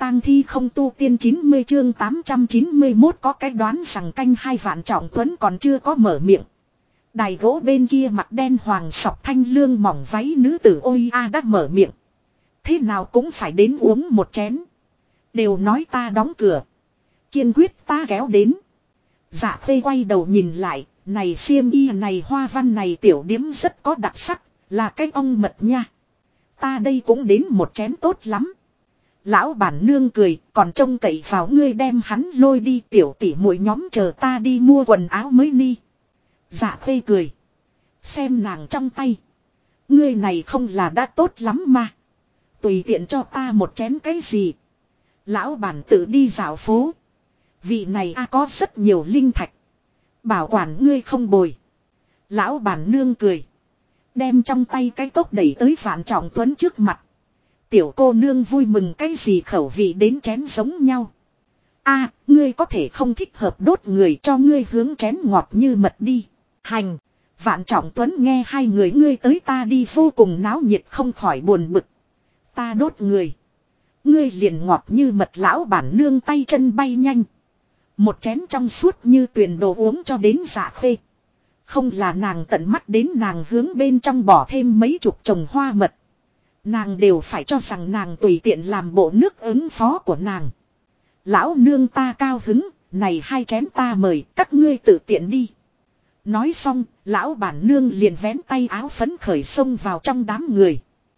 tang thi không tu tiên 90 chương 891 có cái đoán rằng canh hai Vạn Trọng Tuấn còn chưa có mở miệng. Đài gỗ bên kia mặt đen hoàng sọc thanh lương mỏng váy nữ tử ôi a đã mở miệng. Thế nào cũng phải đến uống một chén. Đều nói ta đóng cửa. Kiên quyết ta kéo đến. Dạ Phê quay đầu nhìn lại. Này xiêm y này hoa văn này tiểu điếm rất có đặc sắc. Là cái ong mật nha. Ta đây cũng đến một chén tốt lắm. Lão bản nương cười, còn trông cậy vào ngươi đem hắn lôi đi tiểu tỷ muội nhóm chờ ta đi mua quần áo mới ni. Dạ Phê cười. Xem nàng trong tay. Ngươi này không là đã tốt lắm mà. Tùy tiện cho ta một chén cái gì. Lão bản tự đi dạo phố. Vị này có rất nhiều linh thạch. Bảo quản ngươi không bồi. Lão bản nương cười. Đem trong tay cái cốc đẩy tới Vạn Trọng Tuấn trước mặt. Tiểu cô nương vui mừng cái gì khẩu vị đến chén giống nhau. Ngươi có thể không thích hợp đốt người cho ngươi hướng chén ngọt như mật đi. Hành. Vạn Trọng Tuấn nghe hai người ngươi tới ta đi vô cùng náo nhiệt không khỏi buồn bực. Ta đốt người. Ngươi liền ngọt như mật lão bản nương tay chân bay nhanh. Một chén trong suốt như tuyền đồ uống cho đến Dạ Phê. Không là nàng tận mắt đến nàng hướng bên trong bỏ thêm mấy chục chồng hoa mật. Nàng đều phải cho rằng nàng tùy tiện làm bộ nước ứng phó của nàng. Lão nương ta cao hứng, này hai chén ta mời các ngươi tự tiện đi. Nói xong, lão bản nương liền vén tay áo phấn khởi xông vào trong đám người.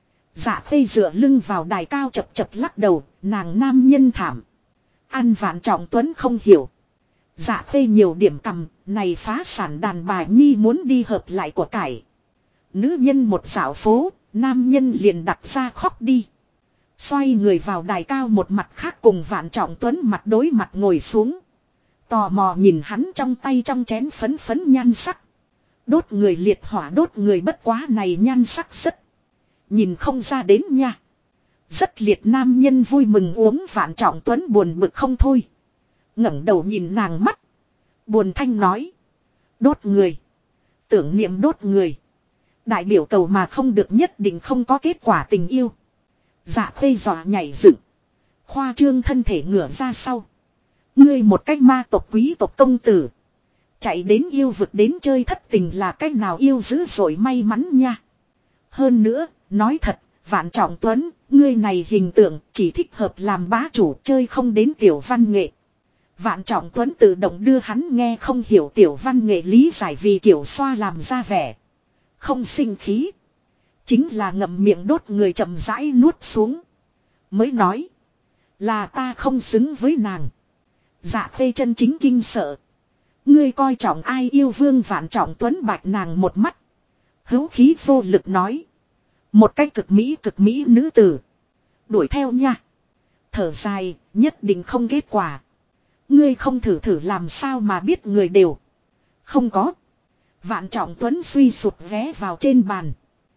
Dạ Phê dựa lưng vào đài cao chập chập lắc đầu, nàng nam nhân thảm. Ăn Vạn Trọng Tuấn không hiểu. Dạ Phê nhiều điểm cầm, này phá sản đàn bà nhi muốn đi hợp lại của cải. Nữ nhân một dạo phố, nam nhân liền đặt ra khóc đi. Xoay người vào đài cao một mặt khác cùng Vạn Trọng Tuấn mặt đối mặt ngồi xuống. Tò mò nhìn hắn trong tay trong chén phấn phấn nhan sắc. Đốt người liệt hỏa đốt người bất quá này nhan sắc rất. Nhìn không ra đến nha. Rất liệt nam nhân vui mừng uống Vạn Trọng Tuấn buồn bực không thôi. ngẩng đầu nhìn nàng mắt. Buồn thanh nói. Đốt người. Tưởng niệm đốt người. Đại biểu cầu mà không được nhất định không có kết quả tình yêu. Dạ Phê dọa nhảy dựng. Khoa trương thân thể ngửa ra sau. Ngươi một cách ma tộc quý tộc công tử. Chạy đến yêu vực đến chơi thất tình là cách nào yêu dữ dội may mắn nha. Hơn nữa, nói thật, Vạn Trọng Tuấn, ngươi này hình tượng chỉ thích hợp làm bá chủ chơi không đến tiểu văn nghệ. Vạn Trọng Tuấn tự động đưa hắn nghe không hiểu tiểu văn nghệ lý giải vì kiểu xoa làm ra vẻ. Không sinh khí. Chính là ngậm miệng đốt người chậm rãi nuốt xuống. Mới nói. Là ta không xứng với nàng. Dạ Phê chân chính kinh sợ. Ngươi coi trọng ai yêu vương Vạn Trọng Tuấn bạch nàng một mắt. Hữu khí vô lực nói. Một cách cực mỹ nữ tử. Đuổi theo nha. Thở dài, nhất định không kết quả. Ngươi không thử thử làm sao mà biết người đều. Không có. Vạn Trọng Tuấn suy sụt ghé vào trên bàn.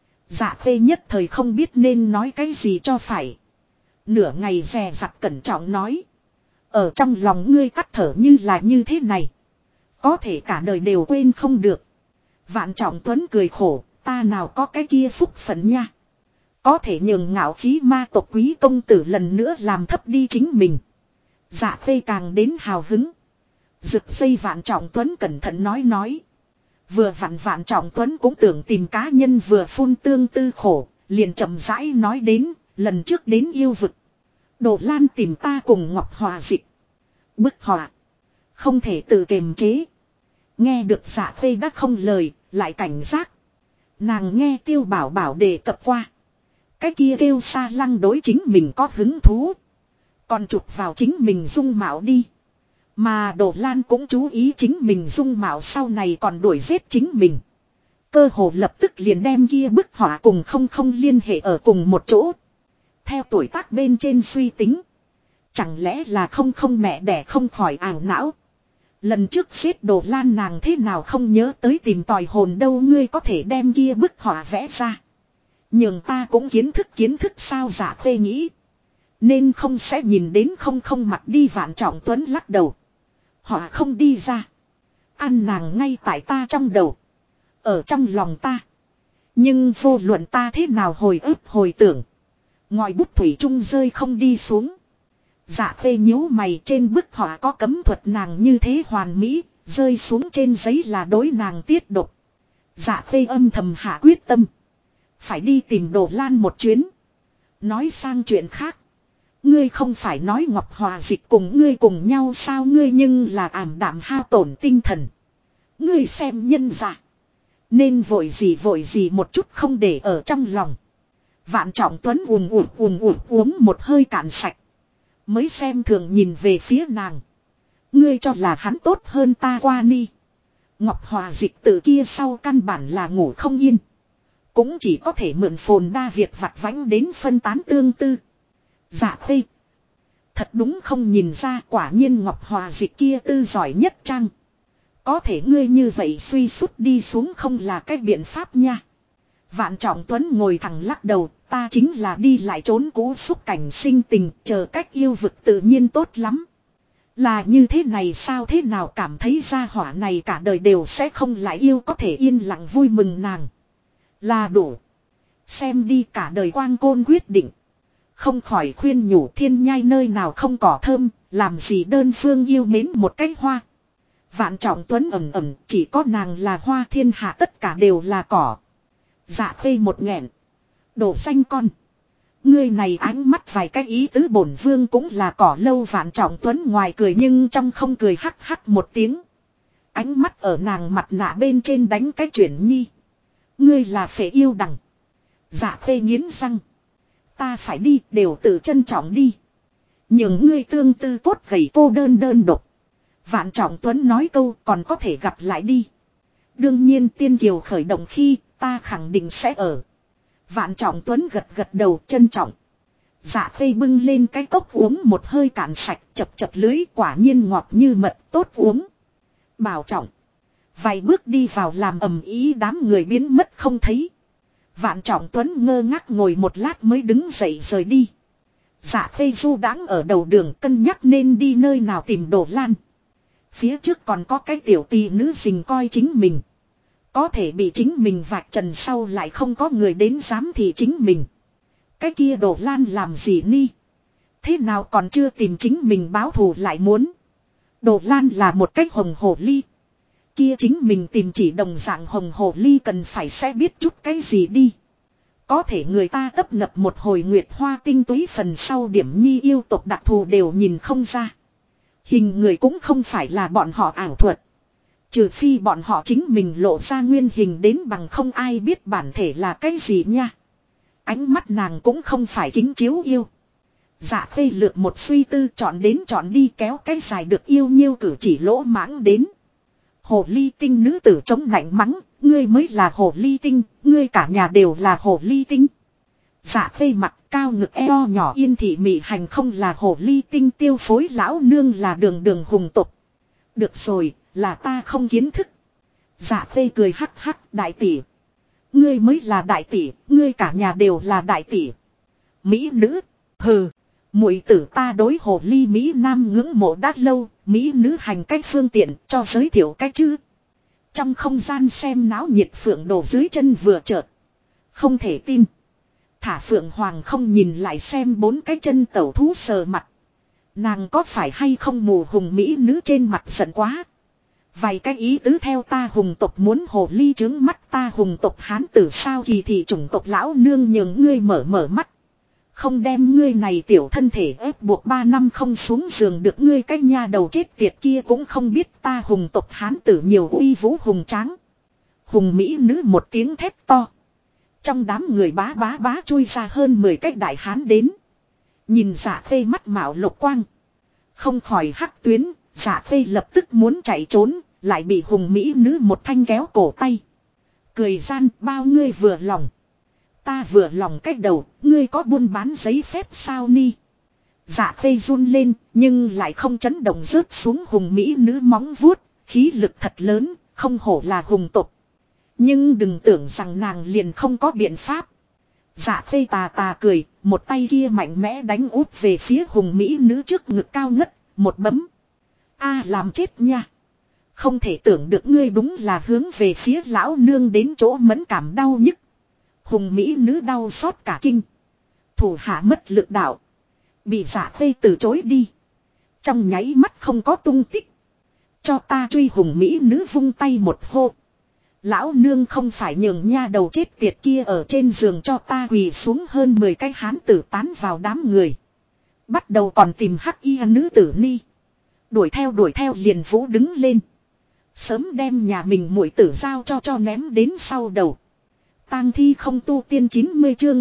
Dạ Phê nhất thời không biết nên nói cái gì cho phải. Nửa ngày dè dặt cẩn trọng nói. Ở trong lòng ngươi tắt thở như là như thế này. Có thể cả đời đều quên không được. Vạn Trọng Tuấn cười khổ. Ta nào có cái kia phúc phận nha. Có thể nhường ngạo khí ma tộc quý công tử lần nữa làm thấp đi chính mình. Dạ Phê càng đến hào hứng. Rực dây Vạn Trọng Tuấn cẩn thận nói. Vừa Vạn Trọng Tuấn cũng tưởng tìm cá nhân vừa phun tương tư khổ. Liền chậm rãi nói đến. Lần trước đến yêu vực. Đồ Lan tìm ta cùng Ngọc Hòa dịch. Bức họa. Không thể tự kiềm chế. Nghe được Dạ Phê đã không lời. Lại cảnh giác. Nàng nghe Tiêu Bảo Bảo đề cập qua. Cái kia kêu xa lăng đối chính mình có hứng thú. Còn chụp vào chính mình dung mạo đi. Mà Đồ Lan cũng chú ý chính mình dung mạo sau này còn đuổi giết chính mình. Cơ hồ lập tức liền đem kia bức họa cùng không liên hệ ở cùng một chỗ. Theo tuổi tác bên trên suy tính. Chẳng lẽ là không mẹ đẻ không khỏi ảo não. Lần trước giết Đồ Lan nàng thế nào không nhớ tới tìm tòi hồn đâu ngươi có thể đem kia bức họa vẽ ra. Nhưng ta cũng kiến thức sao Dạ Phê nghĩ. Nên không sẽ nhìn đến không mặt đi Vạn Trọng Tuấn lắc đầu. Họ không đi ra. Ăn nàng ngay tại ta trong đầu. Ở trong lòng ta. Nhưng vô luận ta thế nào hồi ức hồi tưởng. Ngòi bút thủy chung rơi không đi xuống. Dạ khê nhíu mày, trên bức họa có cấm thuật nàng như thế hoàn mỹ, rơi xuống trên giấy là đối nàng tiết độc. Dạ khê âm thầm hạ quyết tâm. Phải đi tìm Đồ Lan một chuyến. Nói sang chuyện khác. Ngươi không phải nói Ngọc Hòa Dịch cùng ngươi cùng nhau sao, ngươi nhưng là ảm đạm hao tổn tinh thần. Ngươi xem nhân dạ. Nên vội gì một chút không để ở trong lòng. Vạn Trọng Tuấn uống một hơi cạn sạch. Mới xem thường nhìn về phía nàng. Ngươi cho là hắn tốt hơn ta qua ni. Ngọc Hòa Dịch từ kia sau căn bản là ngủ không yên. Cũng chỉ có thể mượn phồn đa việc vặt vãnh đến phân tán tương tư. Dạ khê. Thật đúng không nhìn ra, quả nhiên Ngọc Hòa Dịch kia tư giỏi nhất chăng. Có thể ngươi như vậy suy sút đi xuống không là cái biện pháp nha. Vạn Trọng Tuấn ngồi thẳng lắc đầu, ta chính là đi lại trốn cũ xúc cảnh sinh tình, chờ cách yêu vực tự nhiên tốt lắm. Là như thế này sao, thế nào cảm thấy gia hỏa này cả đời đều sẽ không lại yêu, có thể yên lặng vui mừng nàng. Là đủ. Xem đi cả đời quang côn quyết định. Không khỏi khuyên nhủ thiên nhai nơi nào không cỏ thơm, làm gì đơn phương yêu mến một cái hoa. Vạn Trọng Tuấn ẩm chỉ có nàng là hoa, thiên hạ tất cả đều là cỏ. Dạ khê một nghẹn. Đổ xanh con. Ngươi này ánh mắt vài cái ý tứ bổn vương cũng là cỏ lâu. Vạn Trọng Tuấn ngoài cười nhưng trong không cười, hắc hắc một tiếng. Ánh mắt ở nàng mặt nạ bên trên đánh cái chuyển nhi. Ngươi là phệ yêu đằng. Dạ khê nghiến răng. Ta phải đi, đều tự trân trọng đi. Nhưng ngươi tương tư cốt gầy cô đơn độc. Vạn Trọng Tuấn nói câu còn có thể gặp lại đi. Đương nhiên tiên kiều khởi động khi ta khẳng định sẽ ở. Vạn Trọng Tuấn gật đầu trân trọng. Dạ khê bưng lên cái cốc uống một hơi cạn sạch, chập lưới, quả nhiên ngọt như mật, tốt uống. Bảo trọng. Vài bước đi vào làm ầm ĩ, đám người biến mất không thấy. Vạn Trọng Tuấn ngơ ngác ngồi một lát mới đứng dậy rời đi. Dạ khê du đãng ở đầu đường cân nhắc nên đi nơi nào tìm Đồ Lan. Phía trước còn có cái tiểu tỷ nữ rình coi chính mình. Có thể bị chính mình vạch trần sau lại không có người đến dám thì chính mình. Cái kia Đồ Lan làm gì ni? Thế nào còn chưa tìm chính mình báo thù lại muốn? Đồ Lan là một cái hồng hồ ly. Kia chính mình tìm chỉ đồng dạng hồng hồ ly cần phải sẽ biết chút cái gì đi. Có thể người ta tấp nập một hồi nguyệt hoa tinh túy phần sau điểm nhi yêu tộc đặc thù đều nhìn không ra. Hình người cũng không phải là bọn họ ảo thuật. Trừ phi bọn họ chính mình lộ ra nguyên hình đến bằng không ai biết bản thể là cái gì nha. Ánh mắt nàng cũng không phải kính chiếu yêu. Dạ khê lược một suy tư, chọn đến chọn đi, kéo cái dài được yêu nhiêu cử chỉ lỗ mãng đến. Hồ ly tinh nữ tử chống nạnh mắng, ngươi mới là hồ ly tinh, ngươi cả nhà đều là hồ ly tinh. Dạ khê mặt cao ngực eo nhỏ yên thị mị hành không là hồ ly tinh, tiêu phối lão nương là đường hùng tục. Được rồi, là ta không kiến thức. Dạ khê cười hắc hắc, đại tỷ. Ngươi mới là đại tỷ, ngươi cả nhà đều là đại tỷ. Mỹ nữ, hừ, muội tử ta đối hồ ly Mỹ Nam ngưỡng mộ đã lâu, Mỹ nữ hành cách phương tiện cho giới thiệu cách chứ. Trong không gian xem náo nhiệt Phượng Đồ dưới chân vừa chợt. Không thể tin. Thả Phượng Hoàng không nhìn lại xem bốn cái chân tẩu thú sờ mặt. Nàng có phải hay không mù hùng Mỹ nữ trên mặt giận quá. Vài cái ý tứ theo ta hùng tộc muốn hồ ly trướng mắt ta hùng tộc hán tử sao kỳ thị chủng tộc lão nương nhường ngươi mở mắt. Không đem ngươi này tiểu thân thể ép buộc 3 năm không xuống giường được, ngươi cái nha đầu chết tiệt kia cũng không biết ta hùng tộc hán tử nhiều uy vũ hùng tráng. Hùng Mỹ nữ một tiếng thét to. Trong đám người bá chui ra hơn 10 cái đại hán đến. Nhìn Dạ khê mắt mạo lục quang. Không khỏi hắc tuyến, Dạ khê lập tức muốn chạy trốn, lại bị hùng Mỹ nữ một thanh kéo cổ tay. Cười gian, bao ngươi vừa lòng. Ta vừa lòng cách đầu, ngươi có buôn bán giấy phép sao ni? Dạ khê run lên, nhưng lại không chấn động rớt xuống hùng Mỹ nữ móng vuốt, khí lực thật lớn, không hổ là hùng tộc. Nhưng đừng tưởng rằng nàng liền không có biện pháp. Dạ khê tà cười, một tay kia mạnh mẽ đánh úp về phía hùng Mỹ nữ trước ngực cao ngất, một bấm. A làm chết nha. Không thể tưởng được ngươi đúng là hướng về phía lão nương đến chỗ mẫn cảm đau nhức. Hùng Mỹ nữ đau xót cả kinh. Thủ hạ mất lực đạo. Bị Dạ Khê từ chối đi. Trong nháy mắt không có tung tích. Cho ta truy hùng mỹ nữ vung tay một hô. Lão nương không phải nhường nha đầu chết tiệt kia ở trên giường cho ta quỳ xuống hơn 10 cái hán tử tán vào đám người. Bắt đầu còn tìm hắc y nữ tử ni. Đuổi theo liền vũ đứng lên. Sớm đem nhà mình muội tử giao cho ném đến sau đầu. Tang thi không tu tiên 90 chương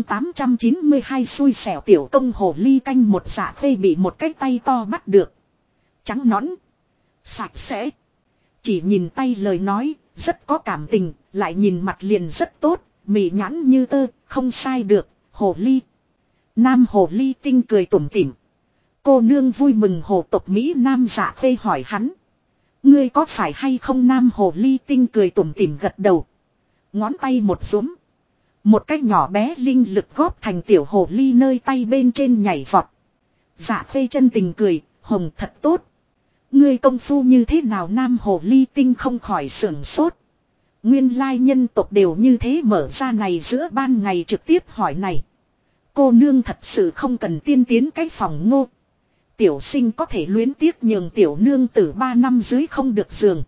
892 xui xẻo tiểu công hồ ly canh một Dạ Khê bị một cái tay to bắt được. Trắng nõn. Sạch sẽ. Chỉ nhìn tay lời nói, rất có cảm tình, lại nhìn mặt liền rất tốt, mị nhãn như tơ, không sai được, hồ ly. Nam hồ ly tinh cười tủm tỉm. Cô nương vui mừng hồ tộc Mỹ Nam Dạ Khê hỏi hắn. Ngươi có phải hay không Nam hồ ly tinh cười tủm tỉm gật đầu. Ngón tay một rúm. Một cái nhỏ bé linh lực góp thành tiểu hồ ly nơi tay bên trên nhảy vọt. Dạ Khê chân tình cười, hồng thật tốt. Ngươi công phu như thế nào Nam hồ ly tinh không khỏi sưởng sốt. Nguyên lai nhân tộc đều như thế mở ra này giữa ban ngày trực tiếp hỏi này. Cô nương thật sự không cần tiên tiến cái phòng ngô. Tiểu sinh có thể luyến tiếc nhường tiểu nương tử 3 năm dưới không được giường.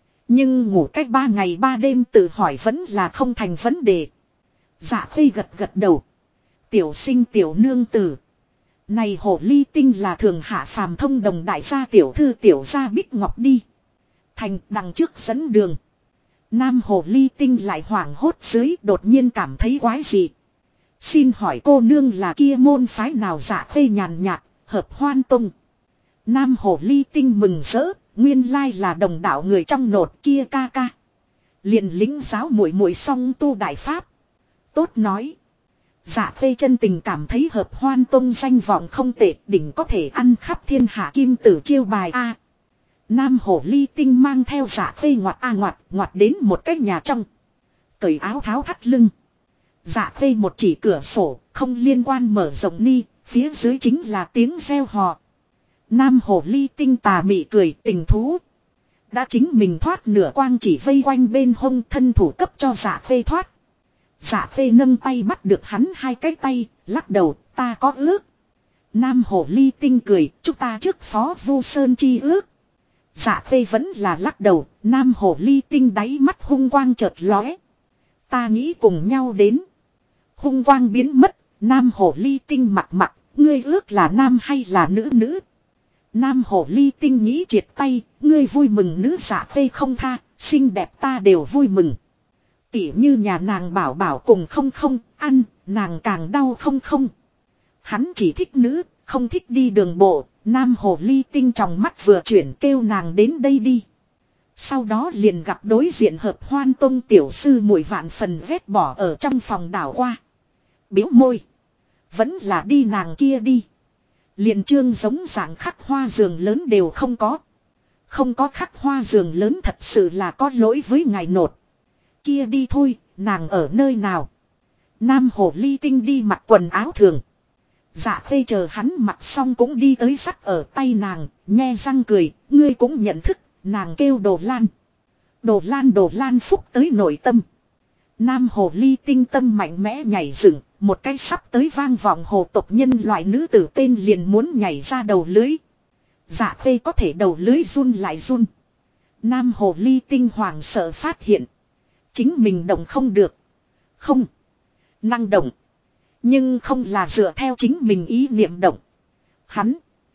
Nhưng ngủ cách 3 ngày 3 đêm tự hỏi vẫn là không thành vấn đề. Dạ Khê gật đầu. Tiểu sinh tiểu nương tử. Này hồ ly tinh là thường hạ phàm thông đồng đại gia tiểu thư tiểu gia Bích Ngọc đi. Thành đằng trước dẫn đường. Nam hồ ly tinh lại hoảng hốt dưới đột nhiên cảm thấy quái gì. Xin hỏi cô nương là kia môn phái nào Dạ Khê nhàn nhạt, hợp hoan tông. Nam hồ ly tinh mừng rỡ, nguyên lai là đồng đạo người trong nột kia ca ca. Liền lính giáo muội muội song tu đại pháp. Tốt nói. Dạ Khê chân tình cảm thấy hợp hoan tông danh vọng không tệ đỉnh có thể ăn khắp thiên hạ kim tử chiêu bài A. Nam hồ ly tinh mang theo Dạ Khê ngoặt đến một cái nhà trong. Cởi áo tháo thắt lưng. Dạ Khê một chỉ cửa sổ không liên quan mở rộng ni, phía dưới chính là tiếng reo hò. Nam hồ ly tinh tà mị cười tình thú. Đã chính mình thoát nửa quang chỉ vây quanh bên hông thân thủ cấp cho Dạ Khê thoát. Dạ Khê nâng tay bắt được hắn 2 cái tay, lắc đầu, ta có ước. Nam hồ ly tinh cười, chúng ta trước phó Vu Sơn chi ước. Dạ Khê vẫn là lắc đầu, Nam hồ ly tinh đáy mắt hung quang chợt lóe. Ta nghĩ cùng nhau đến. Hung quang biến mất, Nam hồ ly tinh mặt, ngươi ước là nam hay là nữ. Nam hồ ly tinh nghĩ triệt tay, ngươi vui mừng nữ Dạ Khê không tha, xinh đẹp ta đều vui mừng. Tỉ như nhà nàng bảo cùng không ăn, nàng càng đau không. Hắn chỉ thích nữ, không thích đi đường bộ, Nam hồ ly tinh trong mắt vừa chuyển kêu nàng đến đây đi. Sau đó liền gặp đối diện hợp hoan tông tiểu sư muội vạn phần vét bỏ ở trong phòng đảo qua. Biếu môi. Vẫn là đi nàng kia đi. Liền trương giống dạng khắc hoa giường lớn đều không có. Không có khắc hoa giường lớn thật sự là có lỗi với ngài nột. Kia đi thôi, nàng ở nơi nào? Nam hồ ly tinh đi mặc quần áo thường. Dạ Khê chờ hắn mặc xong cũng đi tới sắt ở tay nàng, nhe răng cười, ngươi cũng nhận thức, nàng kêu Đồ Lan. Đồ Lan phúc tới nội tâm. Nam hồ ly tinh tâm mạnh mẽ nhảy dựng, một cái sắp tới vang vọng hồ tộc nhân loại nữ tử tên liền muốn nhảy ra đầu lưới. Dạ Khê có thể đầu lưới run lại run. Nam hồ ly tinh hoàng sợ phát hiện. Chính mình động không được. Không. Năng động. Nhưng không là dựa theo chính mình ý niệm động. Hắn.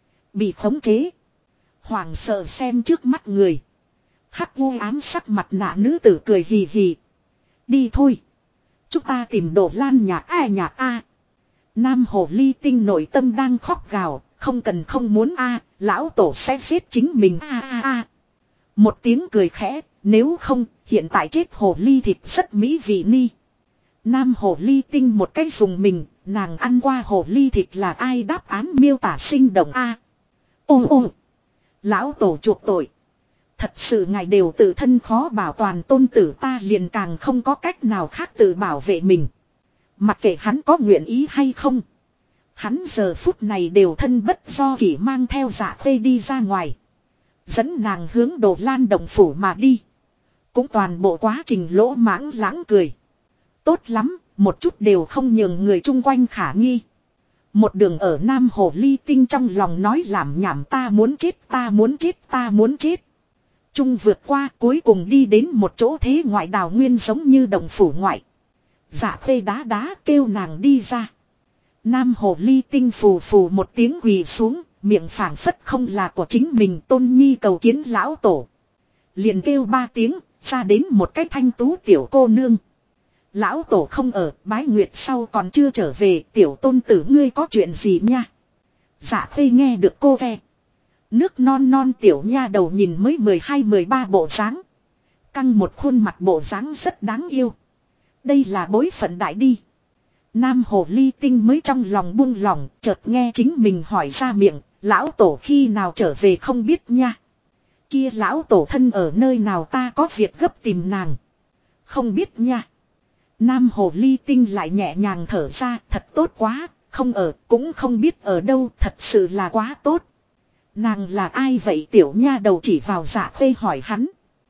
Bị khống chế. Hoàng sợ xem trước mắt người. Hắc vô ám sắc mặt nạ nữ tử cười hì hì. Đi thôi. Chúng ta tìm Đồ Lan nhà A. Nam hồ ly tinh nội tâm đang khóc gào. Không cần không muốn A. Lão tổ sẽ giết chính mình A. Một tiếng cười khẽ. Nếu không hiện tại chết hồ ly thịt rất mỹ vị ni. Nam hồ ly tinh một cái dùng mình. Nàng ăn qua hồ ly thịt là ai đáp án miêu tả sinh động A. Ô. Lão tổ chuộc tội. Thật sự ngài đều tự thân khó bảo toàn tôn tử ta liền càng không có cách nào khác tự bảo vệ mình. Mặc kệ hắn có nguyện ý hay không. Hắn giờ phút này đều thân bất do kỷ mang theo Dạ Khê đi ra ngoài. Dẫn nàng hướng Đồ Lan động phủ mà đi. Cũng toàn bộ quá trình lỗ mãng lãng cười. Tốt lắm, một chút đều không nhường người chung quanh khả nghi. Một đường ở Nam Hồ Ly Tinh trong lòng nói làm nhảm ta muốn chết ta muốn chết ta muốn chết. Trung vượt qua cuối cùng đi đến một chỗ thế ngoại đào nguyên giống như đồng phủ ngoại. Dạ khê đá đá kêu nàng đi ra. Nam Hồ Ly Tinh phù phù một tiếng quỳ xuống, miệng phảng phất không là của chính mình tôn nhi cầu kiến lão tổ. Liền kêu 3 tiếng, ra đến một cái thanh tú tiểu cô nương. Lão tổ không ở, bái nguyệt sau còn chưa trở về, tiểu tôn tử ngươi có chuyện gì nha. Dạ khê nghe được cô ve. Nước non non tiểu nha đầu nhìn mới 12-13 bộ dáng. Căng một khuôn mặt bộ dáng rất đáng yêu. Đây là bối phận đại đi. Nam Hồ Ly Tinh mới trong lòng buông lỏng, chợt nghe chính mình hỏi ra miệng, lão tổ khi nào trở về không biết nha. Kia lão tổ thân ở nơi nào ta có việc gấp tìm nàng. Không biết nha. Nam Hồ Ly Tinh lại nhẹ nhàng thở ra, thật tốt quá, không ở cũng không biết ở đâu, thật sự là quá tốt. Nàng là ai vậy tiểu nha đầu chỉ vào Dạ khê hỏi hắn.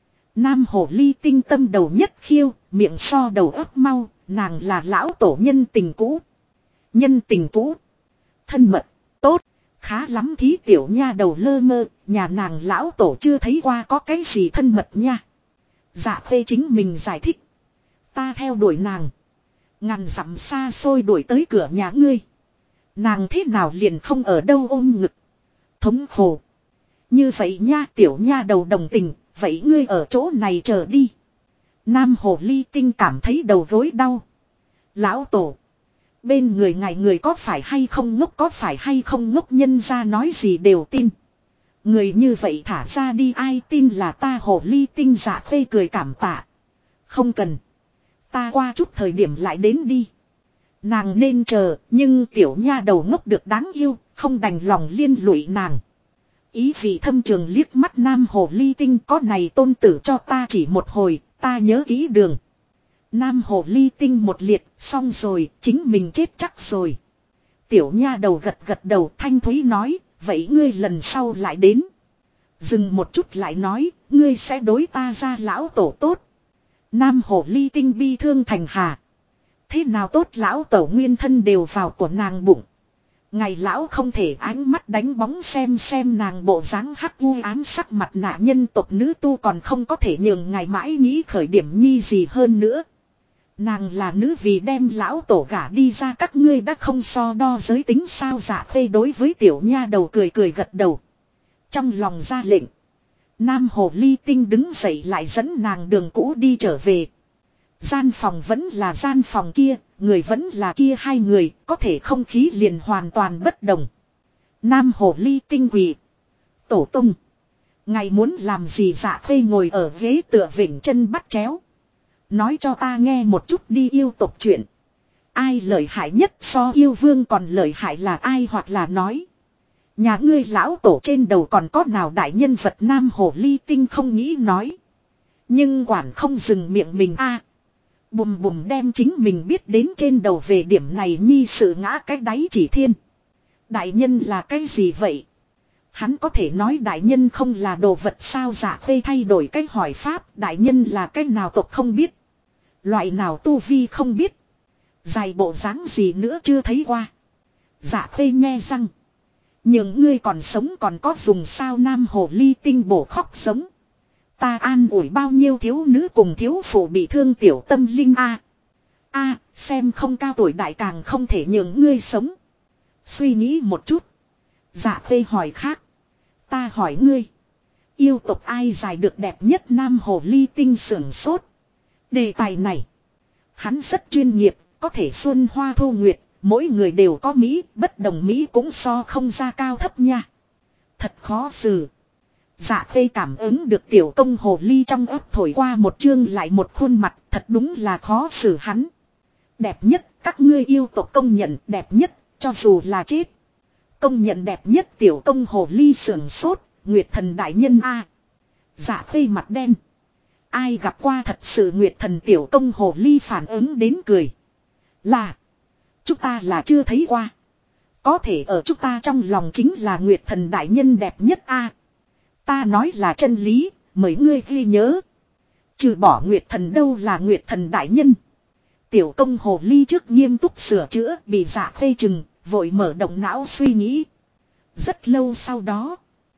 Nam Hồ Ly Tinh tâm đầu nhất khiêu, miệng so đầu ấp mau, nàng là lão tổ nhân tình cũ. Nhân tình cũ. Thân mật, tốt, khá lắm thí tiểu nha đầu lơ mơ, nhà nàng lão tổ chưa thấy qua có cái gì thân mật nha. Dạ khê chính mình giải thích. Ta theo đuổi nàng. Ngàn dặm xa xôi đuổi tới cửa nhà ngươi. Nàng thế nào liền không ở đâu ôm ngực. Thống khổ. Như vậy nha tiểu nha đầu đồng tình. Vậy ngươi ở chỗ này chờ đi. Nam Hồ Ly Tinh cảm thấy đầu gối đau. Lão tổ. Bên người ngài người có phải hay không ngốc có phải hay không ngốc nhân ra nói gì đều tin. Người như vậy thả ra đi ai tin là ta Hồ Ly Tinh Dạ khê cười cảm tạ. Không cần. Ta qua chút thời điểm lại đến đi. Nàng nên chờ, nhưng tiểu nha đầu ngốc được đáng yêu, không đành lòng liên lụy nàng. Ý vị thâm trường liếc mắt Nam Hồ Ly Tinh có này tôn tử cho ta chỉ một hồi, ta nhớ kỹ đường. Nam Hồ Ly Tinh một liệt, xong rồi, chính mình chết chắc rồi. Tiểu nha đầu gật gật đầu thanh thúy nói, vậy ngươi lần sau lại đến. Dừng một chút lại nói, ngươi sẽ đối ta ra lão tổ tốt. Nam Hồ Ly Tinh bi thương thành hà. Thế nào tốt lão tổ nguyên thân đều vào của nàng bụng. Ngày lão không thể ánh mắt đánh bóng xem nàng bộ dáng hắc u ám sắc mặt nạ nhân tộc nữ tu còn không có thể nhường ngài mãi nghĩ khởi điểm nhi gì hơn nữa. Nàng là nữ vì đem lão tổ gả đi ra các ngươi đã không so đo giới tính sao Dạ khê đối với tiểu nha đầu cười cười gật đầu. Trong lòng ra lệnh. Nam Hồ Ly Tinh đứng dậy lại dẫn nàng đường cũ đi trở về. Gian phòng vẫn là gian phòng kia, người vẫn là kia hai người, có thể không khí liền hoàn toàn bất đồng. Nam Hồ Ly Tinh quỳ. Tổ tung. Ngài muốn làm gì Dạ khê ngồi ở ghế tựa vỉnh chân bắt chéo. Nói cho ta nghe một chút đi yêu tộc chuyện. Ai lợi hại nhất so yêu vương còn lợi hại là ai hoặc là nói. Nhà ngươi lão tổ trên đầu còn có nào đại nhân vật Nam Hồ Ly Tinh không nghĩ nói. Nhưng quản không dừng miệng mình a bùm bùm đem chính mình biết đến trên đầu về điểm này nhi sự ngã cái đáy chỉ thiên. Đại nhân là cái gì vậy? Hắn có thể nói đại nhân không là đồ vật sao Dạ khê thay đổi cách hỏi pháp đại nhân là cái nào tộc không biết. Loại nào tu vi không biết. Dài bộ dáng gì nữa chưa thấy qua. Dạ khê nghe răng. Nhưng ngươi còn sống còn có dùng sao Nam Hồ Ly Tinh bổ khóc sống. Ta an ủi bao nhiêu thiếu nữ cùng thiếu phụ bị thương tiểu tâm linh a xem không cao tuổi đại càng không thể nhường ngươi sống. Suy nghĩ một chút. Dạ khê hỏi khác. Ta hỏi ngươi. Yêu tộc ai dài được đẹp nhất Nam Hồ Ly Tinh sưởng sốt. Đề tài này. Hắn rất chuyên nghiệp. Có thể xuân hoa thu nguyệt. Mỗi người đều có Mỹ. Bất đồng Mỹ cũng so không ra cao thấp nha. Thật khó xử. Dạ khê cảm ứng được tiểu công hồ ly trong ấp thổi qua một chương lại một khuôn mặt. Thật đúng là khó xử hắn. Đẹp nhất các ngươi yêu tộc công nhận đẹp nhất cho dù là chết. Công nhận đẹp nhất tiểu công hồ ly sưởng sốt. Nguyệt thần đại nhân a. Dạ khê mặt đen. Ai gặp qua thật sự Nguyệt thần tiểu công hồ ly phản ứng đến cười. Là. Chúng ta là chưa thấy qua. Có thể ở chúng ta trong lòng chính là Nguyệt thần đại nhân đẹp nhất a. Ta nói là chân lý, mời ngươi ghi nhớ. Trừ bỏ Nguyệt thần đâu là Nguyệt thần đại nhân. Tiểu công hồ ly trước nghiêm túc sửa chữa bị Dạ khê chừng, vội mở động não suy nghĩ. Rất lâu sau đó.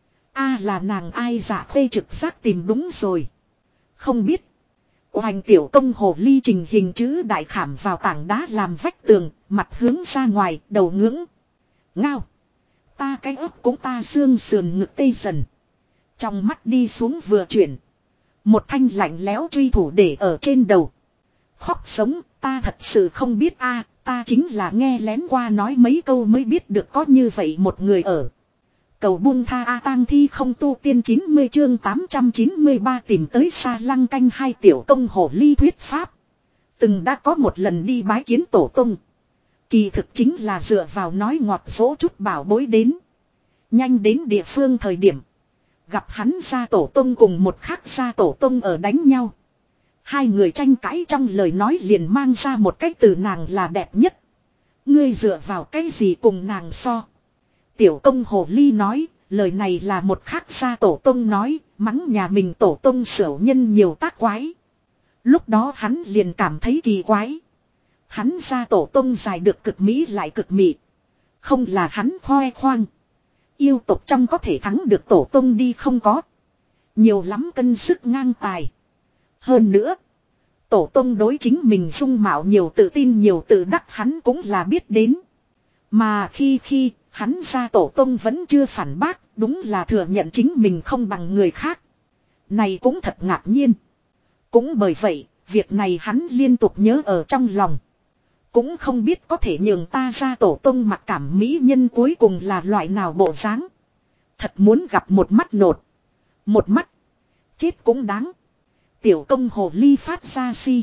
Là nàng ai Dạ Khê trực giác tìm đúng rồi. Không biết. Oanh tiểu công hồ ly trình hình chữ đại khảm vào tảng đá làm vách tường, mặt hướng ra ngoài, đầu ngưỡng. Ngao. Ta cái ớt cũng ta xương sườn ngực tê dần. Trong mắt đi xuống vừa chuyển. Một thanh lạnh lẽo truy thủ để ở trên đầu. Khóc sống, ta thật sự không biết ta chính là nghe lén qua nói mấy câu mới biết được có như vậy một người ở. Cầu buông tha tang thi không tu tiên 90 chương 893 tìm tới Sa Lăng canh hai tiểu công hồ ly thuyết pháp. Từng đã có một lần đi bái kiến tổ tông. Kỳ thực chính là dựa vào nói ngọt dỗ chút bảo bối đến. Nhanh đến địa phương thời điểm. Gặp hắn gia tổ tông cùng một khắc gia tổ tông ở đánh nhau. Hai người tranh cãi trong lời nói liền mang ra một cái từ nàng là đẹp nhất. Ngươi dựa vào cái gì cùng nàng so. Tiểu công hồ ly nói, lời này là một khắc gia tổ tông nói, mắng nhà mình tổ tông xỉu nhân nhiều tác quái. Lúc đó hắn liền cảm thấy kỳ quái. Hắn gia tổ tông dài được cực mỹ lại cực mị. Không là hắn khoe khoang. Yêu tộc trong có thể thắng được tổ tông đi không có. Nhiều lắm cân sức ngang tài. Hơn nữa. Tổ tông đối chính mình dung mạo nhiều tự tin nhiều tự đắc hắn cũng là biết đến. Mà khi hắn gia tổ tông vẫn chưa phản bác. Đúng là thừa nhận chính mình không bằng người khác. Này cũng thật ngạc nhiên. Cũng bởi vậy, việc này hắn liên tục nhớ ở trong lòng. Cũng không biết có thể nhường ta ra tổ tông mặc cảm mỹ nhân cuối cùng là loại nào bộ dáng. Thật muốn gặp một mắt nột. Một mắt. Chết cũng đáng. Tiểu công hồ ly phát ra si.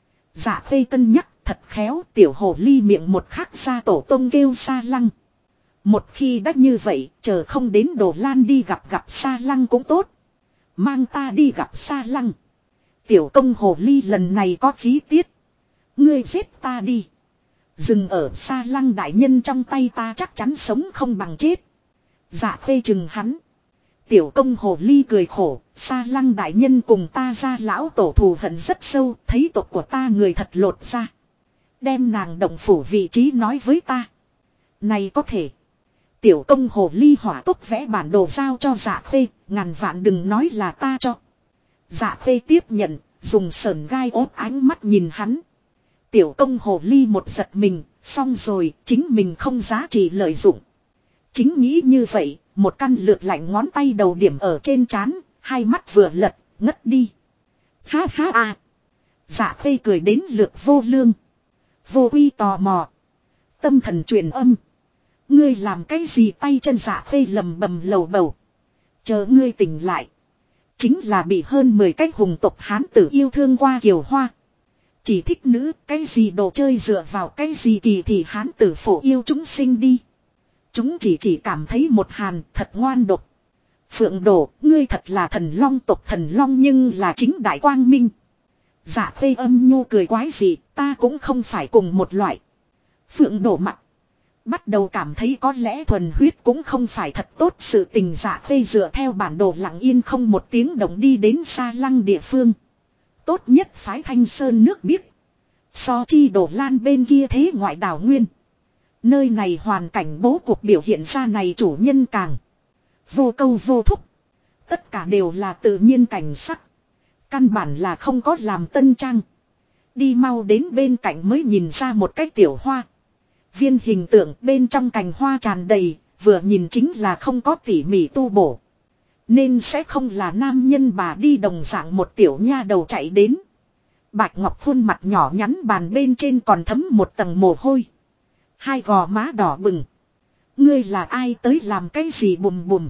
Dạ Khê cân nhắc thật khéo tiểu hồ ly miệng một khắc ra tổ tông kêu Sa Lăng. Một khi đã như vậy chờ không đến Đồ Lan đi gặp Sa Lăng cũng tốt. Mang ta đi gặp Sa Lăng. Tiểu công hồ ly lần này có khí tiết. Ngươi giết ta đi. Dừng ở Sa Lăng đại nhân trong tay ta chắc chắn sống không bằng chết. Dạ Khê chừng hắn. Tiểu công hồ ly cười khổ. Sa Lăng đại nhân cùng ta ra lão tổ thù hận rất sâu. Thấy tộc của ta người thật lột ra. Đem nàng động phủ vị trí nói với ta. Này có thể. Tiểu công hồ ly hỏa tốc vẽ bản đồ giao cho Dạ Khê. Ngàn vạn đừng nói là ta cho. Dạ Khê tiếp nhận. Dùng sờn gai ốt ánh mắt nhìn hắn. Tiểu công hồ ly một giật mình, xong rồi, chính mình không giá trị lợi dụng. Chính nghĩ như vậy, một căn lược lạnh ngón tay đầu điểm ở trên trán, hai mắt vừa lật, ngất đi. Ha ha à. Dạ Khê cười đến lược vô lương. Vô uy tò mò. Tâm thần truyền âm. Ngươi làm cái gì tay chân Dạ Khê lầm bầm lầu bầu. Chờ ngươi tỉnh lại. Chính là bị hơn 10 cái hùng tộc hán tử yêu thương qua kiều hoa. Chỉ thích nữ, cái gì đồ chơi dựa vào cái gì kỳ thì hán tử phổ yêu chúng sinh đi. Chúng chỉ cảm thấy một hàn thật ngoan độc. Phượng Đồ, ngươi thật là thần long tộc thần long nhưng là chính đại quang minh. Dạ Khê âm nhu cười quái gì, ta cũng không phải cùng một loại. Phượng Đồ mặt. Bắt đầu cảm thấy có lẽ thuần huyết cũng không phải thật tốt sự tình. Dạ Khê dựa theo bản đồ lặng yên không một tiếng động đi đến Sa Lăng địa phương. Tốt nhất phái Thanh Sơn nước biếc. So chi Đồ Lan bên kia thế ngoại đảo nguyên. Nơi này hoàn cảnh bố cục biểu hiện ra này chủ nhân càng. Vô câu vô thúc. Tất cả đều là tự nhiên cảnh sắc. Căn bản là không có làm tân trang. Đi mau đến bên cạnh mới nhìn ra một cái tiểu hoa. Viên hình tượng bên trong cành hoa tràn đầy. Vừa nhìn chính là không có tỉ mỉ tu bổ. Nên sẽ không là nam nhân bà đi đồng dạng một tiểu nha đầu chạy đến. Bạch Ngọc khuôn mặt nhỏ nhắn bàn bên trên còn thấm một tầng mồ hôi. Hai gò má đỏ bừng. Ngươi là ai tới làm cái gì bùm bùm.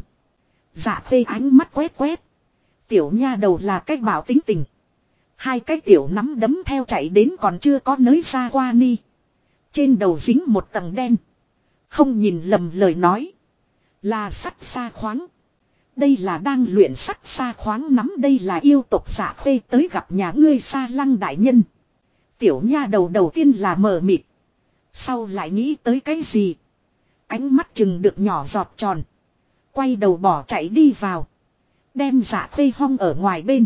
Dạ Khê ánh mắt quét quét. Tiểu nha đầu là cái bảo tính tình. Hai cái tiểu nắm đấm theo chạy đến còn chưa có nới ra qua ni. Trên đầu dính một tầng đen. Không nhìn lầm lời nói. Là sắt xa khoáng. Đây là đang luyện sắt xa khoáng nắm đây là yêu tộc Dạ Khê tới gặp nhà ngươi Sa Lăng đại nhân. Tiểu nha đầu tiên là mờ mịt. Sau lại nghĩ tới cái gì. Ánh mắt chừng được nhỏ giọt tròn. Quay đầu bỏ chạy đi vào. Đem Dạ Khê hong ở ngoài bên.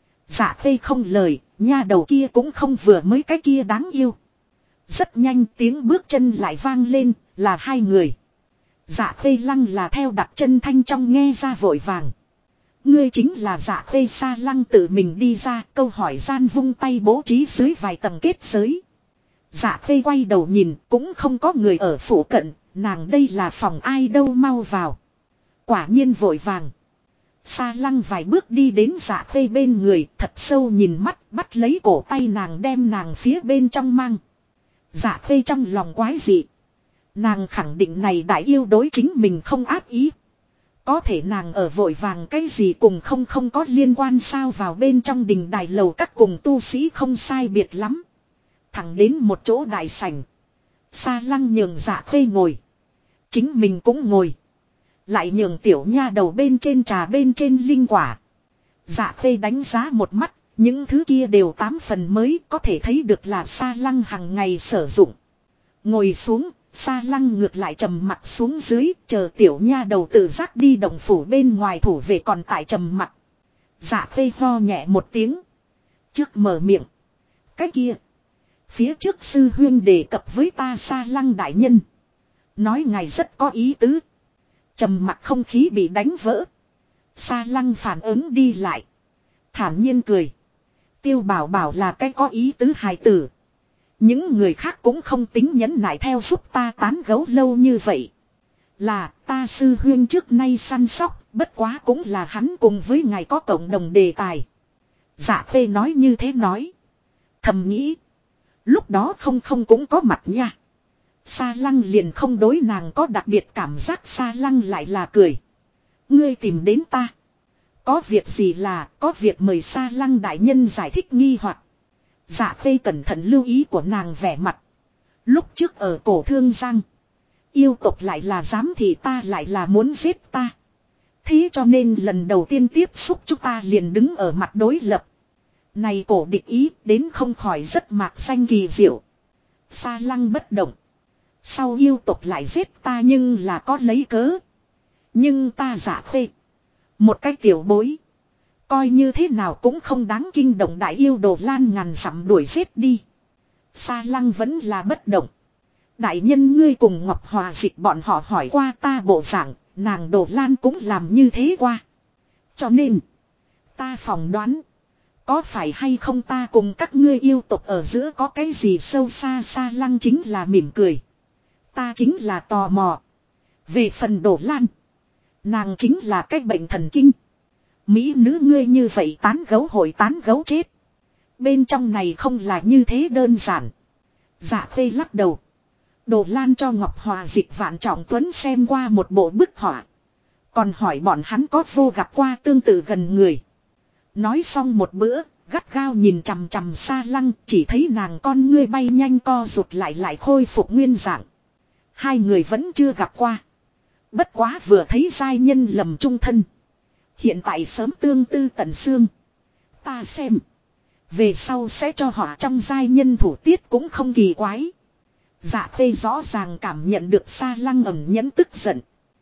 Dạ Khê không lời. Nha đầu kia cũng không vừa mới cái kia đáng yêu. Rất nhanh tiếng bước chân lại vang lên. Là hai người. Dạ Khê Lăng là theo đặt chân thanh trong nghe ra vội vàng. Ngươi chính là Dạ Khê. Sa Lăng tự mình đi ra, câu hỏi gian vung tay bố trí dưới vài tầng kết giới. Dạ Khê quay đầu nhìn, cũng không có người ở phủ cận, nàng đây là phòng ai đâu, mau vào. Quả nhiên vội vàng. Sa Lăng vài bước đi đến Dạ Khê bên người, thật sâu nhìn mắt, bắt lấy cổ tay nàng đem nàng phía bên trong mang. Dạ Khê trong lòng quái dị. Nàng khẳng định này đại yêu đối chính mình không ác ý. Có thể nàng ở vội vàng cái gì cùng không có liên quan sao, vào bên trong đình đài lầu các cùng tu sĩ không sai biệt lắm. Thẳng đến một chỗ đại sảnh. Sa Lăng nhường Dạ Khê ngồi. Chính mình cũng ngồi. Lại nhường tiểu nha đầu bên trên trà bên trên linh quả. Dạ Khê đánh giá một mắt, những thứ kia đều 8 phần mới, có thể thấy được là Sa Lăng hàng ngày sử dụng. Ngồi xuống, Sa Lăng ngược lại trầm mặt xuống dưới, chờ tiểu nha đầu tự giác đi động phủ bên ngoài thủ vệ còn tại trầm mặt. Dạ Khê ho nhẹ một tiếng. Trước mở miệng. Cái kia. Phía trước sư huyên đề cập với ta Sa Lăng đại nhân. Nói ngài rất có ý tứ. Trầm mặc không khí bị đánh vỡ. Sa Lăng phản ứng đi lại. Thản nhiên cười. Tiêu Bảo Bảo là cái có ý tứ hài tử. Những người khác cũng không tính nhẫn nại theo giúp ta tán gấu lâu như vậy. Là ta sư huyên trước nay săn sóc, bất quá cũng là hắn cùng với ngài có cộng đồng đề tài. Dạ Khê nói như thế nói. Thầm nghĩ. Lúc đó không cũng có mặt nha. Sa Lăng liền không đối nàng có đặc biệt cảm giác. Sa Lăng lại là cười. Ngươi tìm đến ta. Có việc gì là có việc mời Sa Lăng đại nhân giải thích nghi hoặc. Dạ Khê cẩn thận lưu ý của nàng vẻ mặt. Lúc trước ở cổ Thương Giang. Yêu tộc lại là dám thì ta lại là muốn giết ta. Thế cho nên lần đầu tiên tiếp xúc chúng ta liền đứng ở mặt đối lập. Này cổ địch ý đến không khỏi rất mạc xanh kỳ diệu. Sa Lăng bất động. Sau yêu tộc lại giết ta nhưng là có lấy cớ. Nhưng ta Dạ Khê. Một cái tiểu bối. Coi như thế nào cũng không đáng kinh động đại yêu Đồ Lan ngàn dặm đuổi giết đi. Sa Lăng vẫn là bất động. Đại nhân ngươi cùng Ngọc Hòa Dịch bọn họ hỏi qua ta bộ dạng, nàng Đồ Lan cũng làm như thế qua. Cho nên, ta phỏng đoán, có phải hay không ta cùng các ngươi yêu tộc ở giữa có cái gì sâu xa. Sa Lăng chính là mỉm cười. Ta chính là tò mò. Về phần Đồ Lan, nàng chính là cái bệnh thần kinh. Mỹ nữ ngươi như vậy tán gấu hội tán gấu chết. Bên trong này không là như thế đơn giản. Dạ Khê lắc đầu. Đồ Lan cho Ngọc Hòa Dịch Vạn Trọng Tuấn xem qua một bộ bức họa. Còn hỏi bọn hắn có vô gặp qua tương tự gần người. Nói xong một bữa, gắt gao nhìn chằm chằm Sa Lăng, chỉ thấy nàng con ngươi bay nhanh co rụt lại khôi phục nguyên dạng. Hai người vẫn chưa gặp qua. Bất quá vừa thấy giai nhân lầm trung thân. Hiện tại sớm tương tư tận xương. Ta xem. Về sau sẽ cho họ trong giai nhân thủ tiết cũng không kỳ quái. Dạ Khê rõ ràng cảm nhận được Sa Lăng ẩn nhẫn tức giận.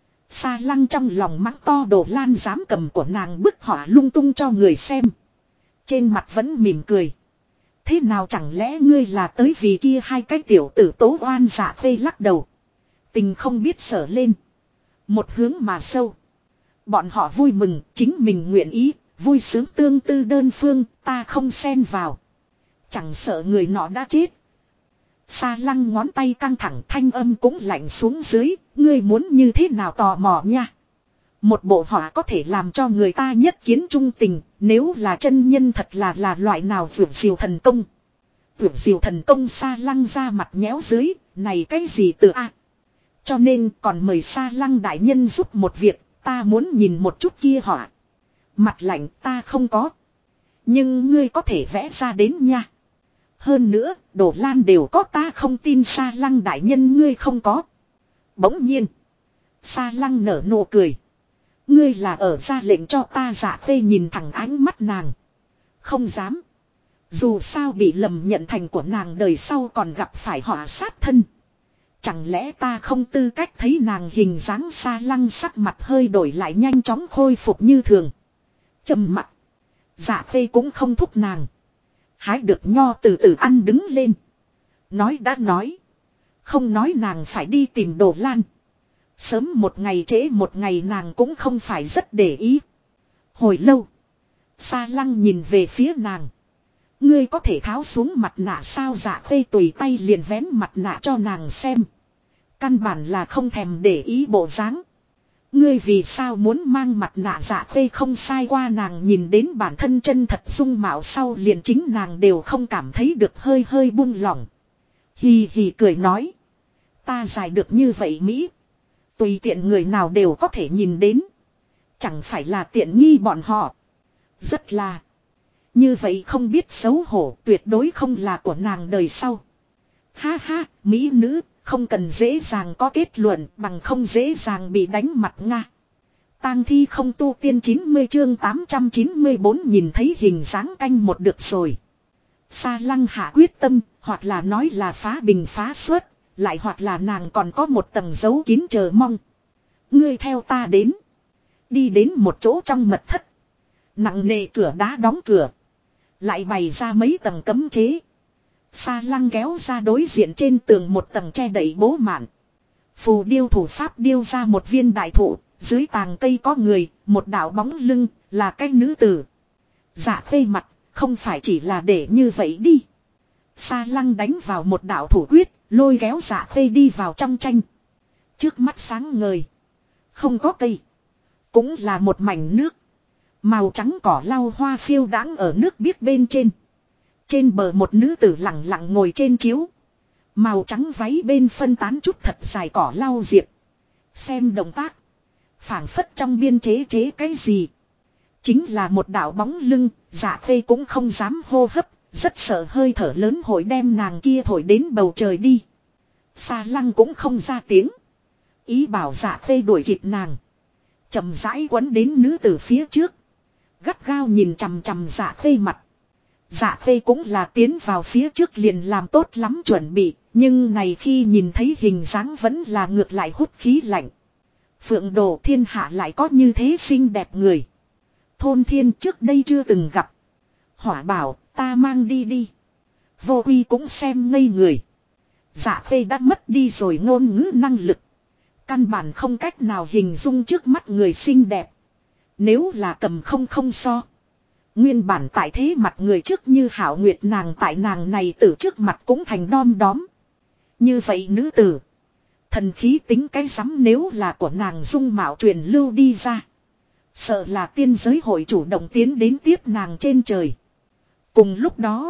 Sa Lăng trong lòng mắng to Đồ Lan dám cầm của nàng bức họa lung tung cho người xem. Trên mặt vẫn mỉm cười. Thế nào chẳng lẽ ngươi là tới vì kia hai cái tiểu tử tố oan. Dạ Khê lắc đầu. Tình không biết sở lên. Một hướng mà sâu. Bọn họ vui mừng, chính mình nguyện ý, vui sướng tương tư đơn phương, ta không xen vào. Chẳng sợ người nọ đã chết. Sa Lăng ngón tay căng thẳng, thanh âm cũng lạnh xuống dưới, ngươi muốn như thế nào tò mò nha. Một bộ họa có thể làm cho người ta nhất kiến trung tình, nếu là chân nhân thật là loại nào vượt diều thần công. Vượt diều thần công. Sa Lăng ra mặt nhéo dưới, này cái gì từ a? Cho nên còn mời Sa Lăng đại nhân giúp một việc, ta muốn nhìn một chút kia họa. Mặt lạnh ta không có. Nhưng ngươi có thể vẽ ra đến nha. Hơn nữa, Đồ Lan đều có, ta không tin Sa Lăng đại nhân ngươi không có. Bỗng nhiên, Sa Lăng nở nụ cười. Ngươi là ở ra lệnh cho ta. Dạ Khê nhìn thẳng ánh mắt nàng. Không dám. Dù sao bị lầm nhận thành của nàng đời sau còn gặp phải họa sát thân. Chẳng lẽ ta không tư cách thấy nàng hình dáng. Sa Lăng sắc mặt hơi đổi lại nhanh chóng khôi phục như thường. Trầm mặt. Dạ Khê cũng không thúc nàng. Hái được nho từ từ ăn đứng lên. Nói đã nói. Không nói nàng phải đi tìm Đồ Lan. Sớm một ngày trễ một ngày nàng cũng không phải rất để ý. Hồi lâu. Sa Lăng nhìn về phía nàng. Ngươi có thể tháo xuống mặt nạ sao? Dạ Khê tùy tay liền vén mặt nạ cho nàng xem. Căn bản là không thèm để ý bộ dáng. Ngươi vì sao muốn mang mặt nạ? Dạ Khê không sai qua nàng nhìn đến bản thân chân thật dung mạo sau liền chính nàng đều không cảm thấy được hơi hơi buông lỏng. Hì hì cười nói. Ta dài được như vậy Mỹ. Tùy tiện người nào đều có thể nhìn đến. Chẳng phải là tiện nghi bọn họ. Rất là. Như vậy không biết xấu hổ tuyệt đối không là của nàng đời sau. Ha ha, Mỹ nữ, không cần dễ dàng có kết luận bằng không dễ dàng bị đánh mặt Nga. Tang thi không tu tiên 90 chương 894 nhìn thấy hình dáng canh một được rồi. Sa Lăng hạ quyết tâm, hoặc là nói là phá bình phá suất, lại hoặc là nàng còn có một tầng dấu kín chờ mong. Ngươi theo ta đến. Đi đến một chỗ trong mật thất. Nặng nề cửa đá đóng cửa. Lại bày ra mấy tầng cấm chế. Sa Lăng kéo ra đối diện trên tường một tầng che đậy bố mạn. Phù điêu thủ pháp điêu ra một viên đại thụ. Dưới tàng cây có người, một đạo bóng lưng, là cái nữ tử. Dạ Khê mặt, không phải chỉ là để như vậy đi. Sa Lăng đánh vào một đạo thủ quyết, lôi kéo Dạ Khê đi vào trong tranh. Trước mắt sáng ngời. Không có cây. Cũng là một mảnh nước. Màu trắng cỏ lau hoa phiêu đãng ở nước biếc bên trên. Trên bờ một nữ tử lặng lặng ngồi trên chiếu. Màu trắng váy bên phân tán chút thật dài cỏ lau diệp. Xem động tác. Phảng phất trong biên chế cái gì. Chính là một đạo bóng lưng. Dạ Khê cũng không dám hô hấp. Rất sợ hơi thở lớn hội đem nàng kia thổi đến bầu trời đi. Sa Lăng cũng không ra tiếng. Ý bảo Dạ Khê đuổi kịp nàng. Chậm rãi quấn đến nữ tử phía trước. Gắt gao nhìn chằm chằm Dạ Khê mặt. Dạ Khê cũng là tiến vào phía trước liền làm tốt lắm chuẩn bị. Nhưng này khi nhìn thấy hình dáng vẫn là ngược lại hút khí lạnh. Phượng Đồ thiên hạ lại có như thế xinh đẹp người. Thôn thiên trước đây chưa từng gặp. Hỏa bảo ta mang đi đi. Vô Uy cũng xem ngây người. Dạ Khê đã mất đi rồi ngôn ngữ năng lực. Căn bản không cách nào hình dung trước mắt người xinh đẹp. Nếu là cầm không so. Nguyên bản tại thế mặt người trước như hảo nguyệt nàng tại nàng này từ trước mặt cũng thành đom đóm. Như vậy nữ tử. Thần khí tính cái rắm nếu là của nàng dung mạo truyền lưu đi ra. Sợ là tiên giới hội chủ động tiến đến tiếp nàng trên trời. Cùng lúc đó.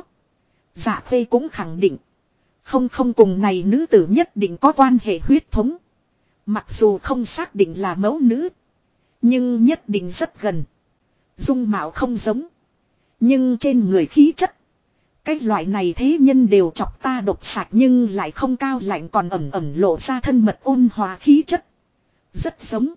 Dạ Khê cũng khẳng định. Không cùng này nữ tử nhất định có quan hệ huyết thống. Mặc dù không xác định là mẫu nữ. Nhưng nhất định rất gần. Dung mạo không giống. Nhưng trên người khí chất. Cái loại này thế nhân đều chọc ta độc sạch nhưng lại không cao lạnh còn ẩm lộ ra thân mật ôn hòa khí chất. Rất giống.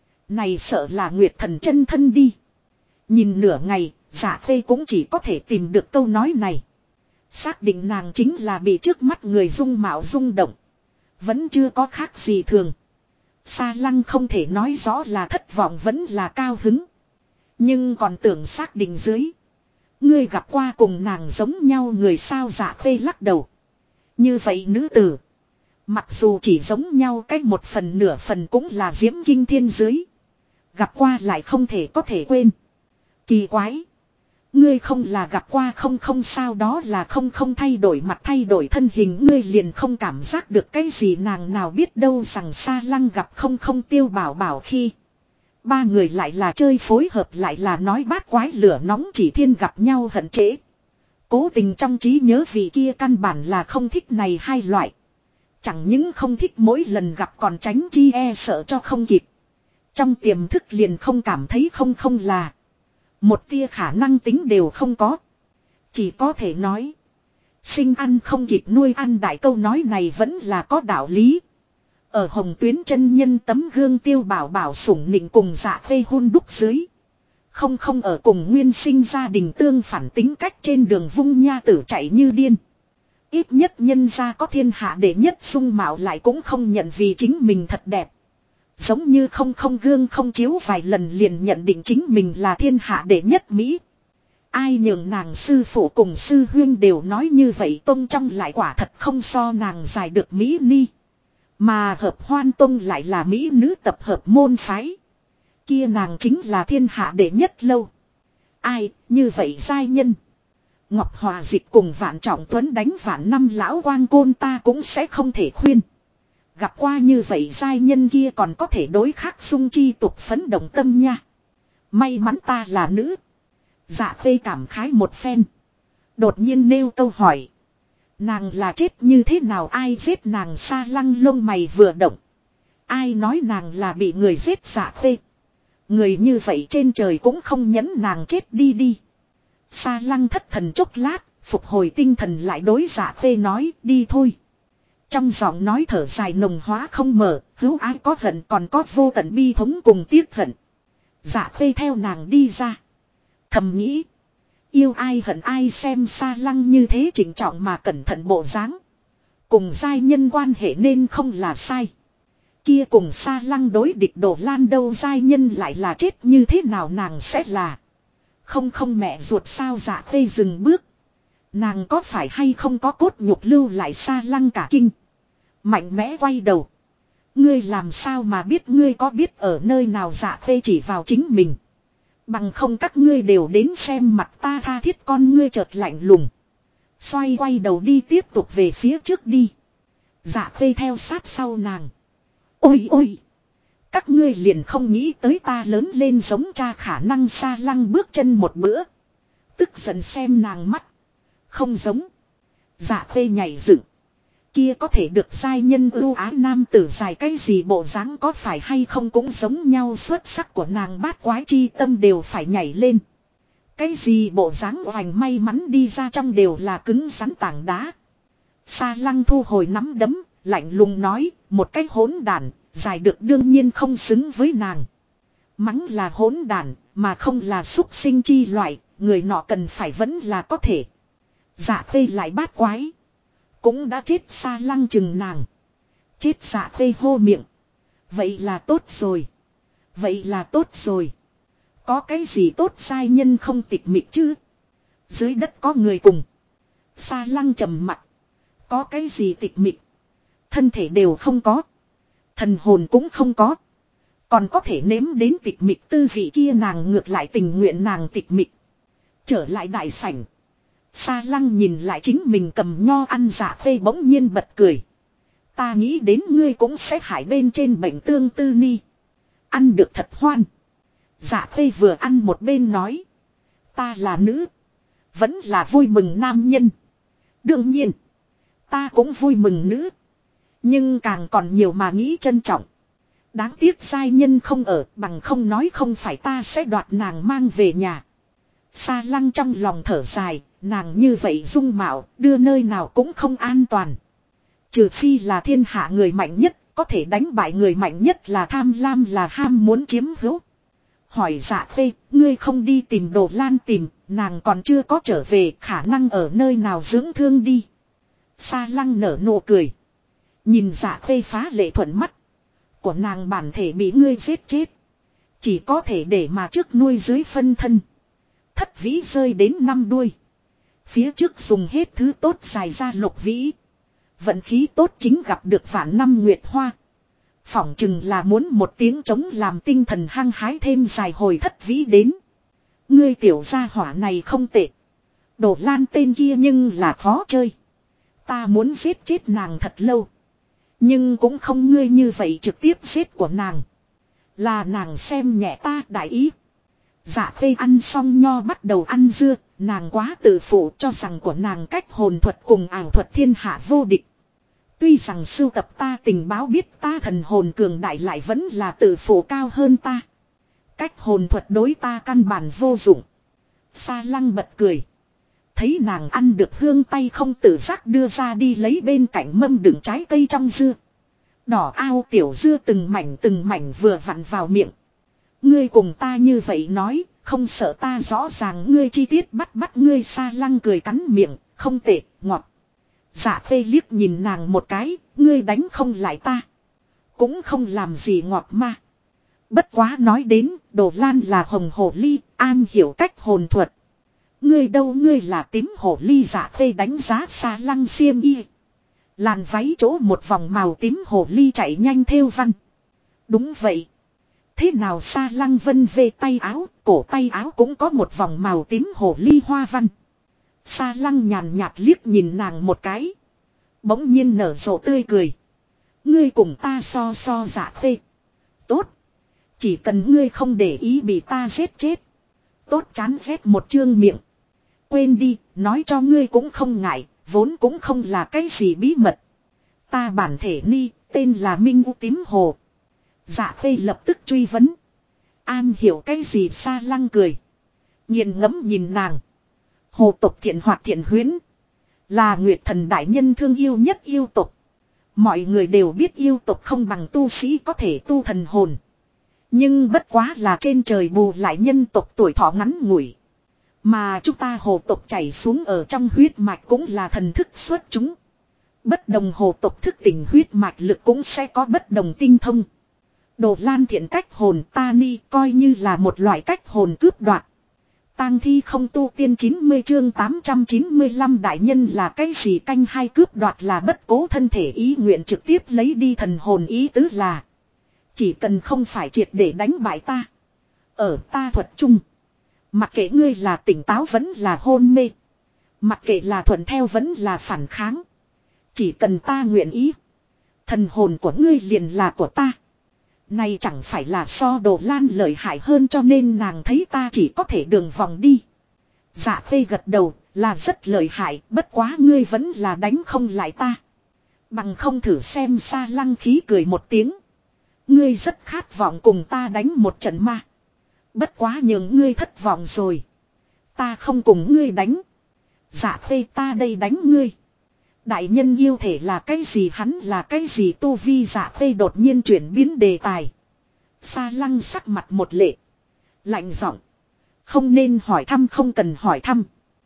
Này sợ là Nguyệt Thần chân thân đi. Nhìn nửa ngày, Dạ Khê cũng chỉ có thể tìm được câu nói này. Xác định nàng chính là bị trước mắt người dung mạo rung động. Vẫn chưa có khác gì thường. Sa Lăng không thể nói rõ là thất vọng vẫn là cao hứng. Nhưng còn tưởng xác định dưới. Ngươi gặp qua cùng nàng giống nhau người sao? Dạ Khê lắc đầu. Như vậy nữ tử. Mặc dù chỉ giống nhau cách một phần nửa phần cũng là diễm kinh thiên dưới. Gặp qua lại không thể có thể quên. Kỳ quái. Ngươi không là gặp qua không sao đó là không thay đổi mặt thay đổi thân hình ngươi liền không cảm giác được cái gì nàng nào biết đâu rằng Sa Lăng gặp không Tiêu Bảo Bảo khi. Ba người lại là chơi phối hợp lại là nói bát quái lửa nóng chỉ thiên gặp nhau hận trễ. Cố tình trong trí nhớ vị kia căn bản là không thích này hai loại. Chẳng những không thích mỗi lần gặp còn tránh chi e sợ cho không kịp. Trong tiềm thức liền không cảm thấy không là. Một tia khả năng tính đều không có. Chỉ có thể nói. Sinh ăn không kịp nuôi ăn đại câu nói này vẫn là có đạo lý. Ở Hồng Tuyến chân nhân tấm gương Tiêu Bảo Bảo sủng nịnh cùng Dạ Khê hun đúc dưới. Không ở cùng nguyên sinh gia đình tương phản tính cách trên đường vung nha tử chạy như điên. Ít nhất nhân gia có thiên hạ đệ nhất dung mạo lại cũng không nhận vì chính mình thật đẹp. Giống như không gương không chiếu vài lần liền nhận định chính mình là thiên hạ đệ nhất Mỹ. Ai nhường nàng sư phụ cùng sư huyên đều nói như vậy tôn trong lại quả thật không so nàng dài được Mỹ ni. Mà Hợp Hoan Tông lại là mỹ nữ tập hợp môn phái. Kia nàng chính là thiên hạ đệ nhất lâu. Ai, như vậy giai nhân. Ngọc Hòa Dịch cùng Vạn Trọng Tuấn đánh vạn năm lão quang côn ta cũng sẽ không thể khuyên. Gặp qua như vậy giai nhân kia còn có thể đối khắc sung chi tục phấn động tâm nha. May mắn ta là nữ. Dạ Khê cảm khái một phen. Đột nhiên nêu câu hỏi. Nàng là chết như thế nào, ai giết nàng? Sa Lăng lông mày vừa động. Ai nói nàng là bị người giết? Dạ Khê. Người như vậy trên trời cũng không nhẫn nàng chết đi đi. Sa Lăng thất thần chốc lát, phục hồi tinh thần lại đối Dạ Khê nói đi thôi. Trong giọng nói thở dài nồng hóa không mở, hữu ái có hận còn có vô tận bi thống cùng tiếc hận. Dạ Khê theo nàng đi ra. Thầm nghĩ. Yêu ai hận ai, xem Sa Lăng như thế chỉnh trọng mà cẩn thận bộ dáng. Cùng giai nhân quan hệ nên không là sai. Kia cùng Sa Lăng đối địch Đồ Lan đâu, giai nhân lại là chết như thế nào nàng sẽ là. Không mẹ ruột sao? Dạ Khê dừng bước. Nàng có phải hay không có cốt nhục lưu lại? Sa Lăng cả kinh. Mạnh mẽ quay đầu. Ngươi làm sao mà biết, ngươi có biết ở nơi nào? Dạ Khê chỉ vào chính mình. Bằng không các ngươi đều đến xem mặt ta. Tha thiết con ngươi chợt lạnh lùng. Xoay quay đầu đi tiếp tục về phía trước đi. Dạ Khê theo sát sau nàng. Ôi ôi. Các ngươi liền không nghĩ tới ta lớn lên giống cha khả năng? Sa Lăng bước chân một bữa. Tức giận xem nàng mắt. Không giống. Dạ Khê nhảy dựng. Kia có thể được giai nhân ưu ái nam tử dài cái gì bộ dáng có phải hay không cũng giống nhau? Xuất sắc của nàng bát quái chi tâm đều phải nhảy lên. Cái gì bộ dáng oành, may mắn đi ra trong đều là cứng rắn tảng đá. Sa Lăng thu hồi nắm đấm, lạnh lùng nói, một cái hỗn đản, dài được đương nhiên không xứng với nàng. Mắng là hỗn đản, mà không là súc sinh chi loại, người nọ cần phải vẫn là có thể. Dạ Khê lại bát quái. Cũng đã chết. Sa Lăng chừng nàng. Chết. Dạ Khê hô miệng. Vậy là tốt rồi. Vậy là tốt rồi. Có cái gì tốt, giai nhân không tịch mịch chứ? Dưới đất có người cùng. Sa Lăng trầm mặt. Có cái gì tịch mịch? Thân thể đều không có. Thần hồn cũng không có. Còn có thể nếm đến tịch mịch tư vị kia, nàng ngược lại tình nguyện nàng tịch mịch. Trở lại đại sảnh. Sa Lăng nhìn lại chính mình cầm nho ăn. Dạ Khê bỗng nhiên bật cười. Ta nghĩ đến ngươi cũng sẽ hại bên trên bệnh tương tư ni. Ăn được thật hoan. Dạ Khê vừa ăn một bên nói. Ta là nữ. Vẫn là vui mừng nam nhân. Đương nhiên. Ta cũng vui mừng nữ. Nhưng càng còn nhiều mà nghĩ trân trọng. Đáng tiếc giai nhân không ở, bằng không nói không phải ta sẽ đoạt nàng mang về nhà. Sa Lăng trong lòng thở dài. Nàng như vậy dung mạo, đưa nơi nào cũng không an toàn. Trừ phi là thiên hạ người mạnh nhất, có thể đánh bại người mạnh nhất là tham lam, là ham muốn chiếm hữu. Hỏi Dạ Khê, ngươi không đi tìm Đồ Lan? Tìm, nàng còn chưa có trở về, khả năng ở nơi nào dưỡng thương đi. Sa Lăng nở nụ cười. Nhìn Dạ Khê phá lệ thuận mắt. Của nàng bản thể bị ngươi giết chết. Chỉ có thể để mà trước nuôi dưới phân thân. Thất vĩ rơi đến năm đuôi. Phía trước dùng hết thứ tốt dài ra lục vĩ. Vận khí tốt chính gặp được vạn năm nguyệt hoa. Phỏng chừng là muốn một tiếng trống làm tinh thần hăng hái thêm dài hồi thất vĩ đến. Ngươi tiểu gia hỏa này không tệ. Đồ Lan tên kia nhưng là khó chơi. Ta muốn giết chết nàng thật lâu. Nhưng cũng không ngươi như vậy trực tiếp giết của nàng. Là nàng xem nhẹ ta đại ý. Dạ Khê ăn xong nho bắt đầu ăn dưa. Nàng quá tự phụ cho rằng của nàng cách hồn thuật cùng ảo thuật thiên hạ vô địch. Tuy rằng sưu tập ta tình báo biết ta thần hồn cường đại, lại vẫn là tự phụ cao hơn ta. Cách hồn thuật đối ta căn bản vô dụng. Sa Lăng bật cười. Thấy nàng ăn được hương tay không tự giác đưa ra đi lấy bên cạnh mâm đựng trái cây trong dưa. Đỏ ao tiểu dưa từng mảnh vừa vặn vào miệng. Ngươi cùng ta như vậy nói, không sợ ta rõ ràng ngươi chi tiết bắt ngươi? Sa Lăng cười cắn miệng, không tệ, ngọt. Dạ Khê liếc nhìn nàng một cái, ngươi đánh không lại ta. Cũng không làm gì ngọt mà. Bất quá nói đến, Đồ Lan là hồng hổ ly, an hiểu cách hồn thuật. Ngươi đâu, ngươi là tím hổ ly? Dạ Khê đánh giá Sa Lăng xiêm y. Làn váy chỗ một vòng màu tím hồ ly chạy nhanh thêu văn. Đúng vậy. Thế nào Sa Lăng Vân về tay áo, cổ tay áo cũng có một vòng màu tím hồ ly hoa văn. Sa Lăng nhàn nhạt liếc nhìn nàng một cái. Bỗng nhiên nở rộ tươi cười. Ngươi cùng ta so Dạ Khê. Tốt. Chỉ cần ngươi không để ý bị ta giết chết. Tốt chán ghét một chương miệng. Quên đi, nói cho ngươi cũng không ngại, vốn cũng không là cái gì bí mật. Ta bản thể ni, tên là Minh U Tím Hồ. Dạ Khê lập tức truy vấn. An hiểu cái gì Sa Lăng cười. Nghiền ngẫm nhìn nàng. Hồ tộc thiện hoạt thiện huyến. Là Nguyệt Thần đại nhân thương yêu nhất yêu tộc. Mọi người đều biết yêu tộc không bằng tu sĩ có thể tu thần hồn. Nhưng bất quá là trên trời bù lại nhân tộc tuổi thọ ngắn ngủi. Mà chúng ta hồ tộc chảy xuống ở trong huyết mạch cũng là thần thức xuất chúng. Bất đồng hồ tộc thức tỉnh huyết mạch lực cũng sẽ có bất đồng tinh thông. Đồ Lan thiện cách hồn ta ni coi như là một loại cách hồn cướp đoạt. Tang thi không tu tiên 90 chương 895 đại nhân là cái gì canh hai cướp đoạt là bất cố thân thể ý nguyện trực tiếp lấy đi thần hồn ý tứ là. Chỉ cần không phải triệt để đánh bại ta. Ở ta thuật chung. Mặc kệ ngươi là tỉnh táo vẫn là hôn mê. Mặc kệ là thuận theo vẫn là phản kháng. Chỉ cần ta nguyện ý. Thần hồn của ngươi liền là của ta. Này chẳng phải là so Đồ Lan lợi hại hơn cho nên nàng thấy ta chỉ có thể đường vòng đi. Dạ Khê gật đầu là rất lợi hại bất quá ngươi vẫn là đánh không lại ta. Bằng không thử xem Sa Lăng khí cười một tiếng. Ngươi rất khát vọng cùng ta đánh một trận ma. Bất quá nhường ngươi thất vọng rồi. Ta không cùng ngươi đánh. Dạ Khê ta đây đánh ngươi. Đại nhân yêu thể là cái gì hắn là cái gì tu vi Dạ Khê đột nhiên chuyển biến đề tài. Sa Lăng sắc mặt một lệ. Lạnh giọng. Không nên hỏi thăm không cần hỏi thăm.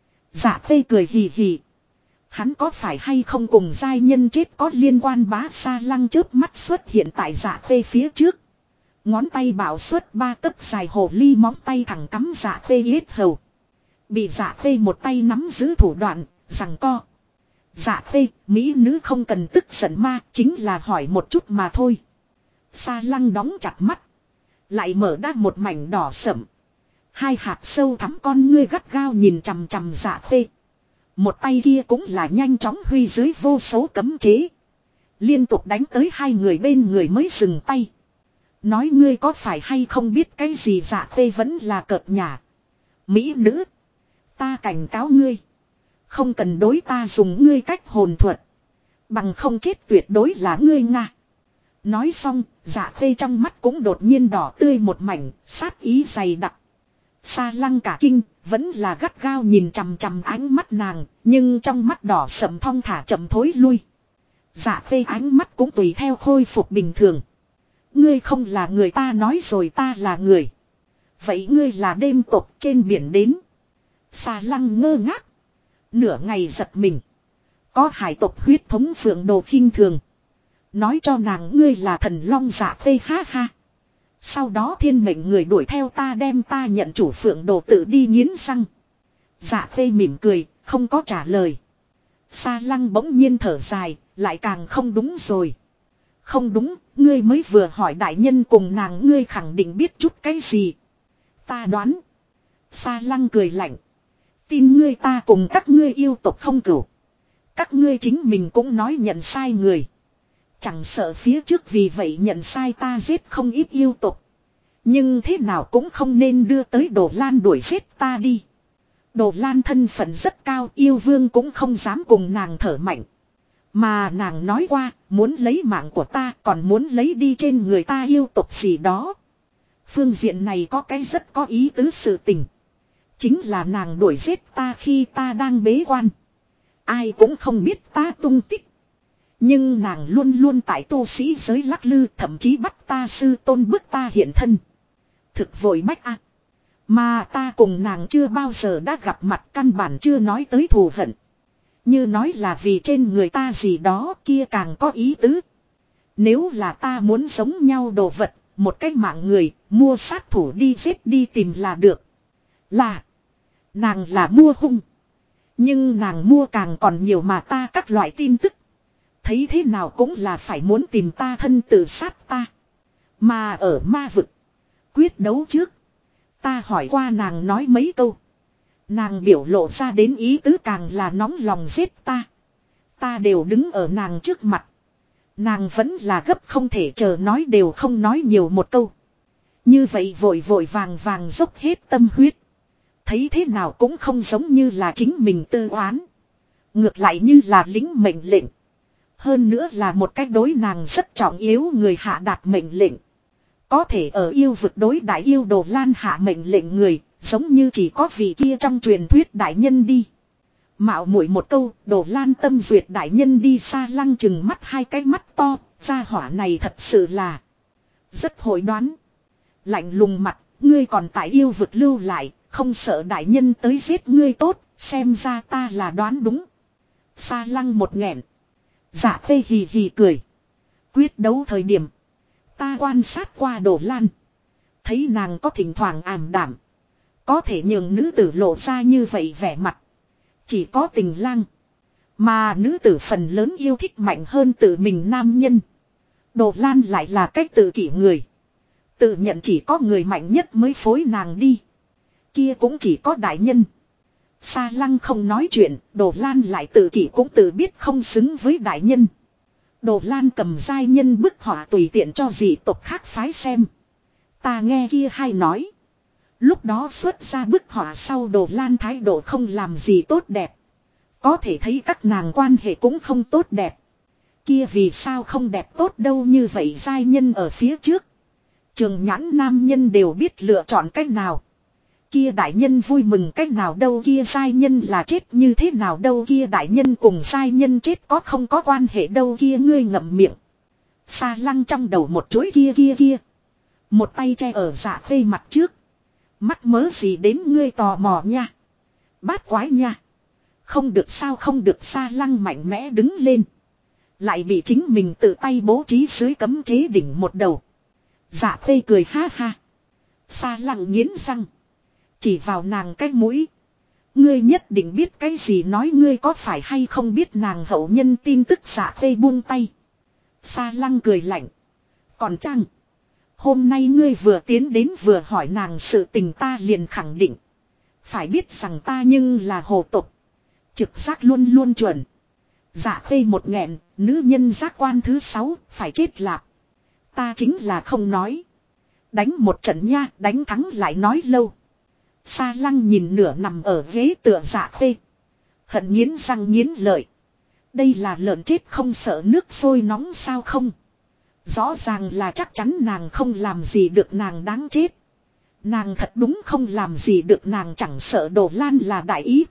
Dạ Khê cười hì hì. Hắn có phải hay không cùng giai nhân chết có liên quan bá Sa Lăng chớp mắt xuất hiện tại Dạ Khê phía trước. Ngón tay bảo xuất 3 tấc dài hồ ly móng tay thẳng cắm Dạ Khê yết hầu. Bị Dạ Khê một tay nắm giữ thủ đoạn, rằng co. Dạ Khê, mỹ nữ không cần tức giận ma, chính là hỏi một chút mà thôi. Sa Lăng đóng chặt mắt. Lại mở ra một mảnh đỏ sẫm. Hai hạt sâu thắm con ngươi gắt gao nhìn chằm chằm Dạ Khê. Một tay kia cũng là nhanh chóng huy dưới vô số cấm chế. Liên tục đánh tới hai người bên người mới dừng tay. Nói ngươi có phải hay không biết cái gì Dạ Khê vẫn là cợt nhả. Mỹ nữ. Ta cảnh cáo ngươi. Không cần đối ta dùng ngươi cách hồn thuật. Bằng không chết tuyệt đối là ngươi Nga. Nói xong, Dạ Khê trong mắt cũng đột nhiên đỏ tươi một mảnh, sát ý dày đặc. Sa Lăng cả kinh, vẫn là gắt gao nhìn chằm chằm ánh mắt nàng, nhưng trong mắt đỏ sẫm thong thả chậm thối lui. Dạ Khê ánh mắt cũng tùy theo khôi phục bình thường. Ngươi không là người ta nói rồi ta là người. Vậy ngươi là đêm tộc trên biển đến. Sa Lăng ngơ ngác. Nửa ngày giật mình. Có hải tộc huyết thống Phượng Đồ khinh thường. Nói cho nàng ngươi là thần long Dạ Khê ha ha. Sau đó thiên mệnh người đuổi theo ta đem ta nhận chủ Phượng Đồ tự đi nghiến răng. Dạ Khê mỉm cười, không có trả lời. Sa Lăng bỗng nhiên thở dài, lại càng không đúng rồi. Không đúng, ngươi mới vừa hỏi đại nhân cùng nàng ngươi khẳng định biết chút cái gì. Ta đoán. Sa Lăng cười lạnh. Tin ngươi ta cùng các ngươi yêu tộc không cửu. Các ngươi chính mình cũng nói nhận sai người. Chẳng sợ phía trước vì vậy nhận sai ta giết không ít yêu tộc. Nhưng thế nào cũng không nên đưa tới Đồ Lan đuổi giết ta đi. Đồ Lan thân phận rất cao yêu vương cũng không dám cùng nàng thở mạnh. Mà nàng nói qua muốn lấy mạng của ta còn muốn lấy đi trên người ta yêu tộc gì đó. Phương diện này có cái rất có ý tứ sự tình. Chính là nàng đuổi giết ta khi ta đang bế quan. Ai cũng không biết ta tung tích. Nhưng nàng luôn luôn tại tu sĩ giới lắc lư thậm chí bắt ta sư tôn bức ta hiện thân. Thực vội bách a. Mà ta cùng nàng chưa bao giờ đã gặp mặt căn bản chưa nói tới thù hận. Như nói là vì trên người ta gì đó kia càng có ý tứ. Nếu là ta muốn giống nhau đồ vật, một cái mạng người, mua sát thủ đi giết đi tìm là được. Là, nàng là mua hung. Nhưng nàng mua càng còn nhiều mà ta các loại tin tức. thấy thế nào cũng là phải muốn tìm ta thân tự sát ta. Mà ở ma vực. Quyết đấu trước. Ta hỏi qua nàng nói mấy câu. Nàng biểu lộ ra đến ý tứ càng là nóng lòng giết ta. Ta đều đứng ở nàng trước mặt. Nàng vẫn là gấp không thể chờ nói đều không nói nhiều một câu. Như vậy vội vội vàng vàng dốc hết tâm huyết. Thấy thế nào cũng không giống như là chính mình tư oán. Ngược lại như là lính mệnh lệnh. Hơn nữa là một cách đối nàng rất trọng yếu người hạ đạt mệnh lệnh. Có thể ở yêu vực đối đại yêu Đồ Lan hạ mệnh lệnh người, giống như chỉ có vị kia trong truyền thuyết đại nhân đi. Mạo muội một câu, Đồ Lan tâm duyệt đại nhân đi xa lăng chừng mắt hai cái mắt to, gia hỏa này thật sự là rất hội đoán. Lạnh lùng mặt, ngươi còn tại yêu vực lưu lại, không sợ đại nhân tới giết ngươi tốt, xem ra ta là đoán đúng. Xa lăng một nghẹn. Dạ khê hì hì cười. Quyết đấu thời điểm. Ta quan sát qua Đồ Lan. Thấy nàng có thỉnh thoảng ảm đảm. Có thể nhường nữ tử lộ ra như vậy vẻ mặt. Chỉ có tình lang. Mà nữ tử phần lớn yêu thích mạnh hơn tự mình nam nhân. Đồ Lan lại là cách tự kỷ người. Tự nhận chỉ có người mạnh nhất mới phối nàng đi. Kia cũng chỉ có đại nhân. Sa lăng không nói chuyện, Đồ Lan lại tự kỷ cũng tự biết không xứng với đại nhân. Đồ Lan cầm giai nhân bức họa tùy tiện cho dị tộc khác phái xem. Ta nghe kia hay nói. Lúc đó xuất ra bức họa sau Đồ Lan thái độ không làm gì tốt đẹp. Có thể thấy các nàng quan hệ cũng không tốt đẹp. Kia vì sao không đẹp tốt đâu như vậy giai nhân ở phía trước. Trường nhãn nam nhân đều biết lựa chọn cách nào. Kia đại nhân vui mừng cách nào đâu kia giai nhân là chết như thế nào đâu kia đại nhân cùng giai nhân chết có không có quan hệ đâu kia ngươi ngậm miệng. Sa lăng trong đầu một chuỗi kia. Một tay che ở Dạ Khê mặt trước. Mắc mớ gì đến ngươi tò mò nha. Bát quái nha. Không được sao không được Sa lăng mạnh mẽ đứng lên. Lại bị chính mình tự tay bố trí dưới cấm chế đỉnh một đầu. Dạ Khê cười ha ha. Sa lăng nghiến răng. Chỉ vào nàng cái mũi. Ngươi nhất định biết cái gì nói ngươi có phải hay không biết nàng hậu nhân tin tức Dạ Khê buông tay. Sa lăng cười lạnh. Còn chăng. Hôm nay ngươi vừa tiến đến vừa hỏi nàng sự tình ta liền khẳng định. Phải biết rằng ta nhưng là hồ tục. Trực giác luôn luôn chuẩn. Dạ Khê một nghẹn, nữ nhân giác quan thứ 6, phải chết lạc. Ta chính là không nói. Đánh một trận nha, đánh thắng lại nói lâu. Sa lăng nhìn nửa nằm ở ghế tựa Dạ Khê. Hận nghiến răng nghiến lợi. Đây là lợn chết không sợ nước sôi nóng sao không? Rõ ràng là chắc chắn nàng không làm gì được nàng đáng chết. Nàng thật đúng không làm gì được nàng chẳng sợ Đồ Lan là đại ý.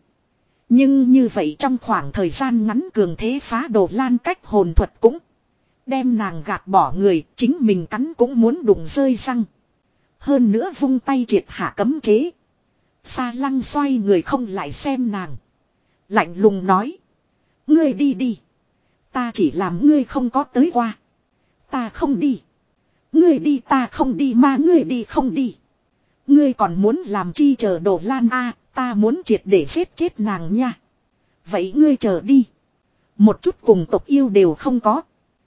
Nhưng như vậy trong khoảng thời gian ngắn cường thế phá Đồ Lan cách hồn thuật cũng. Đem nàng gạt bỏ người chính mình cắn cũng muốn đụng rơi răng. Hơn nữa vung tay triệt hạ cấm chế. Sa lăng xoay người không lại xem nàng. Lạnh lùng nói. Ngươi đi đi. Ta chỉ làm ngươi không có tới qua. Ta không đi. Ngươi đi ta không đi mà ngươi đi không đi. Ngươi còn muốn làm chi chờ Đồ Lan a ta muốn triệt để giết chết nàng nha. Vậy ngươi chờ đi. Một chút cùng tộc yêu đều không có.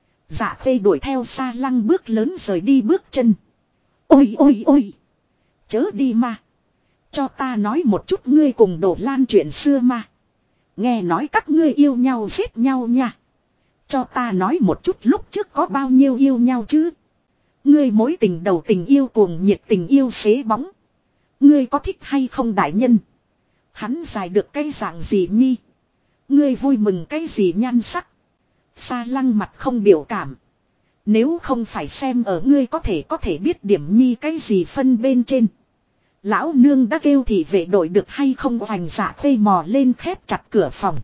Dạ Khê đuổi theo Sa lăng bước lớn rời đi bước chân. Ôi ôi ôi. Chớ đi mà. Cho ta nói một chút ngươi cùng Đồ Lan chuyện xưa mà. Nghe nói các ngươi yêu nhau giết nhau nha. Cho ta nói một chút lúc trước có bao nhiêu yêu nhau chứ. Ngươi mối tình đầu tình yêu cuồng nhiệt tình yêu xế bóng. Ngươi có thích hay không đại nhân. Hắn giải được cái dạng gì nhi. Ngươi vui mừng cái gì nhan sắc. Sa lăng mặt không biểu cảm. Nếu không phải xem ở ngươi có thể biết điểm nhi cái gì phân bên trên. Lão nương đã kêu thị vệ đội được hay không hoành Dạ Khê mò lên khép chặt cửa phòng.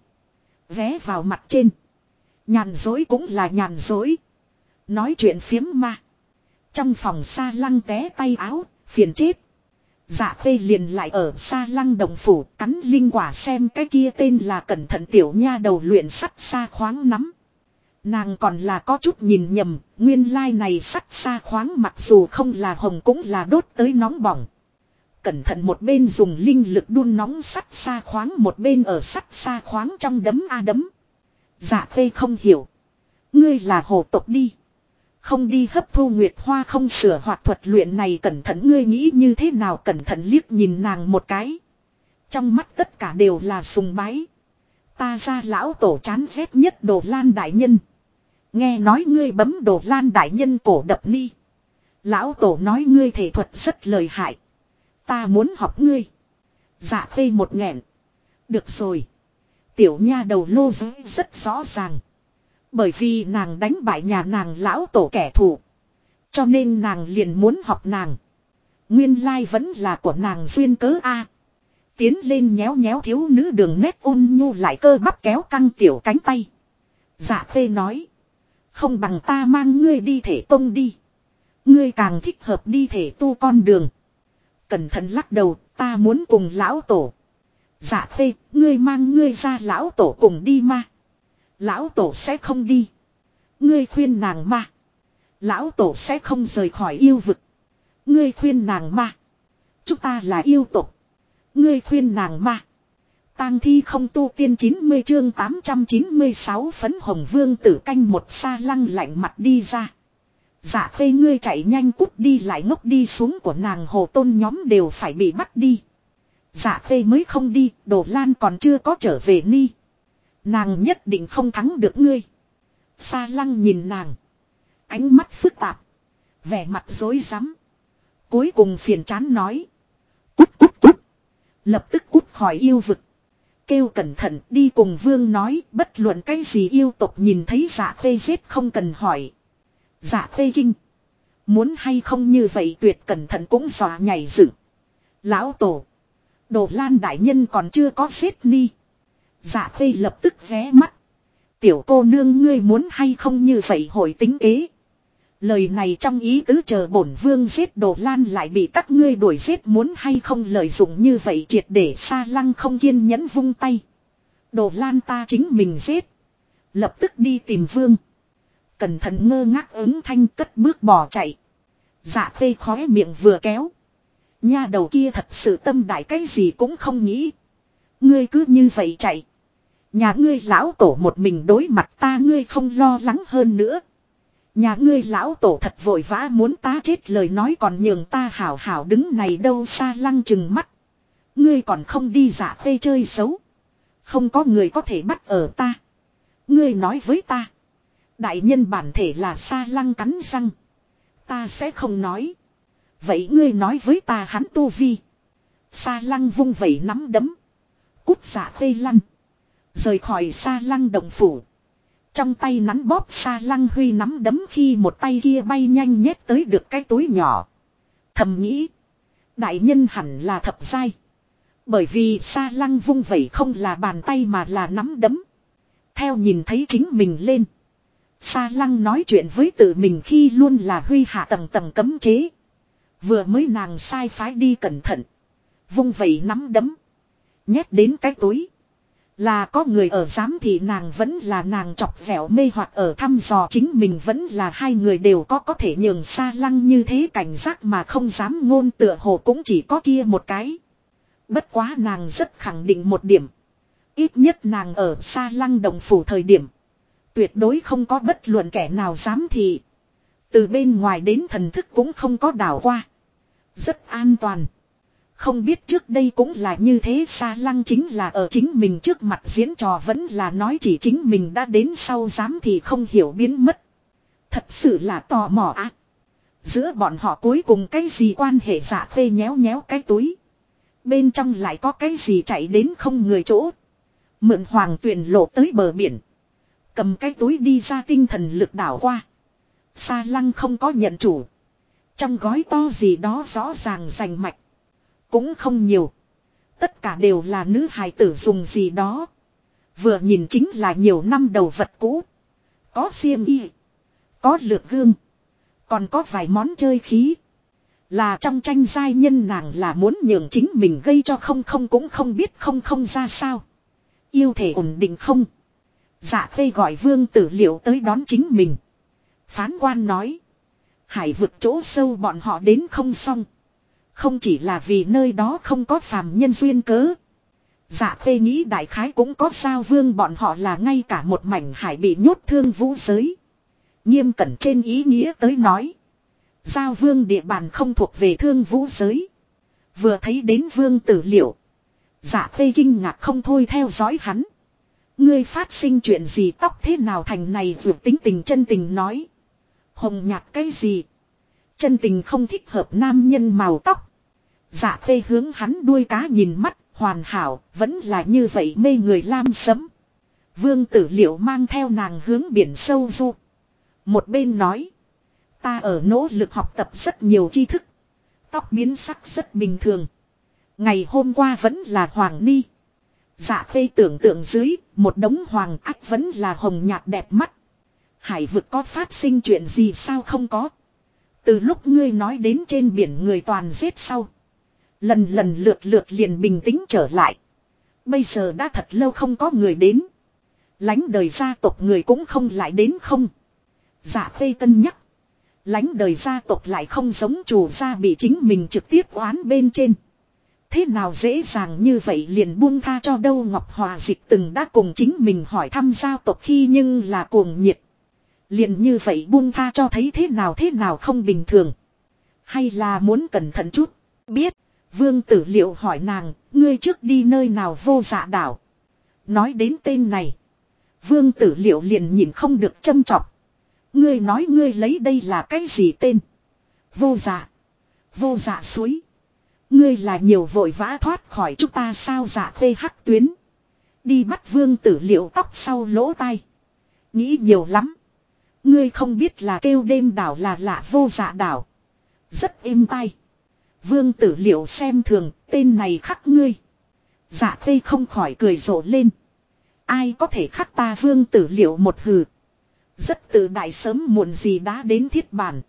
Vé vào mặt trên. Nhàn dối cũng là nhàn dối. Nói chuyện phiếm ma. Trong phòng Sa lăng té tay áo, phiền chết. Dạ Khê liền lại ở Sa lăng đồng phủ cắn linh quả xem cái kia tên là cẩn thận tiểu nha đầu luyện sắt xa khoáng nắm. Nàng còn là có chút nhìn nhầm, nguyên lai này sắt xa khoáng mặc dù không là hồng cũng là đốt tới nóng bỏng. Cẩn thận một bên dùng linh lực đun nóng sắt xa khoáng một bên ở sắt xa khoáng trong đấm a đấm. Dạ Khê không hiểu. Ngươi là hồ tộc đi. Không đi hấp thu nguyệt hoa không sửa hoạt thuật luyện này cẩn thận ngươi nghĩ như thế nào cẩn thận liếc nhìn nàng một cái. Trong mắt tất cả đều là sùng bái. Ta ra lão tổ chán ghét nhất Đồ Lan đại nhân. Nghe nói ngươi bấm Đồ Lan đại nhân cổ đập ni. Lão tổ nói ngươi thể thuật rất lợi hại. Ta muốn học ngươi. Dạ khê một nghẹn. Được rồi. Tiểu nha đầu lô giới rất rõ ràng. Bởi vì nàng đánh bại nhà nàng lão tổ kẻ thù. Cho nên nàng liền muốn học nàng. Nguyên lai vẫn là của nàng duyên cớ a. Tiến lên nhéo nhéo thiếu nữ đường nét ôn nhu lại cơ bắp kéo căng tiểu cánh tay. Dạ khê nói. Không bằng ta mang ngươi đi thể tông đi. Ngươi càng thích hợp đi thể tu con đường. Cẩn thận lắc đầu, ta muốn cùng lão tổ. Dạ khê, ngươi mang ngươi ra lão tổ cùng đi ma. Lão tổ sẽ không đi. Ngươi khuyên nàng ma. Lão tổ sẽ không rời khỏi yêu vực. Ngươi khuyên nàng ma. Chúng ta là yêu tộc. Ngươi khuyên nàng ma. Tang thi không tu tiên 90 chương 896 phấn hồng vương tử canh một xa lăng lạnh mặt đi ra. Dạ khê ngươi chạy nhanh cút đi lại ngốc đi xuống của nàng hồ tôn nhóm đều phải bị bắt đi. Dạ khê mới không đi, Đồ Lan còn chưa có trở về ni. Nàng nhất định không thắng được ngươi. Sa lăng nhìn nàng. Ánh mắt phức tạp. Vẻ mặt rối rắm. Cuối cùng phiền chán nói. Cút cút cút. Lập tức cút khỏi yêu vực. Kêu cẩn thận đi cùng vương nói bất luận cái gì yêu tộc nhìn thấy dạ khê giết không cần hỏi. Dạ khê kinh. Muốn hay không như vậy tuyệt cẩn thận cũng dọa nhảy dựng. Lão tổ. Đồ Lan đại nhân còn chưa có giết ni. Dạ khê lập tức ghé mắt. Tiểu cô nương ngươi muốn hay không như vậy hồi tính kế. Lời này trong ý tứ chờ bổn vương giết Đồ Lan lại bị các ngươi đuổi giết muốn hay không lợi dụng như vậy triệt để Sa lăng không kiên nhẫn vung tay. Đồ Lan ta chính mình giết. Lập tức đi tìm vương. Cẩn thận ngơ ngác ứng thanh cất bước bỏ chạy. Dạ khê khóe miệng vừa kéo. Nha đầu kia thật sự tâm đại cái gì cũng không nghĩ. Ngươi cứ như vậy chạy. Nhà ngươi lão tổ một mình đối mặt ta ngươi không lo lắng hơn nữa. Nhà ngươi lão tổ thật vội vã muốn ta chết lời nói còn nhường ta hảo hảo đứng này đâu xa lăng chừng mắt. Ngươi còn không đi giả phê chơi xấu. Không có người có thể bắt ở ta. Ngươi nói với ta. Đại nhân bản thể là xa lăng cắn răng. Ta sẽ không nói. Vậy ngươi nói với ta hắn tu vi. Sa lăng vung vẩy nắm đấm. Cút giả phê lăn. Rời khỏi Sa lăng động phủ. Trong tay nắn bóp Sa lăng huy nắm đấm khi một tay kia bay nhanh nhét tới được cái túi nhỏ. Thầm nghĩ. Đại nhân hẳn là thập giai. Bởi vì Sa lăng vung vẩy không là bàn tay mà là nắm đấm. Theo nhìn thấy chính mình lên. Sa lăng nói chuyện với tự mình khi luôn là huy hạ tầng tầng cấm chế. Vừa mới nàng sai phái đi cẩn thận. Vung vẩy nắm đấm. Nhét đến cái túi. Là có người ở dám thì nàng vẫn là nàng chọc vẻo mê hoặc ở thăm dò chính mình vẫn là hai người đều có thể nhường Sa lăng như thế cảnh giác mà không dám ngôn tựa hồ cũng chỉ có kia một cái. Bất quá nàng rất khẳng định một điểm. Ít nhất nàng ở Sa lăng đồng phủ thời điểm. Tuyệt đối không có bất luận kẻ nào dám thì. Từ bên ngoài đến thần thức cũng không có đảo qua. Rất an toàn. Không biết trước đây cũng là như thế Sa lăng chính là ở chính mình trước mặt diễn trò vẫn là nói chỉ chính mình đã đến sau dám thì không hiểu biến mất. Thật sự là tò mò á. Giữa bọn họ cuối cùng cái gì quan hệ dạ phê nhéo nhéo cái túi. Bên trong lại có cái gì chạy đến không người chỗ. Mượn hoàng tuyền lộ tới bờ biển. Cầm cái túi đi ra tinh thần lực đảo qua. Sa lăng không có nhận chủ. Trong gói to gì đó rõ ràng rành mạch. Cũng không nhiều. Tất cả đều là nữ hài tử dùng gì đó. Vừa nhìn chính là nhiều năm đầu vật cũ. Có xiêm y. Có lược gương. Còn có vài món chơi khí. Là trong tranh giai nhân nàng là muốn nhường chính mình gây cho không cũng không biết không ra sao. Yêu thể ổn định không. Dạ khê gọi vương tử liệu tới đón chính mình. Phán quan nói. Hải vực chỗ sâu bọn họ đến không xong. Không chỉ là vì nơi đó không có phàm nhân duyên cớ. Dạ khê nghĩ đại khái cũng có sao vương bọn họ là ngay cả một mảnh hải bị nhốt thương vũ giới. Nghiêm cẩn trên ý nghĩa tới nói. Giao vương địa bàn không thuộc về Thương Vũ giới. Vừa thấy đến Vương Tử Liệu. Dạ Khê kinh ngạc không thôi theo dõi hắn. Ngươi phát sinh chuyện gì tóc thế nào thành này vượt tính tình chân tình nói. Hồng nhạt cái gì? Chân tình không thích hợp nam nhân màu tóc. Dạ Khê hướng hắn đuôi cá nhìn mắt, hoàn hảo, vẫn là như vậy mê người lam sẫm. Vương Tử Liệu mang theo nàng hướng biển sâu du. Một bên nói. Ta ở nỗ lực học tập rất nhiều tri thức. Tóc biến sắc rất bình thường. Ngày hôm qua vẫn là hoàng ni. Dạ Khê tưởng tượng dưới, một đống hoàng ách vẫn là hồng nhạt đẹp mắt. Hải vực có phát sinh chuyện gì sao không có. Từ lúc ngươi nói đến trên biển người toàn giết sau. Lần lần lượt lượt liền bình tĩnh trở lại. Bây giờ đã thật lâu không có người đến. Lánh đời gia tộc người cũng không lại đến không. Dạ Khê cân nhắc. Lánh đời gia tộc lại không giống chủ gia bị chính mình trực tiếp oán bên trên. Thế nào dễ dàng như vậy liền buông tha cho đâu. Ngọc Hòa Dịch từng đã cùng chính mình hỏi thăm gia tộc khi nhưng là cuồng nhiệt. Liền như vậy buông tha cho thấy thế nào không bình thường. Hay là muốn cẩn thận chút. Biết. Vương Tử Liệu hỏi nàng. Ngươi trước đi nơi nào Vô Dạ đảo. Nói đến tên này. Vương Tử Liệu liền nhìn không được châm chọc. Ngươi nói ngươi lấy đây là cái gì tên? Vô Dạ. Vô Dạ suối. Ngươi là nhiều vội vã thoát khỏi chúng ta sao Dạ Khê hắc tuyến. Đi bắt Vương Tử Liệu tóc sau lỗ tai. Nghĩ nhiều lắm. Ngươi không biết là kêu đêm đảo là lạ Vô Dạ đảo. Rất êm tai. Vương Tử Liệu xem thường tên này khắc ngươi. Dạ Khê không khỏi cười rộ lên. Ai có thể khắc ta Vương Tử Liệu một hừ. Rất tự đại sớm muộn gì đã đến thiết bản.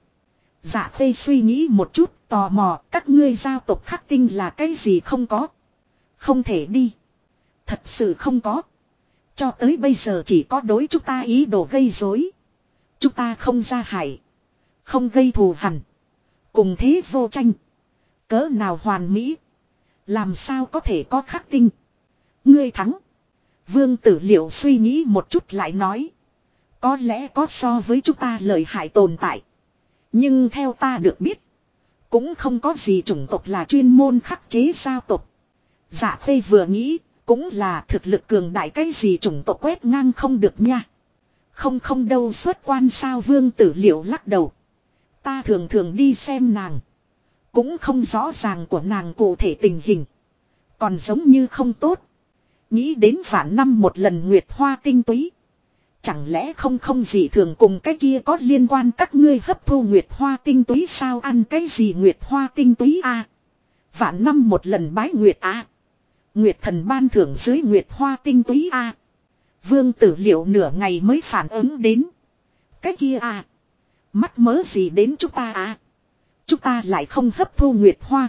Dạ Khê suy nghĩ một chút tò mò các ngươi giao tộc khắc tinh là cái gì không có. Không thể đi. Thật sự không có. Cho tới bây giờ chỉ có đối chúng ta ý đồ gây rối. Chúng ta không ra hại. Không gây thù hằn. Cùng thế vô tranh. Cỡ nào hoàn mỹ. Làm sao có thể có khắc tinh. Ngươi thắng. Vương Tử Liệu suy nghĩ một chút lại nói. Có lẽ có so với chúng ta lợi hại tồn tại. Nhưng theo ta được biết. Cũng không có gì chủng tộc là chuyên môn khắc chế giao tộc. Dạ Khê vừa nghĩ. Cũng là thực lực cường đại cái gì chủng tộc quét ngang không được nha. Không đâu xuất quan sao Vương Tử Liệu lắc đầu. Ta thường thường đi xem nàng. Cũng không rõ ràng của nàng cụ thể tình hình. Còn giống như không tốt. Nghĩ đến vạn năm một lần nguyệt hoa tinh túy. Chẳng lẽ không gì thường cùng cái kia có liên quan các ngươi hấp thu nguyệt hoa tinh túy sao ăn cái gì nguyệt hoa tinh túy a Vạn năm một lần bái nguyệt a Nguyệt thần ban thưởng dưới nguyệt hoa tinh túy a Vương Tử Liệu nửa ngày mới phản ứng đến. Cái kia a mắt mớ gì đến chúng ta a Chúng ta lại không hấp thu nguyệt hoa.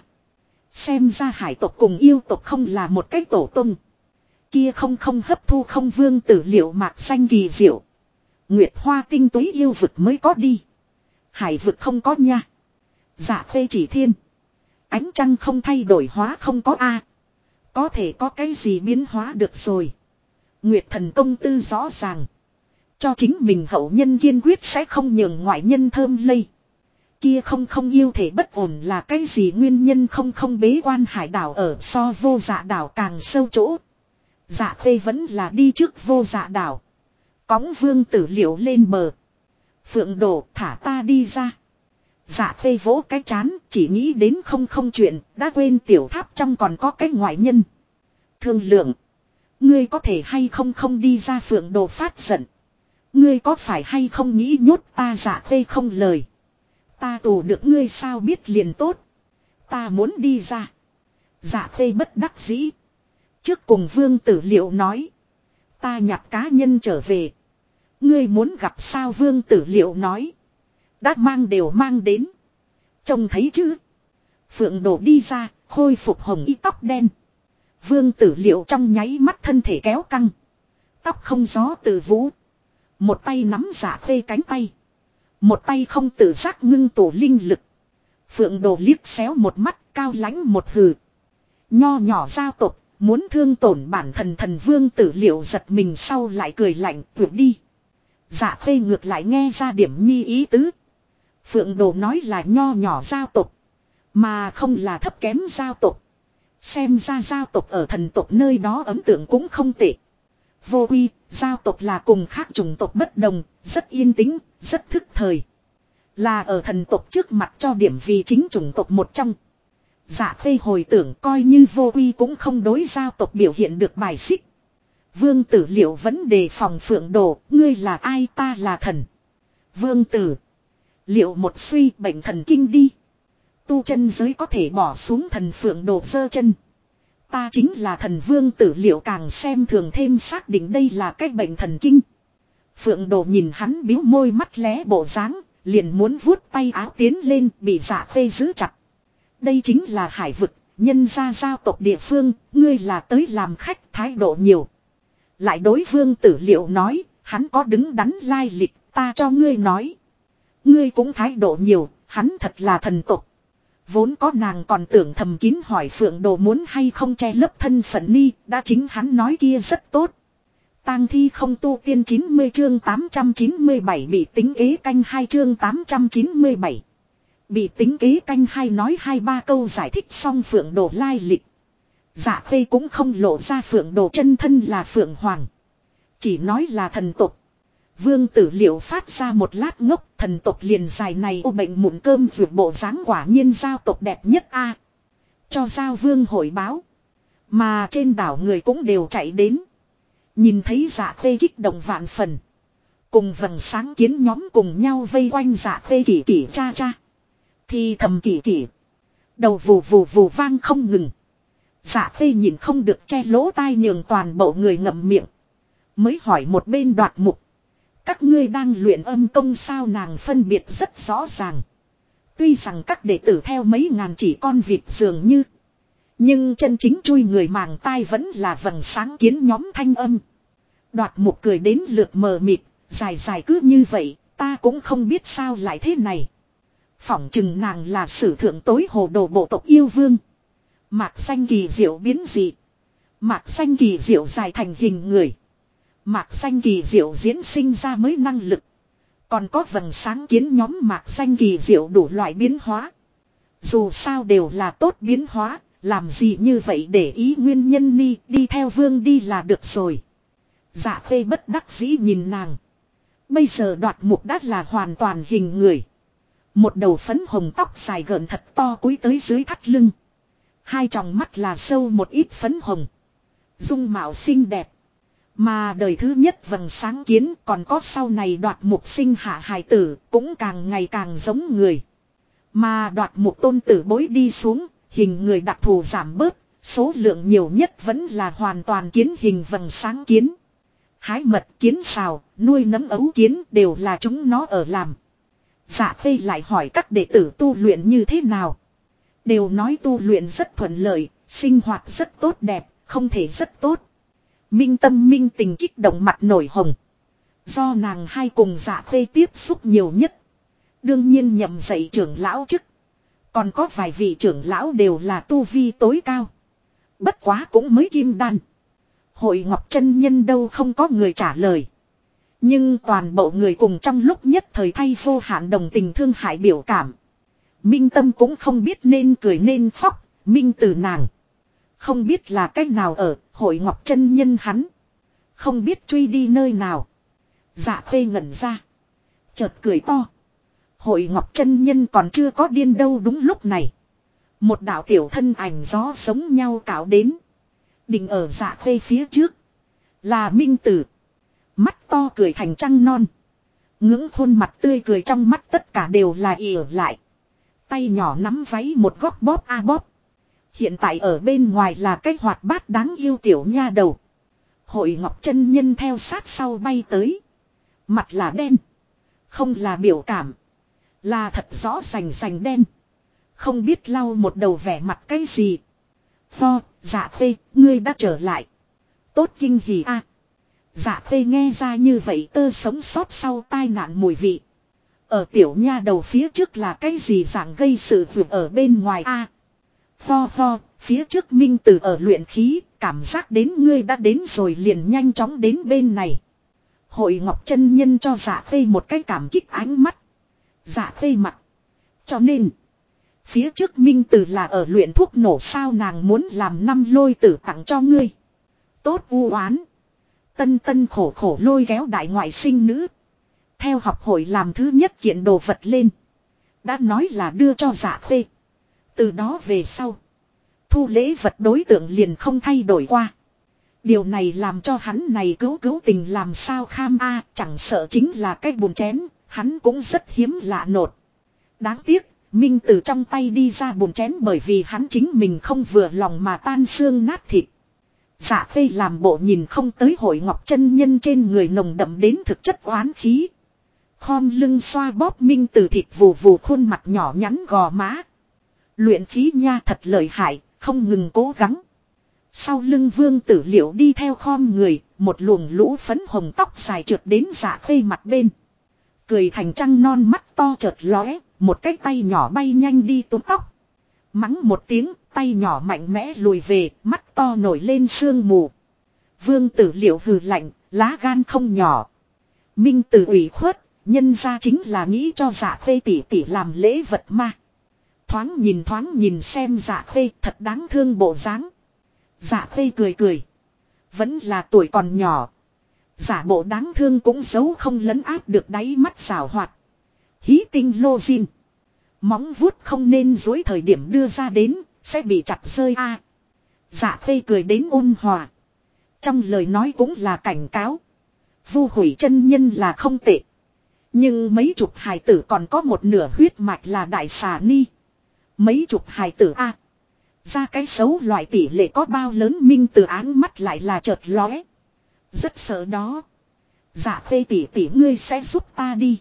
Xem ra hải tộc cùng yêu tộc không là một cái tổ tung. Kia không hấp thu không Vương Tử Liệu mạc xanh kỳ diệu. Nguyệt hoa tinh túy yêu vực mới có đi. Hải vực không có nha. Dạ Khê chỉ thiên. Ánh trăng không thay đổi hóa không có a Có thể có cái gì biến hóa được rồi. Nguyệt thần công tư rõ ràng. Cho chính mình hậu nhân kiên quyết sẽ không nhường ngoại nhân thơm lây. Kia không yêu thể bất ổn là cái gì nguyên nhân không bế quan hải đảo ở so Vô Dạ đảo càng sâu chỗ. Dạ Khê vẫn là đi trước Vô Dạ đảo. Cõng Vương Tử Liệu lên bờ. Phượng Đồ thả ta đi ra. Dạ Khê vỗ cái chán chỉ nghĩ đến không chuyện đã quên tiểu tháp trong còn có cái ngoại nhân. Thương lượng. Ngươi có thể hay không đi ra Phượng Đồ phát giận. Ngươi có phải hay không nghĩ nhốt ta Dạ Khê không lời. Ta tù được ngươi sao biết liền tốt. Ta muốn đi ra. Dạ Khê bất đắc dĩ. Trước cùng Vương Tử Liệu nói. Ta nhặt cá nhân trở về. Ngươi muốn gặp sao Vương Tử Liệu nói. Đã mang đều mang đến. Trông thấy chứ. Phượng Đồ đi ra. Khôi phục hồng y tóc đen. Vương Tử Liệu trong nháy mắt thân thể kéo căng. Tóc không gió từ vũ. Một tay nắm Dạ Khê cánh tay. Một tay không tự giác ngưng tụ linh lực. Phượng Đồ liếc xéo một mắt cao lãnh một hừ. Nho nhỏ giao tộc. Muốn thương tổn bản thần Vương Tử Liệu giật mình sau lại cười lạnh vượt đi. Dạ Khê ngược lại nghe ra điểm nhi ý tứ. Phượng Đồ nói là nho nhỏ giao tộc, mà không là thấp kém giao tộc. Xem ra giao tộc ở thần tộc nơi đó ấn tượng cũng không tệ. Vô quy, giao tộc là cùng khác chủng tộc bất đồng, rất yên tĩnh, rất thức thời. Là ở thần tộc trước mặt cho điểm vì chính chủng tộc một trong. Dạ Khê hồi tưởng coi như vô quy cũng không đối giao tộc biểu hiện được bài xích. Vương Tử Liệu vẫn đề phòng Phượng Đồ, ngươi là ai ta là thần. Vương Tử Liệu một suy bệnh thần kinh đi. Tu chân giới có thể bỏ xuống thần Phượng Đồ giơ chân. Ta chính là thần. Vương Tử Liệu càng xem thường thêm xác định đây là cái bệnh thần kinh. Phượng Đồ nhìn hắn biếu môi mắt lé bộ dáng, liền muốn vuốt tay áo tiến lên, bị Dạ Khê giữ chặt. Đây chính là hải vực, nhân gia giao tộc địa phương, ngươi là tới làm khách, thái độ nhiều. Lại đối Vương Tử Liệu nói, hắn có đứng đắn lai lịch, ta cho ngươi nói. Ngươi cũng thái độ nhiều, hắn thật là thần tộc. Vốn có nàng còn tưởng thầm kín hỏi Phượng Đồ muốn hay không che lấp thân phận ni, đã chính hắn nói kia rất tốt. Tang thi không tu tiên 90 chương 897 bị tính kế canh 2 chương 897. Bị tính kế canh 2 nói 2-3 câu giải thích xong Phượng Đồ lai lịch. Dạ Khê cũng không lộ ra Phượng Đồ chân thân là Phượng Hoàng. Chỉ nói là thần tộc. Vương Tử Liệu phát ra một lát ngốc, thần tộc liền dài này ô bệnh mụn cơm vượt bộ dáng quả nhiên giao tộc đẹp nhất a. Cho giao vương hội báo. Mà trên đảo người cũng đều chạy đến. Nhìn thấy Dạ Khê kích động vạn phần. Cùng vầng sáng kiến nhóm cùng nhau vây quanh Dạ Khê kỷ kỷ cha cha. Thì thầm kỷ kỷ. Đầu vù vù vù vang không ngừng. Dạ Khê nhìn không được che lỗ tai nhường toàn bộ người ngậm miệng. Mới hỏi một bên Đoạt Mục. Các ngươi đang luyện âm công sao? Nàng phân biệt rất rõ ràng. Tuy rằng các đệ tử theo mấy ngàn chỉ con vịt dường như. Nhưng chân chính chui người màng tai vẫn là vầng sáng kiến nhóm thanh âm. Đoạt Mục cười đến lượt mờ mịt. Dài dài cứ như vậy, ta cũng không biết sao lại thế này. Phỏng chừng nàng là sử thượng tối hồ đồ bộ tộc yêu vương. Mạc xanh kỳ diệu biến dị. Mạc xanh kỳ diệu dài thành hình người. Mạc xanh kỳ diệu diễn sinh ra mới năng lực. Còn có vầng sáng kiến nhóm mạc xanh kỳ diệu đủ loại biến hóa. Dù sao đều là tốt biến hóa. Làm gì như vậy để ý nguyên nhân ni, đi theo vương đi là được rồi. Dạ Khê bất đắc dĩ nhìn nàng. Bây giờ Đoạt Mục đã là hoàn toàn hình người. Một đầu phấn hồng tóc dài gợn thật to cúi tới dưới thắt lưng. Hai tròng mắt là sâu một ít phấn hồng. Dung mạo xinh đẹp. Mà đời thứ nhất vầng sáng kiến còn có sau này Đoạt Mục sinh hạ hài tử cũng càng ngày càng giống người. Mà Đoạt Mục tôn tử bối đi xuống, hình người đặc thù giảm bớt, số lượng nhiều nhất vẫn là hoàn toàn kiến hình vầng sáng kiến. Hái mật kiến xào, nuôi nấm ấu kiến đều là chúng nó ở làm. Dạ Khê lại hỏi các đệ tử tu luyện như thế nào. Đều nói tu luyện rất thuận lợi, sinh hoạt rất tốt đẹp, không thể rất tốt. Minh Tâm Minh Tình kích động mặt nổi hồng. Do nàng hai cùng Dạ Khê tiếp xúc nhiều nhất. Đương nhiên nhậm dạy trưởng lão chức. Còn có vài vị trưởng lão đều là tu vi tối cao. Bất quá cũng mới kim đan. Hội Ngọc chân nhân đâu không có người trả lời. Nhưng toàn bộ người cùng trong lúc nhất thời thay vô hạn đồng tình thương hại biểu cảm. Minh Tâm cũng không biết nên cười nên khóc, Minh từ nàng. Không biết là cách nào ở, Hội Ngọc chân nhân hắn. Không biết truy đi nơi nào. Dạ Khê ngẩn ra. Chợt cười to. Hội Ngọc chân nhân còn chưa có điên đâu đúng lúc này. Một đạo tiểu thân ảnh gió giống nhau cạo đến. Định ở Dạ Khê phía trước. Là Minh Tử. Mắt to cười thành trăng non. Ngưỡng khuôn mặt tươi cười trong mắt tất cả đều là ỉa lại. Tay nhỏ nắm váy một góc bóp a bóp. Hiện tại ở bên ngoài là cái hoạt bát đáng yêu tiểu nha đầu. Hội Ngọc chân nhân theo sát sau bay tới. Mặt là đen. Không là biểu cảm. Là thật rõ rành rành đen. Không biết lau một đầu vẻ mặt cái gì. Dạ Khê, ngươi đã trở lại. Tốt kinh hỉ a. Dạ Khê nghe ra như vậy tơ sống sót sau tai nạn mùi vị. Ở tiểu nha đầu phía trước là cái gì dạng gây sự việc ở bên ngoài a. Phía trước Minh Tử ở luyện khí, cảm giác đến ngươi đã đến rồi liền nhanh chóng đến bên này. Hội Ngọc chân nhân cho Dạ Khê một cái cảm kích ánh mắt. Dạ Khê mặt. Cho nên. Phía trước Minh Tử là ở luyện thuốc nổ sao nàng muốn làm 5 lôi tử tặng cho ngươi. Tốt u oán. Tân tân khổ khổ lôi kéo đại ngoại sinh nữ. Theo học hội làm thứ nhất kiện đồ vật lên. Đã nói là đưa cho Dạ Khê. Từ đó về sau. Thu lễ vật đối tượng liền không thay đổi qua. Điều này làm cho hắn này cứu tình làm sao kham a, chẳng sợ chính là cái bùn chén, hắn cũng rất hiếm lạ nột. Đáng tiếc, Minh từ trong tay đi ra bùn chén bởi vì hắn chính mình không vừa lòng mà tan xương nát thịt. Dạ Khê làm bộ nhìn không tới Hội Ngọc chân nhân trên người nồng đậm đến thực chất oán khí. Khom lưng xoa bóp Minh từ thịt vù vù khuôn mặt nhỏ nhắn gò má. Luyện khí nha thật lợi hại, không ngừng cố gắng. Sau lưng Vương Tử Liệu đi theo khom người, một luồng lũ phấn hồng tóc dài trượt đến Dạ Khê mặt bên. Cười thành trăng non mắt to chợt lóe, một cái tay nhỏ bay nhanh đi túm tóc. Mắng một tiếng, tay nhỏ mạnh mẽ lùi về, mắt to nổi lên sương mù. Vương Tử Liệu hừ lạnh, lá gan không nhỏ. Minh Tử ủy khuất, nhân ra chính là nghĩ cho Dạ Khê tỷ tỷ làm lễ vật mà. Thoáng nhìn xem Dạ Khê thật đáng thương bộ dáng. Dạ Khê cười cười. Vẫn là tuổi còn nhỏ. Giả bộ đáng thương cũng giấu không lấn áp được đáy mắt xảo hoạt. Hí tinh lô zin. Móng vuốt không nên dối thời điểm đưa ra đến, sẽ bị chặt rơi a. Dạ Khê cười đến ôn hòa. Trong lời nói cũng là cảnh cáo. Vu hủy chân nhân là không tệ. Nhưng mấy chục hài tử còn có một nửa huyết mạch là đại xà ni. Mấy chục hài tử a. Ra cái xấu loại tỷ lệ có bao lớn Minh từ áng mắt lại là chợt lóe. Rất sợ đó. Dạ Khê tỷ tỷ ngươi sẽ giúp ta đi.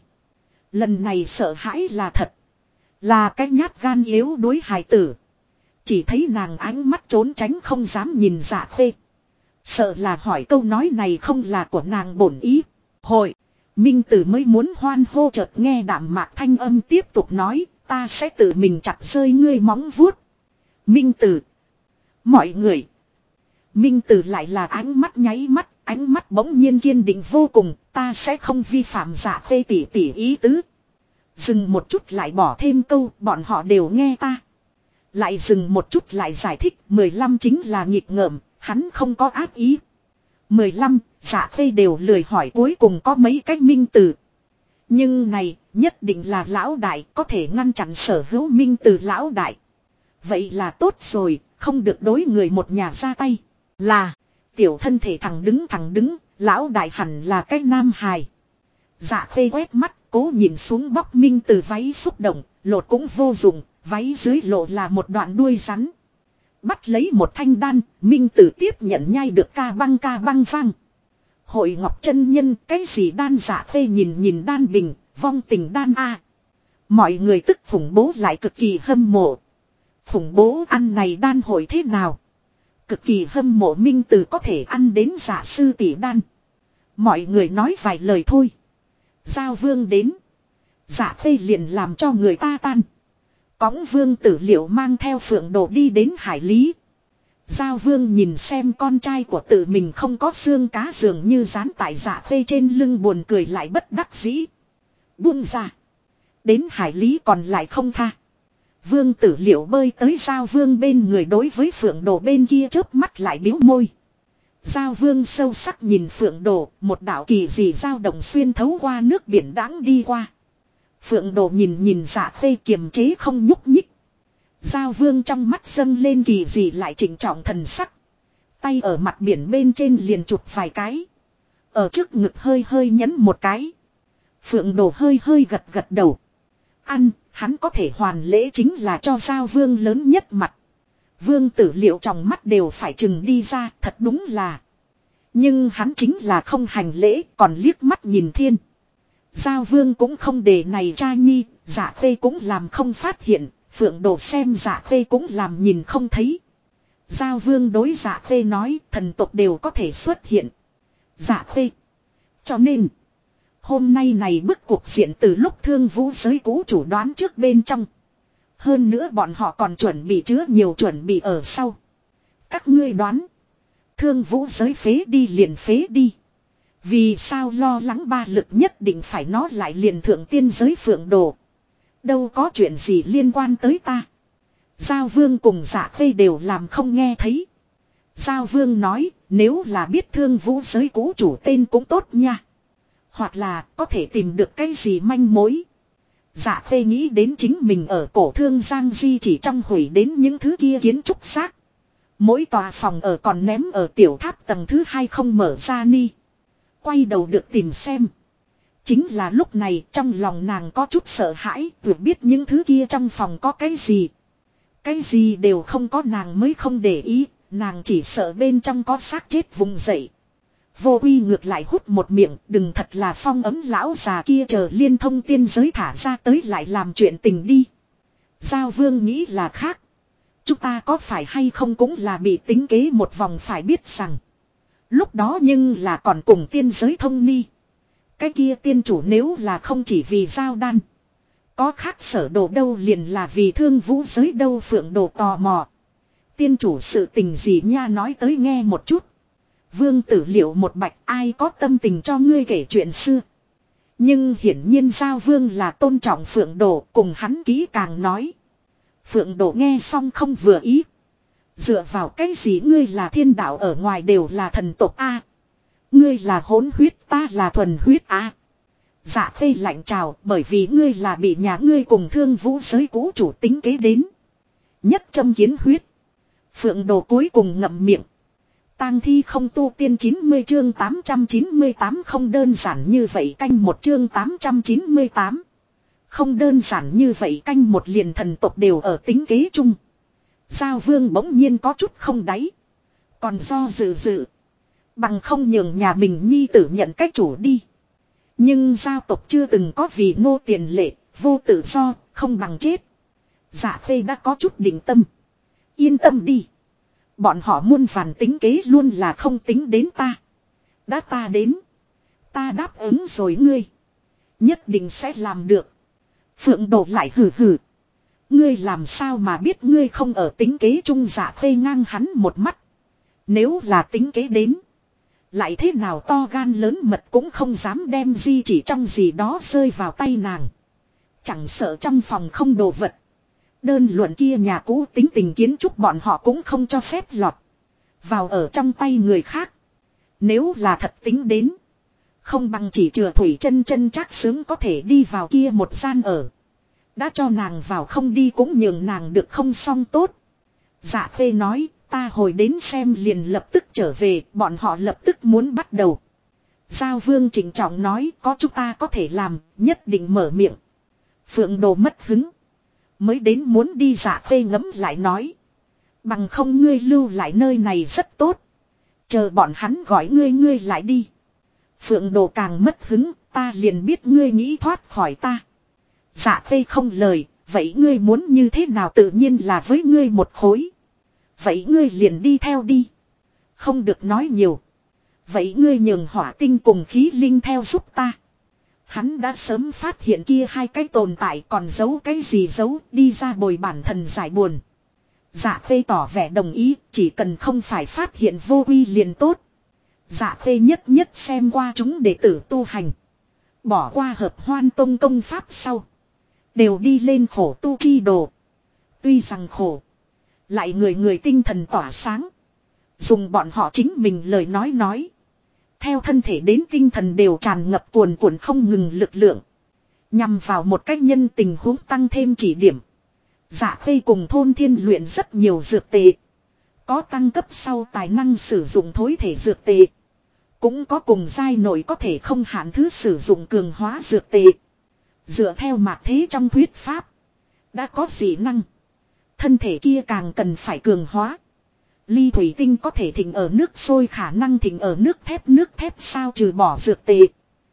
Lần này sợ hãi là thật. Là cái nhát gan yếu đuối hài tử. Chỉ thấy nàng ánh mắt trốn tránh không dám nhìn Dạ Khê. Sợ là hỏi câu nói này không là của nàng bổn ý. Hội. Minh tử mới muốn hoan hô chợt nghe đạm mạc thanh âm tiếp tục nói. Ta sẽ tự mình chặt rơi ngươi móng vuốt. Minh tử. Mọi người. Minh tử lại là ánh mắt nháy mắt. Ánh mắt bỗng nhiên kiên định vô cùng. Ta sẽ không vi phạm Dạ Khê tỷ tỷ ý tứ. Dừng một chút lại bỏ thêm câu. Bọn họ đều nghe ta. Lại dừng một chút lại giải thích. 15 chính là nghịch ngợm. Hắn không có ác ý. 15. Dạ Khê đều lười hỏi cuối cùng có mấy cái minh tử. Nhưng này nhất định là lão đại. Có thể ngăn chặn sở hữu minh tử lão đại. Vậy là tốt rồi. Không được đối người một nhà ra tay. Là. Tiểu thân thể thẳng đứng. Lão đại hẳn là cái nam hài. Dạ Khê quét mắt. Cố nhìn xuống bóc minh từ váy xúc động. Lột cũng vô dụng. Váy dưới lộ là một đoạn đuôi rắn. Bắt lấy một thanh đan. Minh tử tiếp nhận nhai được ca băng vang. Hội Ngọc chân nhân. Cái gì đan Dạ Khê nhìn đan bình. Vong tình đan a. Mọi người tức khủng bố lại cực kỳ hâm mộ. Khủng bố ăn này đan hội thế nào? Cực kỳ hâm mộ Minh Tử có thể ăn đến Dạ sư tỷ đan. Mọi người nói vài lời thôi. Giao Vương đến. Dạ Khê liền làm cho người ta tan. Cõng Vương Tử Liệu mang theo Phượng Đồ đi đến hải lý. Giao Vương nhìn xem con trai của tự mình không có xương cá dường như dán tại Dạ Khê trên lưng buồn cười lại bất đắc dĩ. Buông ra. Đến hải lý còn lại không tha. Vương Tử Liệu bơi tới Giao Vương bên người đối với Phượng Đồ bên kia chớp mắt lại biếu môi. Giao Vương sâu sắc nhìn Phượng Đồ, một đạo kỳ dị dao động xuyên thấu qua nước biển đãng đi qua. Phượng Đồ nhìn Dạ Khê kiềm chế không nhúc nhích. Giao Vương trong mắt dâng lên kỳ dị lại trịnh trọng thần sắc. Tay ở mặt biển bên trên liền chụp vài cái. Ở trước ngực hơi nhấn một cái. Phượng Đồ hơi gật đầu. Ăn, hắn có thể hoàn lễ chính là cho Giao Vương lớn nhất mặt. Vương Tử Liệu trong mắt đều phải chừng đi ra, thật đúng là. Nhưng hắn chính là không hành lễ, còn liếc mắt nhìn thiên. Giao Vương cũng không để này cha nhi, Dạ Khê cũng làm không phát hiện, Phượng Đồ xem Dạ Khê cũng làm nhìn không thấy. Giao Vương đối Dạ Khê nói, thần tộc đều có thể xuất hiện. Dạ Khê. Cho nên, hôm nay này bức cuộc diện từ lúc Thương Vũ giới cũ chủ đoán trước bên trong. Hơn nữa bọn họ còn chuẩn bị chứa nhiều chuẩn bị ở sau. Các ngươi đoán. Thương Vũ giới phế đi liền phế đi. Vì sao lo lắng ba lực nhất định phải nó lại liền thượng tiên giới phượng đồ. Đâu có chuyện gì liên quan tới ta. Giao Vương cùng Dạ Khê đều làm không nghe thấy. Giao Vương nói, nếu là biết Thương Vũ giới cũ chủ tên cũng tốt nha. Hoặc là có thể tìm được cái gì manh mối. Dạ Khê nghĩ đến chính mình ở cổ thương Giang Di chỉ trong hủy đến những thứ kia kiến trúc xác. Mỗi tòa phòng ở còn ném ở tiểu tháp tầng thứ 2 không mở ra ni. Quay đầu được tìm xem. Chính là lúc này trong lòng nàng có chút sợ hãi, vừa biết những thứ kia trong phòng có cái gì. Cái gì đều không có, nàng mới không để ý, nàng chỉ sợ bên trong có xác chết vùng dậy. Vô Uy ngược lại hút một miệng, đừng thật là phong ấm lão già kia chờ liên thông tiên giới thả ra tới lại làm chuyện tình đi. Giao Vương nghĩ là khác. Chúng ta có phải hay không cũng là bị tính kế một vòng, phải biết rằng. Lúc đó nhưng là còn cùng tiên giới thông ni. Cái kia tiên chủ nếu là không chỉ vì giao đan. Có khác sở đồ đâu, liền là vì Thương Vũ giới đâu. Phượng Đồ tò mò. Tiên chủ sự tình gì nha, nói tới nghe một chút. Vương Tử Liệu một bạch, ai có tâm tình cho ngươi kể chuyện xưa. Nhưng hiển nhiên Giao Vương là tôn trọng Phượng Đồ, cùng hắn kỹ càng nói. Phượng Đồ nghe xong không vừa ý. Dựa vào cái gì ngươi là thiên đạo ở ngoài đều là thần tộc a? Ngươi là hỗn huyết, ta là thuần huyết a. Dạ Khê lạnh chào, bởi vì ngươi là bị nhà ngươi cùng Thương Vũ giới cũ chủ tính kế đến. Nhất châm kiến huyết. Phượng Đồ cuối cùng ngậm miệng. Tang thi không tu tiên 90 chương 898 không đơn giản như vậy, canh một chương 898. Không đơn giản như vậy, canh một liền thần tộc đều ở tính kế chung. Giao Vương bỗng nhiên có chút không đáy. Còn do dự. Bằng không nhường nhà mình nhi tử nhận cách chủ đi. Nhưng giao tộc chưa từng có vì nô tiền lệ, vô tự do, không bằng chết. Dạ Khê đã có chút định tâm. Yên tâm đi. Bọn họ muôn vàn tính kế luôn là không tính đến ta. Đã ta đến. Ta đáp ứng rồi ngươi. Nhất định sẽ làm được. Phượng Đồ lại hừ hừ. Ngươi làm sao mà biết ngươi không ở tính kế chung? Dạ Khê ngang hắn một mắt. Nếu là tính kế đến. Lại thế nào to gan lớn mật cũng không dám đem di chỉ trong gì đó rơi vào tay nàng. Chẳng sợ trong phòng không đồ vật. Đơn luận kia nhà cũ tính tình kiến trúc bọn họ cũng không cho phép lọt vào ở trong tay người khác. Nếu là thật tính đến. Không bằng chỉ chừa Thủy chân chân chắc sướng có thể đi vào kia một gian ở. Đã cho nàng vào không đi cũng nhường nàng được không xong tốt. Dạ Khê nói, ta hồi đến xem liền lập tức trở về, bọn họ lập tức muốn bắt đầu. Giao Vương trịnh trọng nói, có chúng ta có thể làm, nhất định mở miệng. Phượng Đồ mất hứng. Mới đến muốn đi. Dạ Khê ngẫm lại nói. Bằng không ngươi lưu lại nơi này rất tốt. Chờ bọn hắn gọi ngươi lại đi. Phượng Đồ càng mất hứng, ta liền biết ngươi nghĩ thoát khỏi ta. Dạ Khê không lời, vậy ngươi muốn như thế nào tự nhiên là với ngươi một khối. Vậy ngươi liền đi theo đi. Không được nói nhiều. Vậy ngươi nhường Hỏa Tinh cùng Khí Linh theo giúp ta. Hắn đã sớm phát hiện kia hai cái tồn tại, còn giấu cái gì giấu, đi ra bồi bản thân giải buồn. Dạ Khê tỏ vẻ đồng ý, chỉ cần không phải phát hiện Vô Uy liền tốt. Dạ Khê nhất xem qua chúng đệ tử tu hành. Bỏ qua Hợp Hoan Tông công pháp sau. Đều đi lên khổ tu chi đồ. Tuy rằng khổ. Lại người tinh thần tỏa sáng. Dùng bọn họ chính mình lời nói. Theo thân thể đến tinh thần đều tràn ngập cuồn cuộn không ngừng lực lượng. Nhằm vào một cách nhân tình huống tăng thêm chỉ điểm. Dạ Khê cùng Thôn Thiên luyện rất nhiều dược tệ. Có tăng cấp sau tài năng sử dụng thối thể dược tệ. Cũng có cùng giai nội có thể không hạn thứ sử dụng cường hóa dược tệ. Dựa theo mạt thế trong thuyết pháp. Đã có dị năng. Thân thể kia càng cần phải cường hóa. Ly thủy tinh có thể thịnh ở nước sôi, khả năng thịnh ở nước thép sao trừ bỏ dược tệ.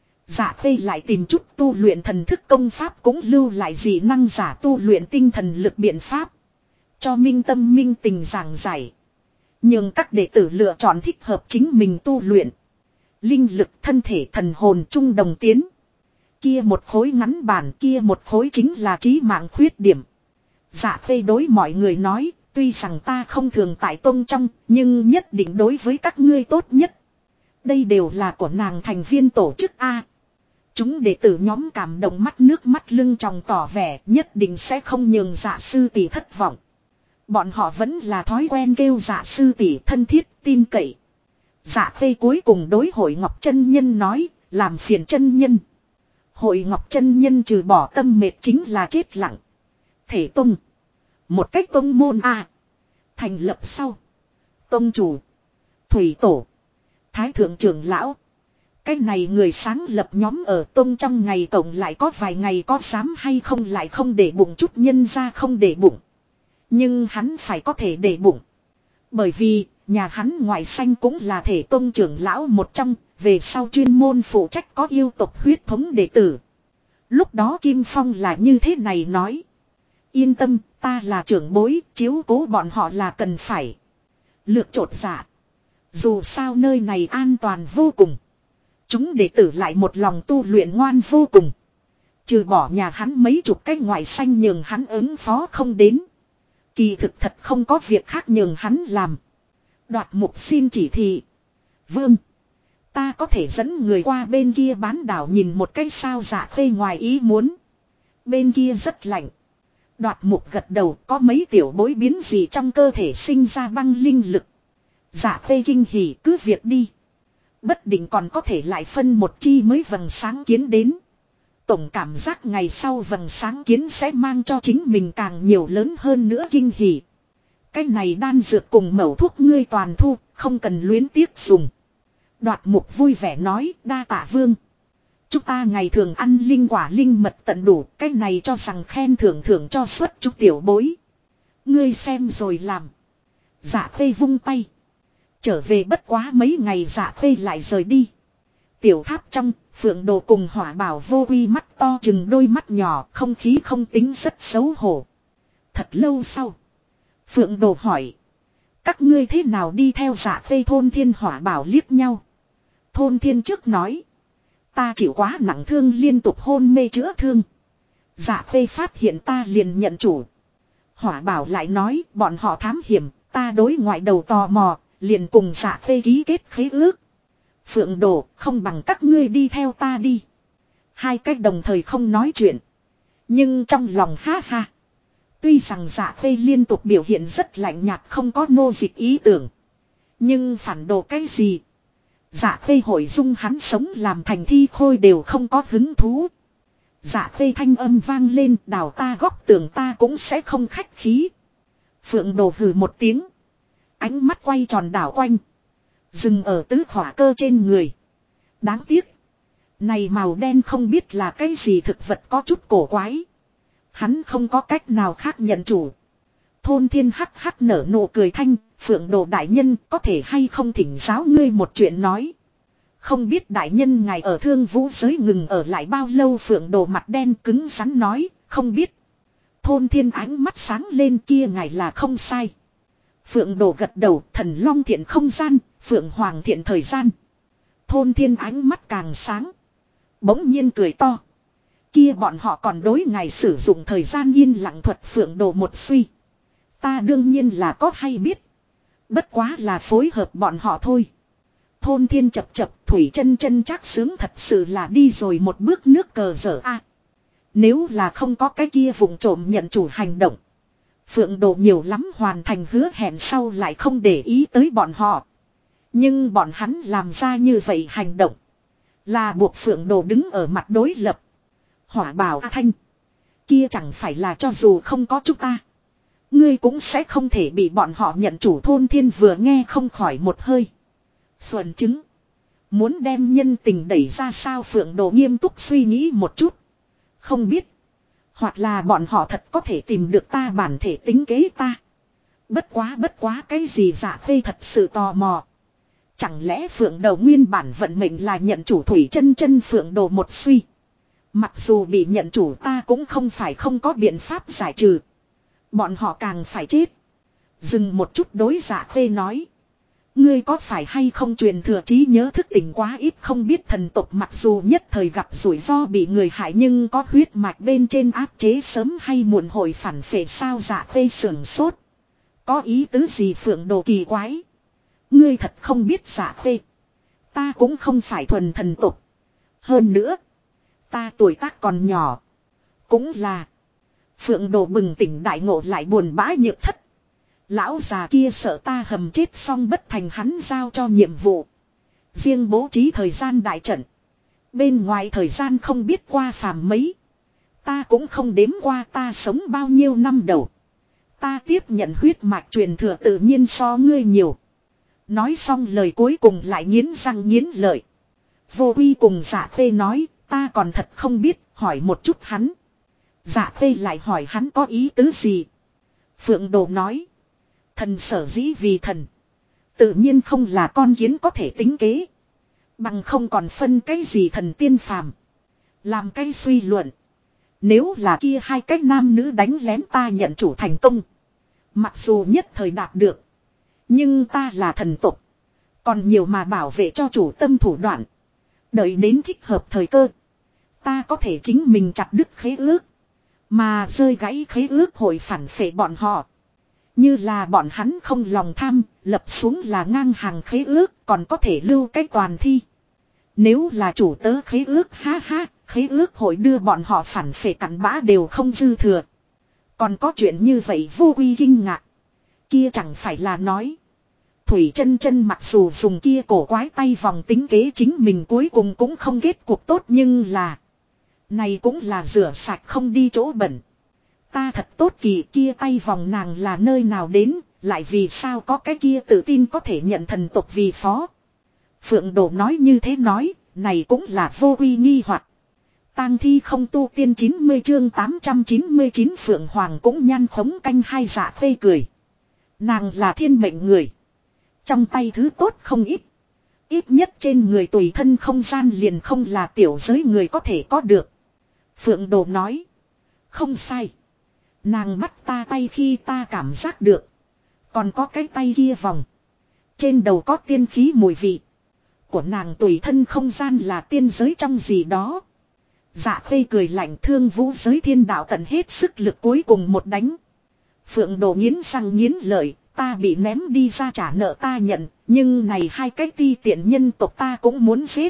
Dạ Khê lại tìm chút tu luyện thần thức công pháp, cũng lưu lại dị năng giả tu luyện tinh thần lực biện pháp. Cho minh tâm minh tình giảng giải. Nhưng các đệ tử lựa chọn thích hợp chính mình tu luyện. Linh lực thân thể thần hồn chung đồng tiến. Kia một khối ngắn bản, kia một khối chính là chí mạng khuyết điểm. Dạ Khê đối mọi người nói, tuy rằng ta không thường tại tông trong, nhưng nhất định đối với các ngươi tốt nhất. Đây đều là của nàng thành viên tổ chức A. Chúng đệ tử nhóm cảm động mắt nước mắt lưng tròng tỏ vẻ nhất định sẽ không nhường dạ sư tỷ thất vọng. Bọn họ vẫn là thói quen kêu dạ sư tỷ thân thiết tin cậy. Dạ Khê cuối cùng đối Hội Ngọc chân nhân nói, làm phiền chân nhân. Hội Ngọc chân nhân trừ bỏ tâm mệt chính là chết lặng. Thể tông. Một cách tông môn A. Thành lập sau. Tông chủ. Thủy tổ. Thái thượng trưởng lão. Cái này người sáng lập nhóm ở tông trong ngày tổng lại có vài ngày có dám hay không lại không để bụng chút nhân ra không để bụng. Nhưng hắn phải có thể để bụng. Bởi vì nhà hắn ngoại sanh cũng là thể tông trưởng lão một trong, về sau chuyên môn phụ trách có yêu tộc huyết thống đệ tử. Lúc đó Kim Phong là như thế này nói. Yên tâm, ta là trưởng bối, chiếu cố bọn họ là cần phải. Lược chột dạ. Dù sao nơi này an toàn vô cùng. Chúng đệ tử lại một lòng tu luyện ngoan vô cùng. Trừ bỏ nhà hắn mấy chục cái ngoại sanh nhường hắn ứng phó không đến. Kỳ thực thật không có việc khác nhường hắn làm. Đoạt mục xin chỉ thị. Vương. Ta có thể dẫn người qua bên kia bán đảo nhìn một cái sao dạ khê ngoài ý muốn. Bên kia rất lạnh. Đoạt mục gật đầu có mấy tiểu bối biến gì trong cơ thể sinh ra băng linh lực. Dạ khê kinh hỉ cứ việc đi. Bất định còn có thể lại phân một chi mới vầng sáng kiến đến. Tổng cảm giác ngày sau vầng sáng kiến sẽ mang cho chính mình càng nhiều lớn hơn nữa kinh hỉ. Cái này đan dược cùng mẩu thuốc ngươi toàn thu, không cần luyến tiếc dùng. Đoạt mục vui vẻ nói, đa tạ vương. Chúng ta ngày thường ăn linh quả linh mật tận đủ, cái này cho rằng khen thưởng thưởng cho suất chút tiểu bối. Ngươi xem rồi làm. Dạ khê vung tay. Trở về bất quá mấy ngày dạ khê lại rời đi. Tiểu tháp trong, Phượng Đồ cùng Hỏa Bảo vô quy mắt to chừng đôi mắt nhỏ, không khí không tính rất xấu hổ. Thật lâu sau. Phượng Đồ hỏi. Các ngươi thế nào đi theo Dạ Khê? Thôn Thiên Hỏa Bảo liếc nhau. Thôn Thiên trước nói. Ta chịu quá nặng thương liên tục hôn mê chữa thương. Dạ Khê phát hiện ta liền nhận chủ. Hỏa Bảo lại nói bọn họ thám hiểm, ta đối ngoại đầu tò mò, liền cùng Dạ Khê ký kết khế ước. Phượng Đồ không bằng các ngươi đi theo ta đi. Hai cách đồng thời không nói chuyện. Nhưng trong lòng ha ha. Tuy rằng Dạ Khê liên tục biểu hiện rất lạnh nhạt không có nô dịch ý tưởng. Nhưng phản đồ cái gì? Dạ Khê hội dung hắn sống làm thành thi khôi đều không có hứng thú. Dạ Khê thanh âm vang lên đào ta góc tường ta cũng sẽ không khách khí. Phượng Đồ hừ một tiếng. Ánh mắt quay tròn đảo quanh. Dừng ở tứ hỏa cơ trên người. Đáng tiếc. Này màu đen không biết là cái gì thực vật có chút cổ quái. Hắn không có cách nào khác nhận chủ. Thôn Thiên hắc hắc nở nụ cười thanh. Phượng Đồ đại nhân có thể hay không thỉnh giáo ngươi một chuyện nói. Không biết đại nhân ngài ở Thương Vũ giới ngừng ở lại bao lâu. Phượng Đồ mặt đen cứng rắn nói. Không biết. Thôn Thiên ánh mắt sáng lên kia ngài là không sai. Phượng Đồ gật đầu thần long thiện không gian. Phượng Hoàng thiện thời gian. Thôn Thiên ánh mắt càng sáng. Bỗng nhiên cười to. Kia bọn họ còn đối ngài sử dụng thời gian yên lặng thuật. Phượng Đồ một suy. Ta đương nhiên là có hay biết. Bất quá là phối hợp bọn họ thôi. Thôn Thiên chập chập Thủy chân chân chắc sướng thật sự là đi rồi một bước nước cờ dở a. Nếu là không có cái kia vùng trộm nhận chủ hành động. Phượng Đồ nhiều lắm hoàn thành hứa hẹn sau lại không để ý tới bọn họ. Nhưng bọn hắn làm ra như vậy hành động. Là buộc Phượng Đồ đứng ở mặt đối lập. Hỏa Bảo A Thanh. Kia chẳng phải là cho dù không có chúng ta. Ngươi cũng sẽ không thể bị bọn họ nhận chủ. Thôn Thiên vừa nghe không khỏi một hơi. Xuân chứng. Muốn đem nhân tình đẩy ra sao? Phượng Đồ nghiêm túc suy nghĩ một chút. Không biết. Hoặc là bọn họ thật có thể tìm được ta bản thể tính kế ta. Bất quá cái gì? Dạ Khê thật sự tò mò. Chẳng lẽ Phượng Đồ nguyên bản vận mệnh là nhận chủ Thủy chân chân? Phượng Đồ một suy. Mặc dù bị nhận chủ ta cũng không phải không có biện pháp giải trừ. Bọn họ càng phải chết. Dừng một chút đối Dạ Khê nói. Ngươi có phải hay không truyền thừa trí nhớ thức tỉnh quá ít? Không biết thần tộc mặc dù nhất thời gặp rủi ro bị người hại nhưng có huyết mạch bên trên áp chế sớm hay muộn hội phản phệ sao? Dạ Khê sưởng sốt. Có ý tứ gì? Phượng Đồ kỳ quái. Ngươi thật không biết Dạ Khê. Ta cũng không phải thuần thần tục. Hơn nữa. Ta tuổi tác còn nhỏ. Cũng là. Phượng Đồ bừng tỉnh đại ngộ lại buồn bã nhược thất. Lão già kia sợ ta hầm chết xong bất thành hắn giao cho nhiệm vụ. Riêng bố trí thời gian đại trận. Bên ngoài thời gian không biết qua phàm mấy. Ta cũng không đếm qua ta sống bao nhiêu năm đầu. Ta tiếp nhận huyết mạch truyền thừa tự nhiên so ngươi nhiều. Nói xong lời cuối cùng lại nghiến răng nghiến lợi. Vô Uy cùng Dạ Khê nói, ta còn thật không biết, hỏi một chút hắn. Dạ Khê lại hỏi hắn có ý tứ gì. Phượng Đồ nói, thần sở dĩ vì thần. Tự nhiên không là con kiến có thể tính kế. Bằng không còn phân cái gì thần tiên phàm. Làm cái suy luận. Nếu là kia hai cách nam nữ đánh lén ta nhận chủ thành công. Mặc dù nhất thời đạt được. Nhưng ta là thần tục. Còn nhiều mà bảo vệ cho chủ tâm thủ đoạn. Đợi đến thích hợp thời cơ. Ta có thể chính mình chặt đứt khế ước. Mà rơi gãy khế ước hội phản phệ bọn họ. Như là bọn hắn không lòng tham. Lập xuống là ngang hàng khế ước. Còn có thể lưu cái toàn thi. Nếu là chủ tớ khế ước ha ha. Khế ước hội đưa bọn họ phản phệ cặn bã đều không dư thừa. Còn có chuyện như vậy Vô Uy kinh ngạc. Kia chẳng phải là nói. Thủy chân chân mặc dù dùng kia cổ quái tay vòng tính kế chính mình cuối cùng cũng không kết cuộc tốt nhưng là. Này cũng là rửa sạch không đi chỗ bẩn. Ta thật tốt kỳ kia tay vòng nàng là nơi nào đến, lại vì sao có cái kia tự tin có thể nhận thần tục vì phó. Phượng Đồ nói như thế nói, này cũng là Vô Uy nghi hoặc. Tang thi không tu tiên 90 chương 899 Phượng Hoàng cũng nhăn khống canh hai Dạ Khê cười. Nàng là thiên mệnh người. Trong tay thứ tốt không ít. Ít nhất trên người tùy thân không gian liền không là tiểu giới người có thể có được. Phượng Đồ nói. Không sai. Nàng bắt ta tay khi ta cảm giác được. Còn có cái tay kia vòng. Trên đầu có tiên khí mùi vị. Của nàng tùy thân không gian là tiên giới trong gì đó. Dạ Khê cười lạnh thương vũ giới thiên đạo tận hết sức lực cuối cùng một đánh. Phượng Đồ nghiến răng nghiến lợi, ta bị ném đi ra trả nợ ta nhận, nhưng này hai cái ti tiện nhân tộc ta cũng muốn giết.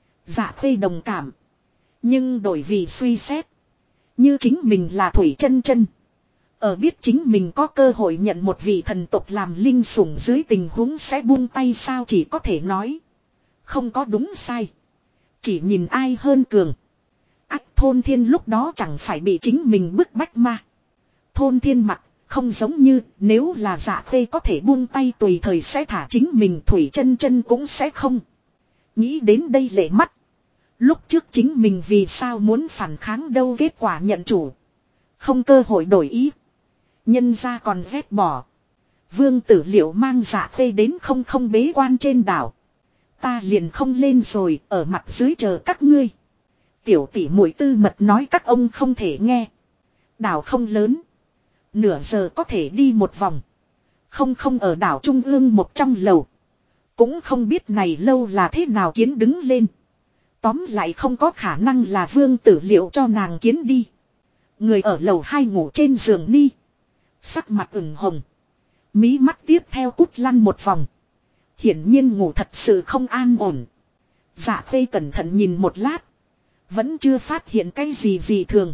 Dạ Khê đồng cảm. Nhưng đổi vì suy xét. Như chính mình là Thủy Chân Chân. Ở biết chính mình có cơ hội nhận một vị thần tộc làm linh sủng dưới tình huống sẽ buông tay sao chỉ có thể nói. Không có đúng sai. Chỉ nhìn ai hơn cường. Ách Thôn Thiên lúc đó chẳng phải bị chính mình bức bách mà. Thôn Thiên mặt, không giống như nếu là Dạ Khê có thể buông tay tùy thời sẽ thả chính mình Thủy Chân Chân cũng sẽ không. Nghĩ đến đây lệ mắt. Lúc trước chính mình vì sao muốn phản kháng đâu kết quả nhận chủ. Không cơ hội đổi ý. Nhân ra còn ghét bỏ. Vương Tử Liệu mang Dạ Khê đến không bế quan trên đảo. Ta liền không lên rồi ở mặt dưới chờ các ngươi. Tiểu tỷ muội tư mật nói các ông không thể nghe. Đảo không lớn. Nửa giờ có thể đi một vòng. Không ở đảo trung ương một trong lầu. Cũng không biết này lâu là thế nào kiến đứng lên. Tóm lại không có khả năng là Vương Tử Liệu cho nàng kiến đi. Người ở lầu 2 ngủ trên giường ni. Sắc mặt ửng hồng. Mí mắt tiếp theo cút lăn một vòng. Hiển nhiên ngủ thật sự không an ổn. Dạ Khê cẩn thận nhìn một lát. Vẫn chưa phát hiện cái gì thường.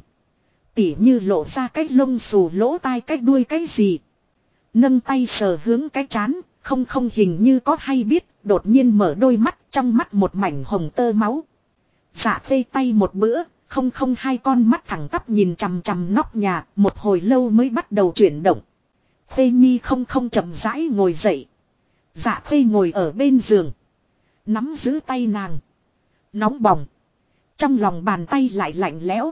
Tỉ như lộ ra cái lông xù lỗ tai cái đuôi cái gì. Nâng tay sờ hướng cái chán. Không hình như có hay biết. Đột nhiên mở đôi mắt trong mắt một mảnh hồng tơ máu. Dạ Khê tay một bữa. Không hai con mắt thẳng tắp nhìn chằm chằm nóc nhà. Một hồi lâu mới bắt đầu chuyển động. Khê Nhi không chậm rãi ngồi dậy. Dạ Khê ngồi ở bên giường. Nắm giữ tay nàng. Nóng bỏng. Trong lòng bàn tay lại lạnh lẽo.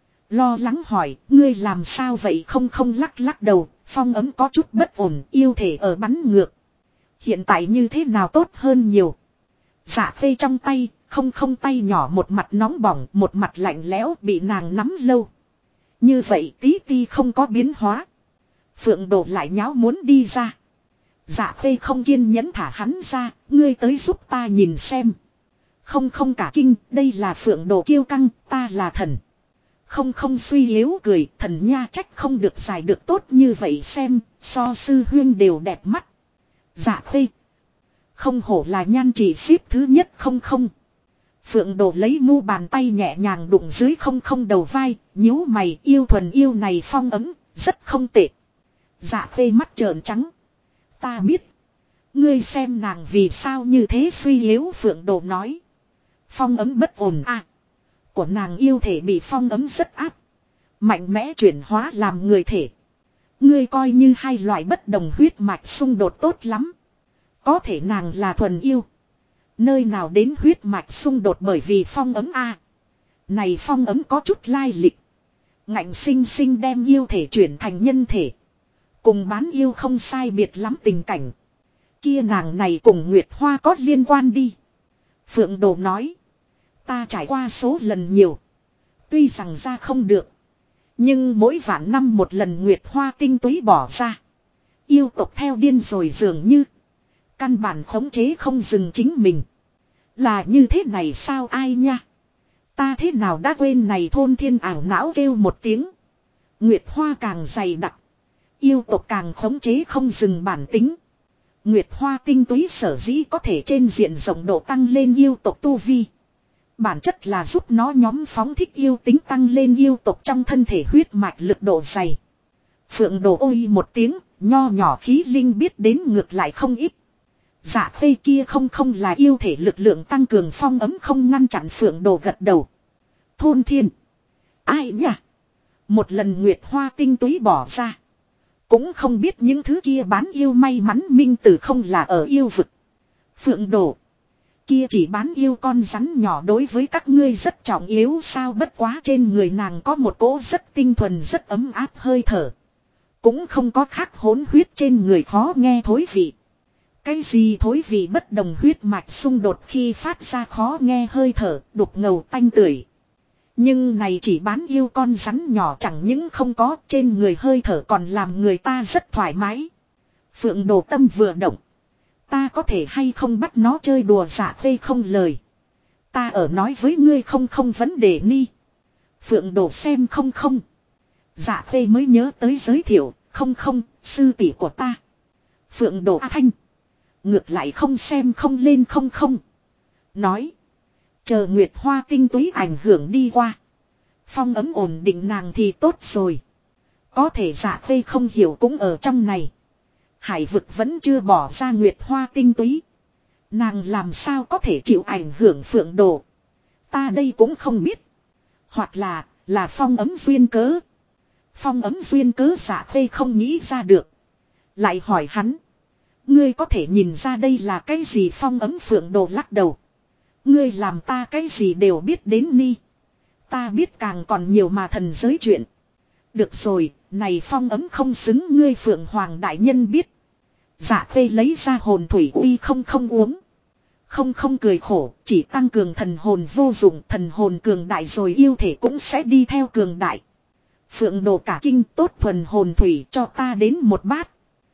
Lo lắng hỏi, ngươi làm sao vậy không lắc đầu, phong ấm có chút bất ổn, yêu thể ở bắn ngược. Hiện tại như thế nào tốt hơn nhiều. Dạ Khê trong tay, không tay nhỏ một mặt nóng bỏng, một mặt lạnh lẽo bị nàng nắm lâu. Như vậy tí ti không có biến hóa. Phượng Đồ lại nháo muốn đi ra. Dạ Khê không kiên nhẫn thả hắn ra, ngươi tới giúp ta nhìn xem. Không cả kinh, đây là Phượng Đồ kiêu căng, ta là thần. Không suy yếu cười, thần nha trách không được giải được tốt như vậy xem, so sư huyên đều đẹp mắt. Dạ Khê. Không hổ là nhan chỉ xếp thứ nhất không không. Phượng Đồ lấy mu bàn tay nhẹ nhàng đụng dưới không không đầu vai, nhíu mày yêu thuần yêu này phong ấm, rất không tệ. Dạ khê mắt trợn trắng. Ta biết. Ngươi xem nàng vì sao như thế suy yếu Phượng Đồ nói. Phong ấm bất ổn à. Của nàng yêu thể bị phong ấm rất áp. Mạnh mẽ chuyển hóa làm người thể. Ngươi coi như hai loại bất đồng huyết mạch xung đột tốt lắm. Có thể nàng là thuần yêu. Nơi nào đến huyết mạch xung đột bởi vì phong ấm a. Này phong ấm có chút lai lịch. Ngạnh sinh sinh đem yêu thể chuyển thành nhân thể. Cùng bán yêu không sai biệt lắm tình cảnh. Kia nàng này cùng Nguyệt Hoa có liên quan đi. Phượng Đồ nói. Ta trải qua số lần nhiều. Tuy rằng ra không được. Nhưng mỗi vạn năm một lần Nguyệt Hoa tinh túy bỏ ra. Yêu tộc theo điên rồi dường như. Căn bản khống chế không dừng chính mình. Là như thế này sao ai nha. Ta thế nào đã quên này thôn thiên ảo não kêu một tiếng. Nguyệt Hoa càng dày đặc. Yêu tộc càng khống chế không dừng bản tính. Nguyệt Hoa tinh túy sở dĩ có thể trên diện rộng độ tăng lên yêu tộc tu vi. Bản chất là giúp nó nhóm phóng thích yêu tính tăng lên yêu tộc trong thân thể huyết mạch lực độ dày. Phượng Đồ ôi một tiếng, nho nhỏ khí linh biết đến ngược lại không ít. Dạ khê kia không không là yêu thể lực lượng tăng cường phong ấm không ngăn chặn Phượng Đồ gật đầu. Thôn thiên. Ai nhỉ? Một lần Nguyệt Hoa tinh túy bỏ ra. Cũng không biết những thứ kia bán yêu may mắn minh tử không là ở yêu vực. Phượng Đồ. Kia chỉ bán yêu con rắn nhỏ đối với các ngươi rất trọng yếu sao bất quá trên người nàng có một cỗ rất tinh thuần rất ấm áp hơi thở. Cũng không có khác hỗn huyết trên người khó nghe thối vị. Cái gì thối vị bất đồng huyết mạch xung đột khi phát ra khó nghe hơi thở đục ngầu tanh tưởi. Nhưng này chỉ bán yêu con rắn nhỏ chẳng những không có trên người hơi thở còn làm người ta rất thoải mái. Phượng Đồ tâm vừa động. Ta có thể hay không bắt nó chơi đùa dạ phê không lời. Ta ở nói với ngươi không không vấn đề ni. Phượng Đồ xem không không. Dạ phê mới nhớ tới giới thiệu không không sư tỷ của ta. Phượng Đồ A Thanh. Ngược lại không xem không lên không không. Nói. Chờ Nguyệt Hoa tinh túy ảnh hưởng đi qua. Phong ấm ổn định nàng thì tốt rồi. Có thể dạ phê không hiểu cũng ở trong này. Hải vực vẫn chưa bỏ ra Nguyệt Hoa tinh túy. Nàng làm sao có thể chịu ảnh hưởng Phượng Đồ. Ta đây cũng không biết. Hoặc là phong ấm duyên cớ. Phong ấm duyên cớ dạ phê không nghĩ ra được. Lại hỏi hắn. Ngươi có thể nhìn ra đây là cái gì phong ấm Phượng Đồ lắc đầu. Ngươi làm ta cái gì đều biết đến ni. Ta biết càng còn nhiều mà thần giới chuyện. Được rồi, này phong ấm không xứng ngươi Phượng Hoàng đại nhân biết. Dạ phê lấy ra hồn thủy uy không không uống. Không không cười khổ, chỉ tăng cường thần hồn vô dụng, thần hồn cường đại rồi yêu thể cũng sẽ đi theo cường đại. Phượng Đồ cả kinh tốt thuần hồn thủy cho ta đến một bát.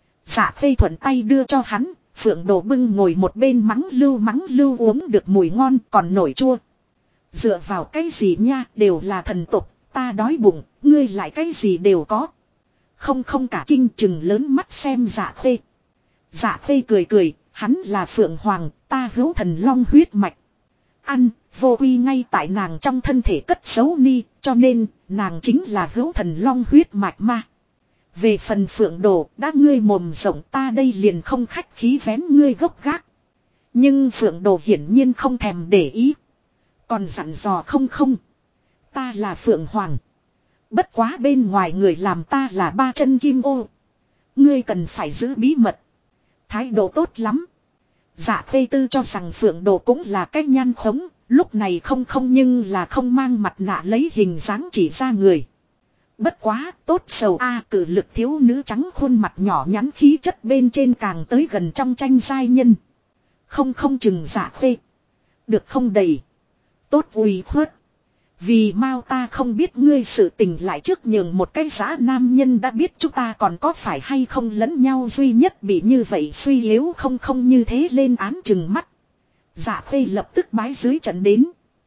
Dạ phê thuận tay đưa cho hắn, Phượng Đồ bưng ngồi một bên mắng lưu uống được mùi ngon còn nổi chua. Dựa vào cái gì nha, đều là thần tục, ta đói bụng, ngươi lại cái gì đều có. Không không cả kinh chừng lớn mắt xem dạ phê. Dạ phê cười cười, hắn là Phượng Hoàng, ta hữu thần long huyết mạch. Ăn, vô uy ngay tại nàng trong thân thể cất xấu ni, cho nên, nàng chính là hữu thần long huyết mạch ma. Về phần Phượng Đồ, đã ngươi mồm rộng ta đây liền không khách khí vén ngươi gốc gác. Nhưng Phượng Đồ hiển nhiên không thèm để ý. Còn dặn dò không không. Ta là Phượng Hoàng. Bất quá bên ngoài người làm ta là ba chân kim ô. Ngươi cần phải giữ bí mật. Thái độ tốt lắm. Dạ phê tư cho rằng Phượng Đồ cũng là cái nhan khống. Lúc này không không nhưng là không mang mặt nạ lấy hình dáng chỉ ra người. Bất quá tốt sầu a cử lực thiếu nữ trắng khuôn mặt nhỏ nhắn khí chất bên trên càng tới gần trong tranh giai nhân. Không không chừng dạ phê. Được không đầy. Tốt ủy khuất. Vì mau ta không biết ngươi sự tình lại trước nhường một cái giá nam nhân đã biết chúng ta còn có phải hay không lẫn nhau duy nhất bị như vậy suy yếu không không như thế lên án chừng mắt. Dạ phê lập tức bái dưới trận đến.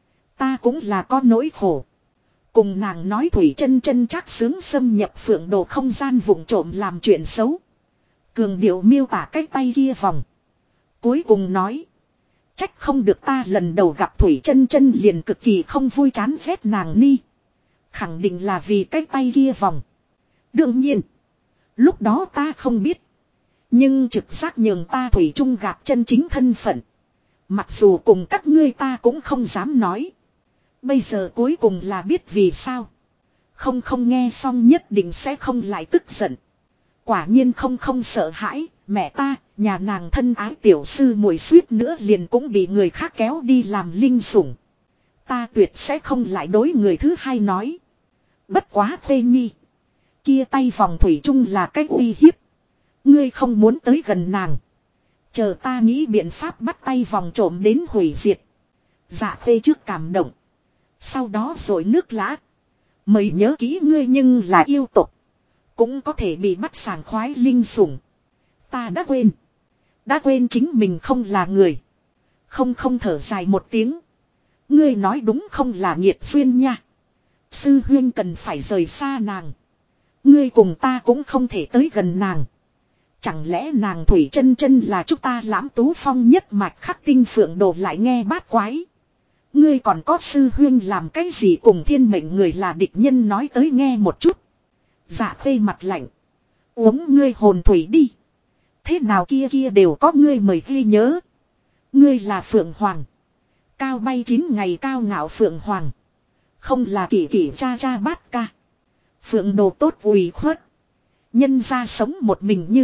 Ta cũng là có nỗi khổ. Cùng nàng nói thủy chân chân chắc sướng xâm nhập Phượng Đồ không gian vụng trộm làm chuyện xấu. Cường điệu miêu tả cái tay kia vòng. Cuối cùng nói. Trách không được ta lần đầu gặp Thủy Chân Chân liền cực kỳ không vui chán ghét nàng ni. Khẳng định là vì cái tay kia vòng. Đương nhiên. Lúc đó ta không biết. Nhưng trực giác nhường ta thủy chung gạt chân chính thân phận. Mặc dù cùng các ngươi ta cũng không dám nói. Bây giờ cuối cùng là biết vì sao. Không nghe xong nhất định sẽ không lại tức giận. Quả nhiên không sợ hãi. Mẹ ta, nhà nàng thân ái tiểu sư muội suýt nữa liền cũng bị người khác kéo đi làm linh sủng. Ta tuyệt sẽ không lại đối người thứ hai nói. Bất quá Khê Nhi. Kia tay vòng thủy chung là cách uy hiếp. Ngươi không muốn tới gần nàng. Chờ ta nghĩ biện pháp bắt tay vòng trộm đến hủy diệt. Dạ Khê trước cảm động. Sau đó rồi nước lã. Mày nhớ kỹ ngươi nhưng là yêu tục. Cũng có thể bị bắt sảng khoái linh sủng. Ta đã quên. Đã quên chính mình không là người. Không thở dài một tiếng. Ngươi nói đúng không là nghiệt duyên nha. Sư huyên cần phải rời xa nàng. Ngươi cùng ta cũng không thể tới gần nàng. Chẳng lẽ nàng Thủy Chân Chân là chúng ta Lãm Tú Phong nhất mạch khắc tinh phượng đồ lại nghe bát quái. Ngươi còn có sư huyên làm cái gì cùng thiên mệnh người là địch nhân nói tới nghe một chút. Dạ Khê mặt lạnh. Uống ngươi hồn thủy đi. Thế nào kia đều có ngươi mời ghi nhớ. Ngươi là Phượng Hoàng. Cao bay 9 ngày cao ngạo Phượng Hoàng. Không là kỷ cha bát ca. Phượng đồ tốt ủy khuất. Nhân ra sống một mình như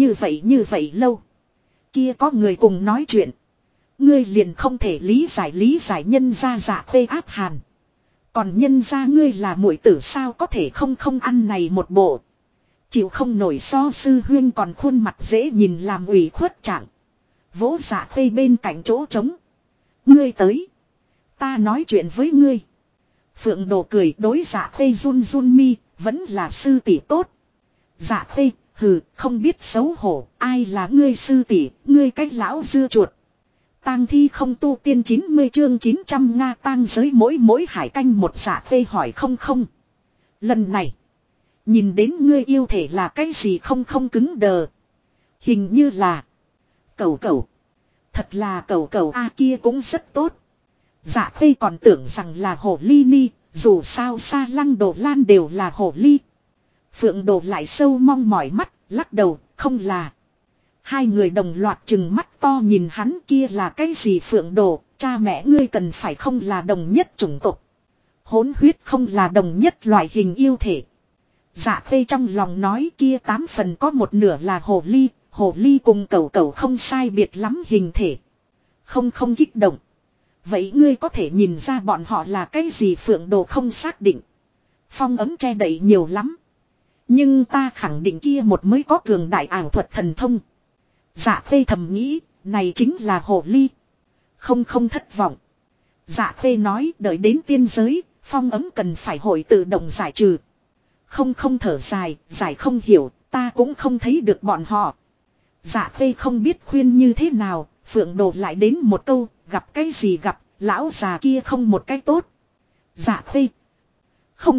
vậy lâu. Kia có người cùng nói chuyện. Ngươi liền không thể lý giải nhân ra dạ phê áp hàn. Còn nhân ra ngươi là muội tử sao có thể không ăn này một bộ. Chịu không nổi so sư huyên còn khuôn mặt dễ nhìn làm ủy khuất trạng. Vỗ dạ phê bên cạnh chỗ trống. Ngươi tới. Ta nói chuyện với ngươi. Phượng đồ cười đối dạ phê run mi. Vẫn là sư tỷ tốt. Dạ phê hừ không biết xấu hổ. Ai là ngươi sư tỷ. Ngươi cách lão dưa chuột. Tang thi không tu tiên 90 chương 900 Nga tang giới mỗi hải canh một dạ phê hỏi không. Lần này. Nhìn đến ngươi yêu thể là cái gì không cứng đờ. Hình như là. Cẩu. Thật là cẩu a kia cũng rất tốt. Dạ phê còn tưởng rằng là hổ ly ni. Dù sao Sa Lăng Đồ Lan đều là hổ ly. Phượng đồ lại sâu mong mỏi mắt. Lắc đầu không là. Hai người đồng loạt chừng mắt to nhìn hắn kia là cái gì Phượng đồ. Cha mẹ ngươi cần phải không là đồng nhất chủng tộc. Hỗn huyết không là đồng nhất loại hình yêu thể. Dạ phê trong lòng nói kia 8 phần có một nửa là hồ ly cùng cẩu không sai biệt lắm hình thể. Không kích động. Vậy ngươi có thể nhìn ra bọn họ là cái gì Phượng đồ không xác định. Phong ấm che đậy nhiều lắm. Nhưng ta khẳng định kia một mới có cường đại ảo thuật thần thông. Dạ phê thầm nghĩ, này chính là hồ ly. Không thất vọng. Dạ phê nói đợi đến tiên giới, phong ấm cần phải hội tự động giải trừ. Không thở dài, giải không hiểu, ta cũng không thấy được bọn họ. Dạ phê không biết khuyên như thế nào, Phượng đồ lại đến một câu, gặp cái gì gặp, lão già kia không một cái tốt. Dạ phê. Không.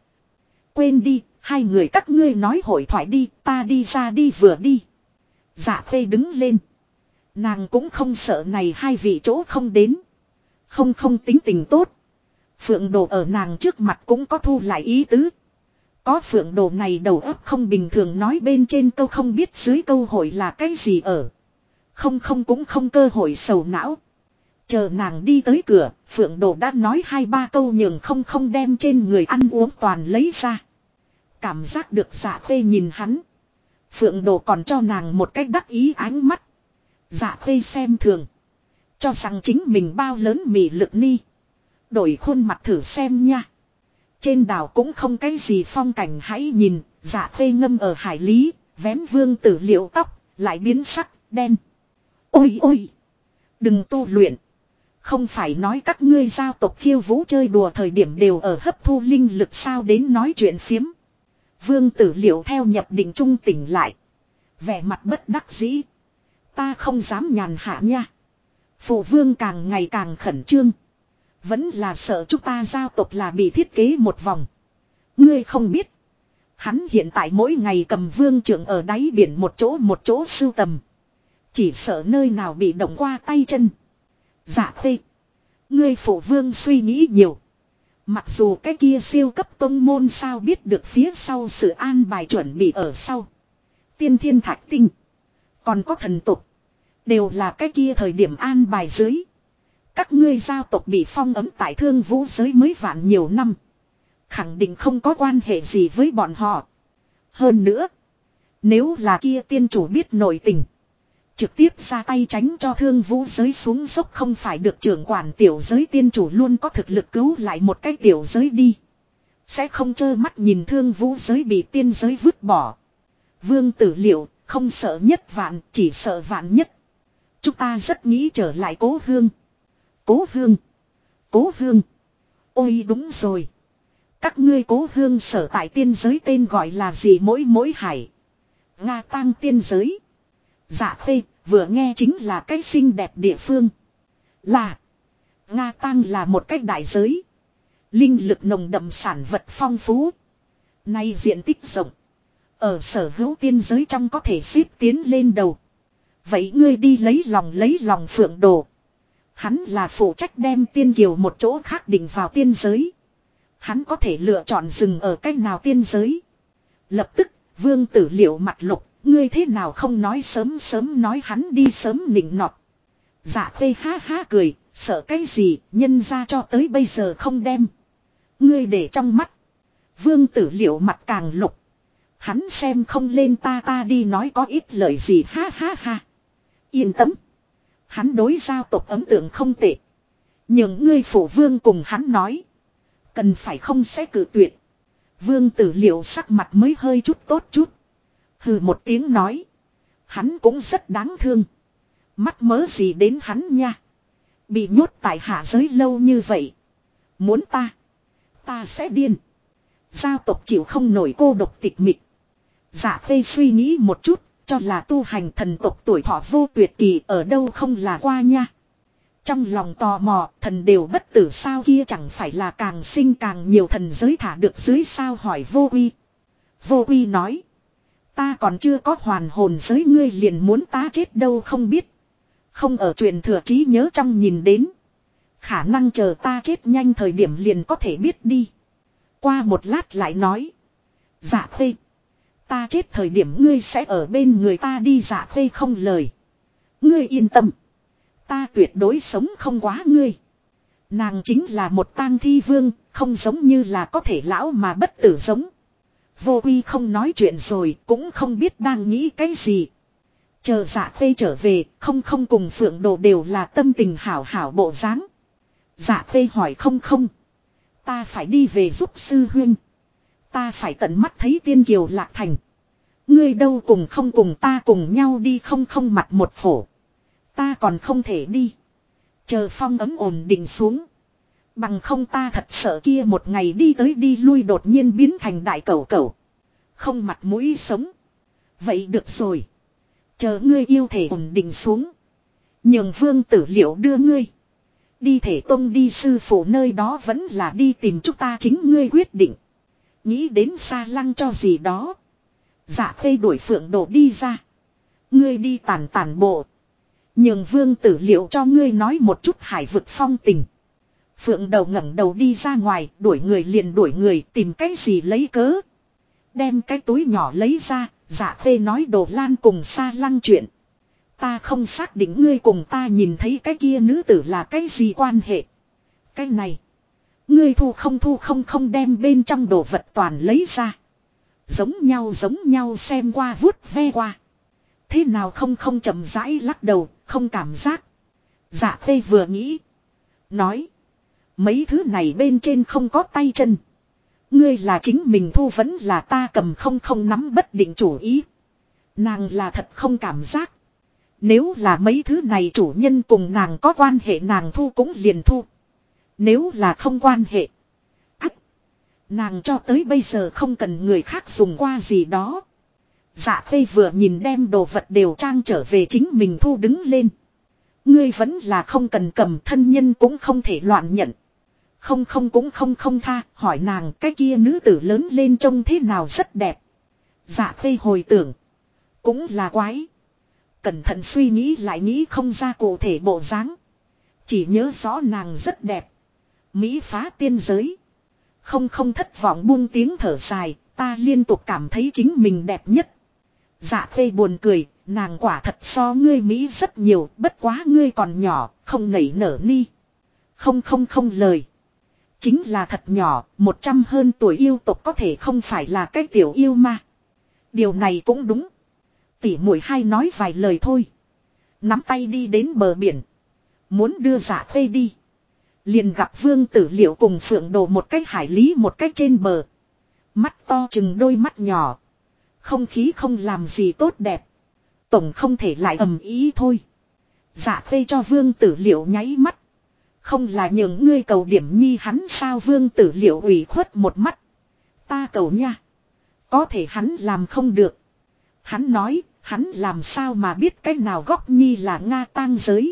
Quên đi, hai người các ngươi nói hội thoại đi, ta đi ra đi vừa đi. Dạ phê đứng lên. Nàng cũng không sợ này hai vị chỗ không đến. Không tính tình tốt. Phượng đồ ở nàng trước mặt cũng có thu lại ý tứ. Có Phượng đồ này đầu óc không bình thường nói bên trên câu không biết dưới câu hỏi là cái gì ở. Không cũng không cơ hội sầu não. Chờ nàng đi tới cửa, Phượng đồ đã nói 2-3 câu nhường không đem trên người ăn uống toàn lấy ra. Cảm giác được Dạ phê nhìn hắn. Phượng đồ còn cho nàng một cách đắc ý ánh mắt. Dạ phê xem thường. Cho rằng chính mình bao lớn mị lực ni. Đổi khuôn mặt thử xem nha. Trên đảo cũng không cái gì phong cảnh hãy nhìn. Dạ phê ngâm ở hải lý. Vén vương tử liệu tóc. Lại biến sắc đen. Ôi. Đừng tu luyện. Không phải nói các ngươi giao tộc khiêu vũ chơi đùa thời điểm đều ở hấp thu linh lực sao đến nói chuyện phiếm. Vương tử liệu theo nhập định trung tỉnh lại. Vẻ mặt bất đắc dĩ. Ta không dám nhàn hạ nha. Phụ vương càng ngày càng khẩn trương. Vẫn là sợ chúng ta giao tộc là bị thiết kế một vòng. Ngươi không biết. Hắn hiện tại mỗi ngày cầm vương trưởng ở đáy biển một chỗ sưu tầm. Chỉ sợ nơi nào bị động qua tay chân. Dạ khê. Ngươi phụ vương suy nghĩ nhiều. Mặc dù cái kia siêu cấp tông môn sao biết được phía sau sự an bài chuẩn bị ở sau. Tiên thiên thạch tinh. Còn có thần tục. Đều là cái kia thời điểm an bài dưới. Các ngươi giao tộc bị phong ấm tại Thương Vũ giới mới vạn nhiều năm. Khẳng định không có quan hệ gì với bọn họ. Hơn nữa. Nếu là kia tiên chủ biết nội tình. Trực tiếp ra tay tránh cho Thương Vũ giới xuống dốc không phải được trưởng quản tiểu giới tiên chủ luôn có thực lực cứu lại một cái tiểu giới đi. Sẽ không trơ mắt nhìn Thương Vũ giới bị tiên giới vứt bỏ. Vương Tử Liệu không sợ nhất vạn, chỉ sợ vạn nhất. Chúng ta rất nghĩ trở lại Cố Hương. Cố Hương. Cố Hương. Ôi đúng rồi. Các ngươi Cố Hương sở tại tiên giới tên gọi là gì mỗi hải. Nga Tang tiên giới. Dạ khê, vừa nghe chính là cái xinh đẹp địa phương. Là. Nga Tang là một cái đại giới. Linh lực nồng đậm sản vật phong phú. Nay diện tích rộng. Ở sở hữu tiên giới trong có thể xếp tiến lên đầu. Vậy ngươi đi lấy lòng Phượng Đồ. Hắn là phụ trách đem tiên kiều một chỗ khác định vào tiên giới. Hắn có thể lựa chọn dừng ở cách nào tiên giới. Lập tức, Vương Tử Liệu mặt lục. Ngươi thế nào không nói sớm nói hắn đi sớm nịnh nọt. Dạ khê ha ha cười, sợ cái gì, nhân ra cho tới bây giờ không đem. Ngươi để trong mắt. Vương Tử Liệu mặt càng lục. Hắn xem không lên ta đi nói có ít lời gì ha ha ha. Yên tâm. Hắn đối giao tộc ấn tượng không tệ. Nhưng ngươi phụ vương cùng hắn nói. Cần phải không sẽ cử tuyệt. Vương Tử Liệu sắc mặt mới hơi chút tốt chút. Hừ một tiếng nói. Hắn cũng rất đáng thương. Mắc mớ gì đến hắn nha. Bị nhốt tại hạ giới lâu như vậy. Muốn ta sẽ điên. Giao tộc chịu không nổi cô độc tịch mịch. Dạ khê suy nghĩ một chút. Cho là tu hành thần tộc tuổi thọ vô tuyệt kỳ ở đâu không là qua nha. Trong lòng tò mò thần đều bất tử sao kia chẳng phải là càng sinh càng nhiều thần giới thả được dưới sao hỏi vô uy. Vô uy nói. Ta còn chưa có hoàn hồn giới ngươi liền muốn ta chết đâu không biết. Không ở truyền thừa trí nhớ trong nhìn đến. Khả năng chờ ta chết nhanh thời điểm liền có thể biết đi. Qua một lát lại nói. Dạ khê. Ta chết thời điểm ngươi sẽ ở bên người ta đi dạ khê không lời. Ngươi yên tâm. Ta tuyệt đối sống không quá ngươi. Nàng chính là một tang thi vương, không giống như là có thể lão mà bất tử giống. Vô uy không nói chuyện rồi, cũng không biết đang nghĩ cái gì. Chờ dạ khê trở về, không cùng Phượng Đồ đều là tâm tình hảo hảo bộ dáng. Dạ khê hỏi không. Ta phải đi về giúp sư huynh. Ta phải tận mắt thấy tiên kiều lạc thành. Ngươi đâu cùng không cùng ta cùng nhau đi không mặt một phổ. Ta còn không thể đi. Chờ phong ấm ổn định xuống. Bằng không ta thật sợ kia một ngày đi tới đi lui đột nhiên biến thành đại cẩu. Không mặt mũi sống. Vậy được rồi. Chờ ngươi yêu thể ổn định xuống. Nhường Vương Tử Liệu đưa ngươi. Đi thể tông đi sư phụ nơi đó vẫn là đi tìm chúng ta chính ngươi quyết định. Nghĩ đến xa lăng cho gì đó. Dạ khê đuổi Phượng Đồ đi ra. Ngươi đi tản bộ. Nhường Vương Tử Liệu cho ngươi nói một chút hải vực phong tình. Phượng Đầu ngẩng đầu đi ra ngoài, đuổi người liền đuổi người, tìm cái gì lấy cớ. Đem cái túi nhỏ lấy ra, Dạ khê nói Đồ Lan cùng xa lăng chuyện. Ta không xác định ngươi cùng ta nhìn thấy cái kia nữ tử là cái gì quan hệ. Cái này. Ngươi thu không đem bên trong đồ vật toàn lấy ra. Giống nhau xem qua vuốt ve qua. Thế nào không chậm rãi lắc đầu, không cảm giác. Dạ khê vừa nghĩ. Nói. Mấy thứ này bên trên không có tay chân. Ngươi là chính mình thu vẫn là ta cầm không nắm bất định chủ ý. Nàng là thật không cảm giác. Nếu là mấy thứ này chủ nhân cùng nàng có quan hệ nàng thu cũng liền thu. Nếu là không quan hệ. Nàng cho tới bây giờ không cần người khác dùng qua gì đó. Dạ khê vừa nhìn đem đồ vật đều trang trở về chính mình thu đứng lên. Ngươi vẫn là không cần cầm thân nhân cũng không thể loạn nhận. Không cũng không tha, hỏi nàng cái kia nữ tử lớn lên trông thế nào rất đẹp. Dạ khê hồi tưởng. Cũng là quái. cẩn thận suy nghĩ lại nghĩ không ra cụ thể bộ dáng. Chỉ nhớ rõ nàng rất đẹp. Mỹ phá tiên giới. Không thất vọng buông tiếng thở dài, ta liên tục cảm thấy chính mình đẹp nhất. Dạ Khê buồn cười, nàng quả thật so ngươi Mỹ rất nhiều, bất quá ngươi còn nhỏ, không nảy nở ni. Không lời. Chính là thật nhỏ, 100 hơn tuổi yêu tộc có thể không phải là cái tiểu yêu mà. Điều này cũng đúng. Tỷ muội hai nói vài lời thôi. Nắm tay đi đến bờ biển. Muốn đưa Dạ Khê đi. Liền gặp Vương Tử Liệu cùng Phượng Đồ một cách hải lý một cách trên bờ. Mắt to chừng đôi mắt nhỏ. Không khí không làm gì tốt đẹp. Tổng không thể lại ầm ý thôi. Dạ Khê cho Vương Tử Liệu nháy mắt. Không là nhường ngươi cầu điểm nhi hắn sao? Vương Tử Liệu ủy khuất một mắt. Ta cầu nha. Có thể hắn làm không được. Hắn nói, hắn làm sao mà biết cái nào góc nhi là Nga tang giới.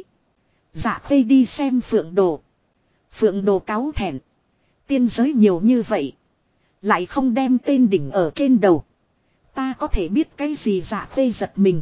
Dạ Khê đi xem Phượng Đồ. Phượng Đồ cáu thẹn. Tiên giới nhiều như vậy. Lại không đem tên đỉnh ở trên đầu. Ta có thể biết cái gì? Dạ Khê giật mình.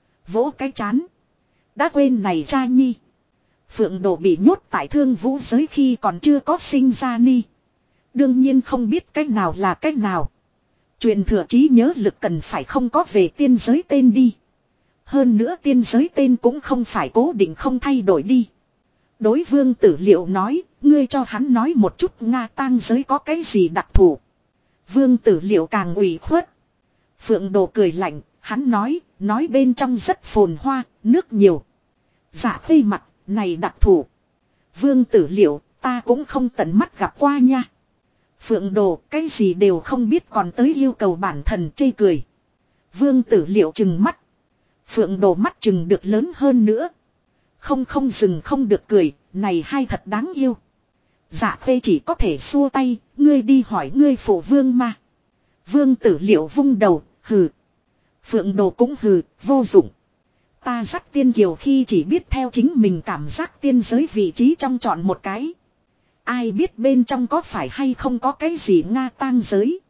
Vỗ cái chán. Đã quên này cha nhi. Phượng Đồ bị nhốt tại Thương Vũ giới khi còn chưa có sinh ra ni. Đương nhiên không biết cách nào là cách nào. Truyền thừa trí nhớ lực cần phải không có về tiên giới tên đi. Hơn nữa tiên giới tên cũng không phải cố định không thay đổi đi. Đối Vương Tử Liệu nói, ngươi cho hắn nói một chút Nga tang giới có cái gì đặc thù. Vương Tử Liệu càng ủy khuất. Phượng Đồ cười lạnh, hắn nói bên trong rất phồn hoa, nước nhiều. Dạ Khê mặt, này đặc thù. Vương Tử Liệu, ta cũng không tận mắt gặp qua nha. Phượng Đồ, cái gì đều không biết còn tới yêu cầu bản thần chê cười. Vương Tử Liệu trừng mắt. Phượng Đồ mắt trừng được lớn hơn nữa. Không dừng không được cười, này hai thật đáng yêu. Dạ Khê chỉ có thể xua tay, ngươi đi hỏi ngươi phụ vương mà. Vương Tử Liệu vung đầu, hừ. Phượng Đồ cũng hừ, vô dụng. Ta dắt tiên kiều khi chỉ biết theo chính mình cảm giác tiên giới vị trí trong chọn một cái. Ai biết bên trong có phải hay không có cái gì Nga tang giới.